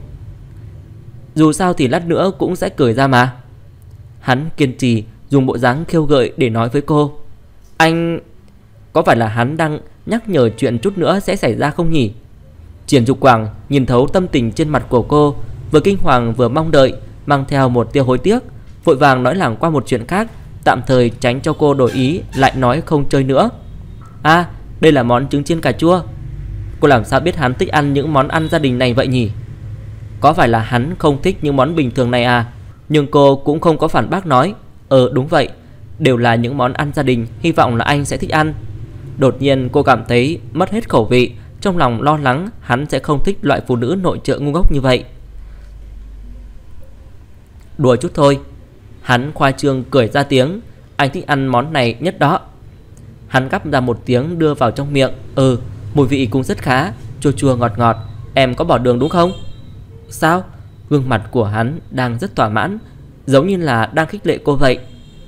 Dù sao thì lát nữa cũng sẽ cười ra mà. Hắn kiên trì dùng bộ dáng khiêu gợi để nói với cô. Anh... Có phải là hắn đang nhắc nhở chuyện chút nữa sẽ xảy ra không nhỉ? Triển Dục Quảng nhìn thấu tâm tình trên mặt của cô, vừa kinh hoàng vừa mong đợi, mang theo một tia hối tiếc, vội vàng nói lảng qua một chuyện khác, tạm thời tránh cho cô đổi ý lại nói không chơi nữa. Đây là món trứng chiên cà chua. Cô làm sao biết hắn thích ăn những món ăn gia đình này vậy nhỉ? Có phải là hắn không thích những món bình thường này à? Nhưng cô cũng không có phản bác, nói đúng vậy, đều là những món ăn gia đình, hy vọng là anh sẽ thích ăn. Đột nhiên cô cảm thấy mất hết khẩu vị, trong lòng lo lắng hắn sẽ không thích loại phụ nữ nội trợ ngu ngốc như vậy. Đùa chút thôi. Hắn khoa trương cười ra tiếng. Anh thích ăn món này nhất đó. Hắn gắp ra một tiếng đưa vào trong miệng. Mùi vị cũng rất khá, chua chua ngọt ngọt. Em có bỏ đường đúng không? Sao? Gương mặt của hắn đang rất thỏa mãn, giống như là đang khích lệ cô vậy.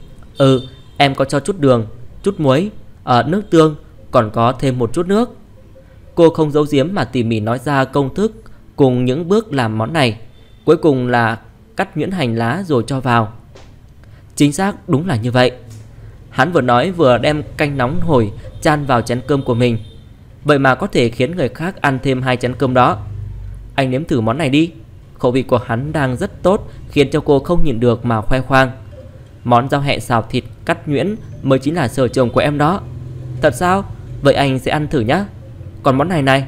Em có cho chút đường, chút muối, nước tương, còn có thêm một chút nước. Cô không giấu giếm mà tỉ mỉ nói ra công thức cùng những bước làm món này. Cuối cùng là cắt nhuyễn hành lá rồi cho vào. Chính xác, đúng là như vậy. Hắn vừa nói vừa đem canh nóng hổi chan vào chén cơm của mình. Vậy mà có thể khiến người khác ăn thêm 2 chén cơm đó. Anh nếm thử món này đi. Khẩu vị của hắn đang rất tốt, khiến cho cô không nhịn được mà khoe khoang. Món rau hẹ xào thịt cắt nhuyễn mới chính là sở trường của em đó. Thật sao? Vậy anh sẽ ăn thử nhé. Còn món này này.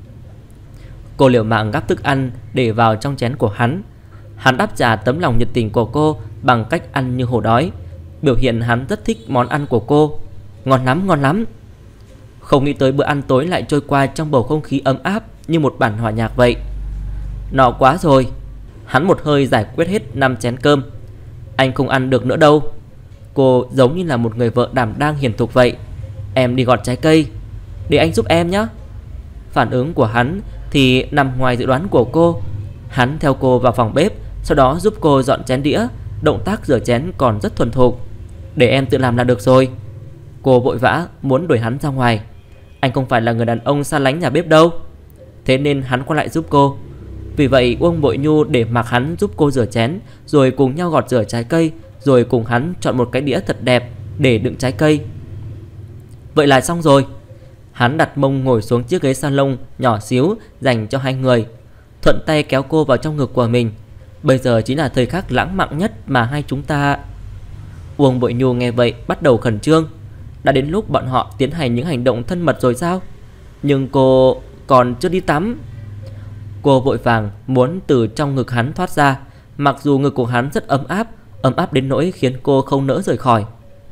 Cô liều mạng gắp thức ăn để vào trong chén của hắn. Hắn đáp trả tấm lòng nhiệt tình của cô bằng cách ăn như hổ đói, biểu hiện hắn rất thích món ăn của cô. Ngon lắm, ngon lắm. Không nghĩ tới bữa ăn tối lại trôi qua trong bầu không khí ấm áp như một bản hòa nhạc vậy. No quá rồi. Hắn một hơi giải quyết hết 5 chén cơm. Anh không ăn được nữa đâu. Cô giống như là một người vợ đảm đang hiền thục vậy. Em đi gọt trái cây, để anh giúp em nhé. Phản ứng của hắn thì nằm ngoài dự đoán của cô. Hắn theo cô vào phòng bếp, sau đó giúp cô dọn chén đĩa. Động tác rửa chén còn rất thuần thục. Để em tự làm là được rồi. Cô vội vã muốn đuổi hắn ra ngoài. Anh không phải là người đàn ông xa lánh nhà bếp đâu. Thế nên hắn quay lại giúp cô. Vì vậy Uông Bội Nhu để mặc hắn giúp cô rửa chén, rồi cùng nhau gọt rửa trái cây, rồi cùng hắn chọn một cái đĩa thật đẹp để đựng trái cây. Vậy là xong rồi. Hắn đặt mông ngồi xuống chiếc ghế salon nhỏ xíu dành cho 2 người, thuận tay kéo cô vào trong ngực của mình. Bây giờ chính là thời khắc lãng mạn nhất mà hai chúng ta. Uông Bội Nhu nghe vậy bắt đầu khẩn trương. Đã đến lúc bọn họ tiến hành những hành động thân mật rồi sao? Nhưng cô còn chưa đi tắm. Cô vội vàng muốn từ trong ngực hắn thoát ra, mặc dù ngực của hắn rất ấm áp đến nỗi khiến cô không nỡ rời khỏi.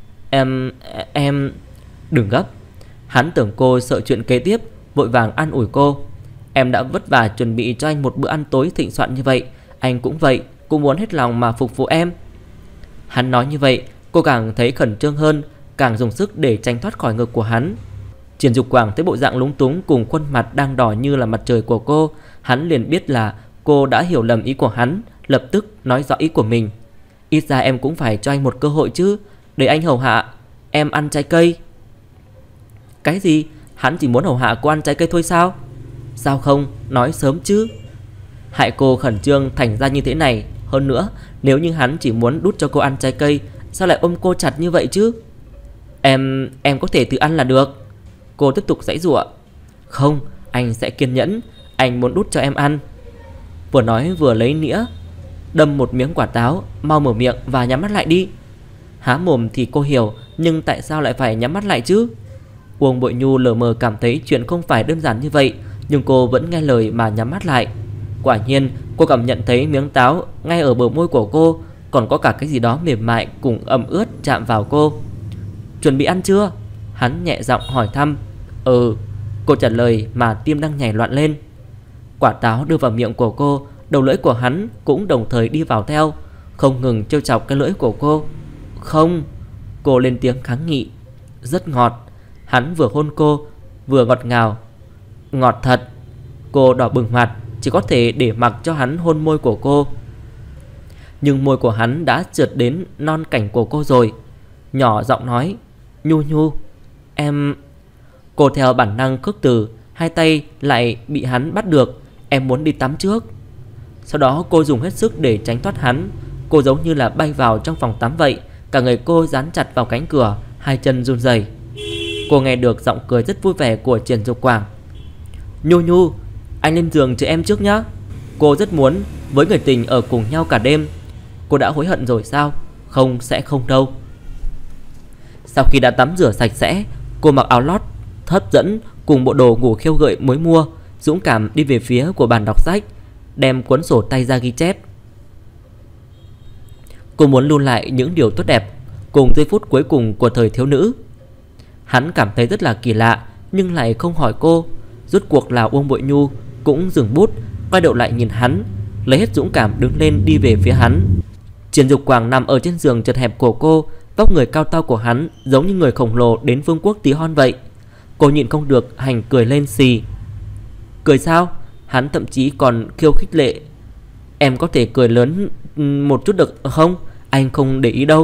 Em đừng gấp. Hắn tưởng cô sợ chuyện kế tiếp, vội vàng an ủi cô. Em đã vất vả chuẩn bị cho anh một bữa ăn tối thịnh soạn như vậy, anh cũng vậy, cũng muốn hết lòng mà phục vụ em. Hắn nói như vậy, cô càng thấy khẩn trương hơn, càng dùng sức để tránh thoát khỏi ngực của hắn. Triển Dục Quảng thấy bộ dạng lúng túng cùng khuôn mặt đang đỏ như là mặt trời của cô, hắn liền biết là cô đã hiểu lầm ý của hắn, lập tức nói rõ ý của mình. Ít ra em cũng phải cho anh một cơ hội chứ, để anh hầu hạ em ăn trái cây. Cái gì? Hắn chỉ muốn hầu hạ cô ăn trái cây thôi sao? Sao không nói sớm chứ? Hại cô khẩn trương thành ra như thế này. Hơn nữa, nếu như hắn chỉ muốn đút cho cô ăn trái cây, sao lại ôm cô chặt như vậy chứ? Em có thể tự ăn là được. Cô tiếp tục giãy giụa. Không, anh sẽ kiên nhẫn, anh muốn đút cho em ăn. Vừa nói vừa lấy nĩa đâm một miếng quả táo. Mau mở miệng và nhắm mắt lại đi. Há mồm thì cô hiểu, nhưng tại sao lại phải nhắm mắt lại chứ? Uông Bội Nhu lờ mờ cảm thấy chuyện không phải đơn giản như vậy, nhưng cô vẫn nghe lời mà nhắm mắt lại. Quả nhiên cô cảm nhận thấy miếng táo ngay ở bờ môi của cô, còn có cả cái gì đó mềm mại cùng ẩm ướt chạm vào cô. Chuẩn bị ăn chưa? Hắn nhẹ giọng hỏi thăm. Cô trả lời mà tim đang nhảy loạn lên. Quả táo đưa vào miệng của cô, đầu lưỡi của hắn cũng đồng thời đi vào theo, không ngừng trêu chọc cái lưỡi của cô. Không. Cô lên tiếng kháng nghị. Rất ngọt. Hắn vừa hôn cô vừa ngọt ngào. Ngọt thật. Cô đỏ bừng mặt, chỉ có thể để mặc cho hắn hôn môi của cô. Nhưng môi của hắn đã trượt đến non cảnh của cô rồi. Nhỏ giọng nói. Nhu Nhu, em... Cô theo bản năng khước từ, hai tay lại bị hắn bắt được. Em muốn đi tắm trước. Sau đó cô dùng hết sức để tránh thoát hắn. Cô giống như là bay vào trong phòng tắm vậy. Cả người cô dán chặt vào cánh cửa, hai chân run rẩy. Cô nghe được giọng cười rất vui vẻ của Triển Dục Quảng. Nhu Nhu, anh lên giường chờ em trước nhá. Cô rất muốn với người tình ở cùng nhau cả đêm. Cô đã hối hận rồi sao? Không, sẽ không đâu. Sau khi đã tắm rửa sạch sẽ, cô mặc áo lót hấp dẫn cùng bộ đồ ngủ khiêu gợi mới mua, dũng cảm đi về phía của bàn đọc sách, đem cuốn sổ tay ra ghi chép. Cô muốn lưu lại những điều tốt đẹp cùng giây phút cuối cùng của thời thiếu nữ. Hắn cảm thấy rất là kỳ lạ nhưng lại không hỏi cô. Rốt cuộc là Uông Bội Nhu cũng dừng bút, quay đầu lại nhìn hắn, lấy hết dũng cảm đứng lên đi về phía hắn. Triển Dục Quảng nằm ở trên giường chật hẹp của cô, vóc người cao to của hắn giống như người khổng lồ đến vương quốc tí hon vậy. Cô nhịn không được hành cười lên xì. Cười sao? Hắn thậm chí còn khiêu khích lệ. Em có thể cười lớn một chút được không? Anh không để ý đâu.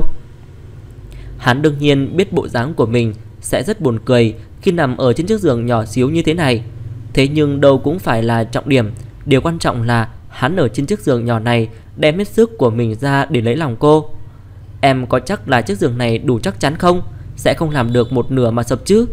Hắn đương nhiên biết bộ dáng của mình sẽ rất buồn cười khi nằm ở trên chiếc giường nhỏ xíu như thế này. Thế nhưng đâu cũng phải là trọng điểm. Điều quan trọng là hắn ở trên chiếc giường nhỏ này đem hết sức của mình ra để lấy lòng cô. Em có chắc là chiếc giường này đủ chắc chắn không? Sẽ không làm được một nửa mà sập chứ?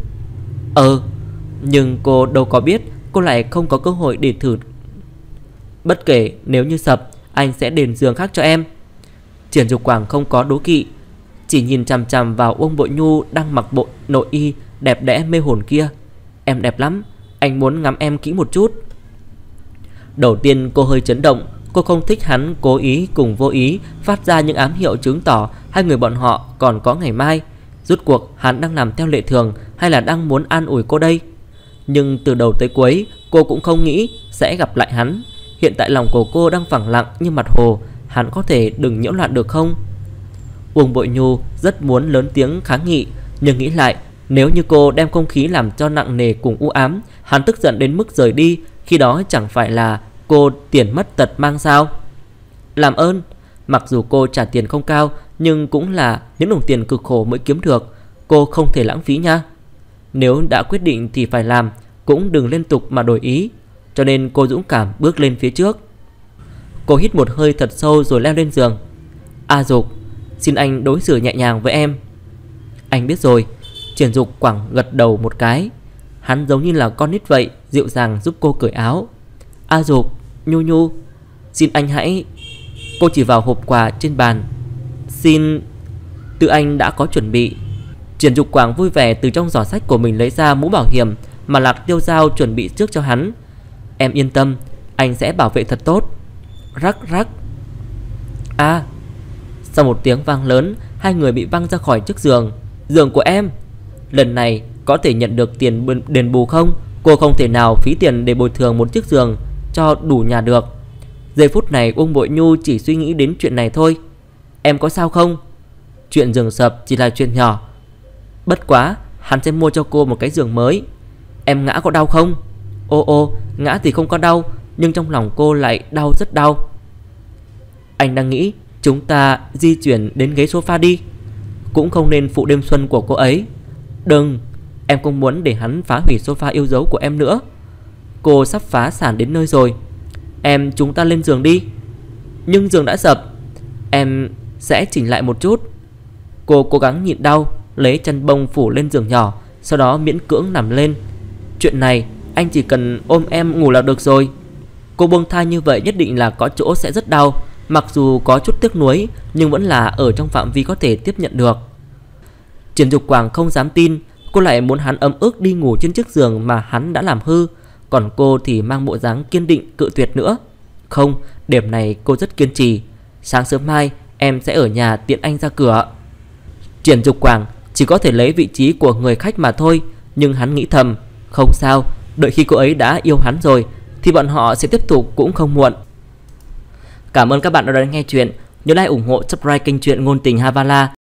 Nhưng cô đâu có biết cô lại không có cơ hội để thử. Bất kể nếu như sập, anh sẽ đền giường khác cho em. Triển Dục Quảng không có đố kỵ, chỉ nhìn chằm chằm vào Uông Bội Nhu đang mặc bộ nội y đẹp đẽ mê hồn kia. Em đẹp lắm, anh muốn ngắm em kỹ một chút. Đầu tiên cô hơi chấn động. Cô không thích hắn cố ý cùng vô ý phát ra những ám hiệu chứng tỏ hai người bọn họ còn có ngày mai. Rốt cuộc hắn đang làm theo lệ thường hay là đang muốn an ủi cô đây? Nhưng từ đầu tới cuối cô cũng không nghĩ sẽ gặp lại hắn. Hiện tại lòng của cô đang phẳng lặng như mặt hồ. Hắn có thể đừng nhiễu loạn được không? Uông Bội Nhu rất muốn lớn tiếng kháng nghị, nhưng nghĩ lại, nếu như cô đem không khí làm cho nặng nề cùng u ám, hắn tức giận đến mức rời đi, khi đó chẳng phải là cô tiền mất tật mang sao? Làm ơn. Mặc dù cô trả tiền không cao, nhưng cũng là những đồng tiền cực khổ mới kiếm được. Cô không thể lãng phí nha. Nếu đã quyết định thì phải làm, cũng đừng liên tục mà đổi ý. Cho nên cô dũng cảm bước lên phía trước. Cô hít một hơi thật sâu rồi leo lên giường. A Dục, xin anh đối xử nhẹ nhàng với em. Anh biết rồi. Triển Dục Quảng gật đầu một cái. Hắn giống như là con nít vậy, dịu dàng giúp cô cởi áo. A Dục, Nhu Nhu, xin anh hãy. Cô chỉ vào hộp quà trên bàn. Xin. Tự anh đã có chuẩn bị. Triển Dục Quảng vui vẻ từ trong giỏ sách của mình lấy ra mũ bảo hiểm mà Lạc Tiêu Giao chuẩn bị trước cho hắn. Em yên tâm, anh sẽ bảo vệ thật tốt. Rắc rắc. Sau một tiếng vang lớn, hai người bị văng ra khỏi chiếc giường. Giường của em. Lần này có thể nhận được tiền đền bù không? Cô không thể nào phí tiền để bồi thường một chiếc giường cho đủ nhà được. Giây phút này Uông Bội Nhu chỉ suy nghĩ đến chuyện này thôi. Em có sao không? Chuyện giường sập chỉ là chuyện nhỏ. Bất quá hắn sẽ mua cho cô một cái giường mới. Em ngã có đau không? Ô, ngã thì không có đau, nhưng trong lòng cô lại đau, rất đau. Anh đang nghĩ chúng ta di chuyển đến ghế sofa đi. Cũng không nên phụ đêm xuân của cô ấy. Đừng, em không muốn để hắn phá hủy sofa yêu dấu của em nữa. Cô sắp phá sản đến nơi rồi. Chúng ta lên giường đi. Nhưng giường đã sập. Em sẽ chỉnh lại một chút. Cô cố gắng nhịn đau, lấy chăn bông phủ lên giường nhỏ, sau đó miễn cưỡng nằm lên. Chuyện này anh chỉ cần ôm em ngủ là được rồi. Cô buông tha như vậy nhất định là có chỗ sẽ rất đau. Mặc dù có chút tiếc nuối, nhưng vẫn là ở trong phạm vi có thể tiếp nhận được. Triển Dục Quảng không dám tin cô lại muốn hắn ấm ức đi ngủ trên chiếc giường mà hắn đã làm hư. Còn cô thì mang bộ dáng kiên định cự tuyệt nữa. Không, điểm này cô rất kiên trì. Sáng sớm mai em sẽ ở nhà tiện anh ra cửa. Triển Dục Quảng chỉ có thể lấy vị trí của người khách mà thôi. Nhưng hắn nghĩ thầm, không sao, đợi khi cô ấy đã yêu hắn rồi thì bọn họ sẽ tiếp tục cũng không muộn. Cảm ơn các bạn đã đón nghe chuyện. Nhớ like, ủng hộ, subscribe kênh truyện ngôn tình Havala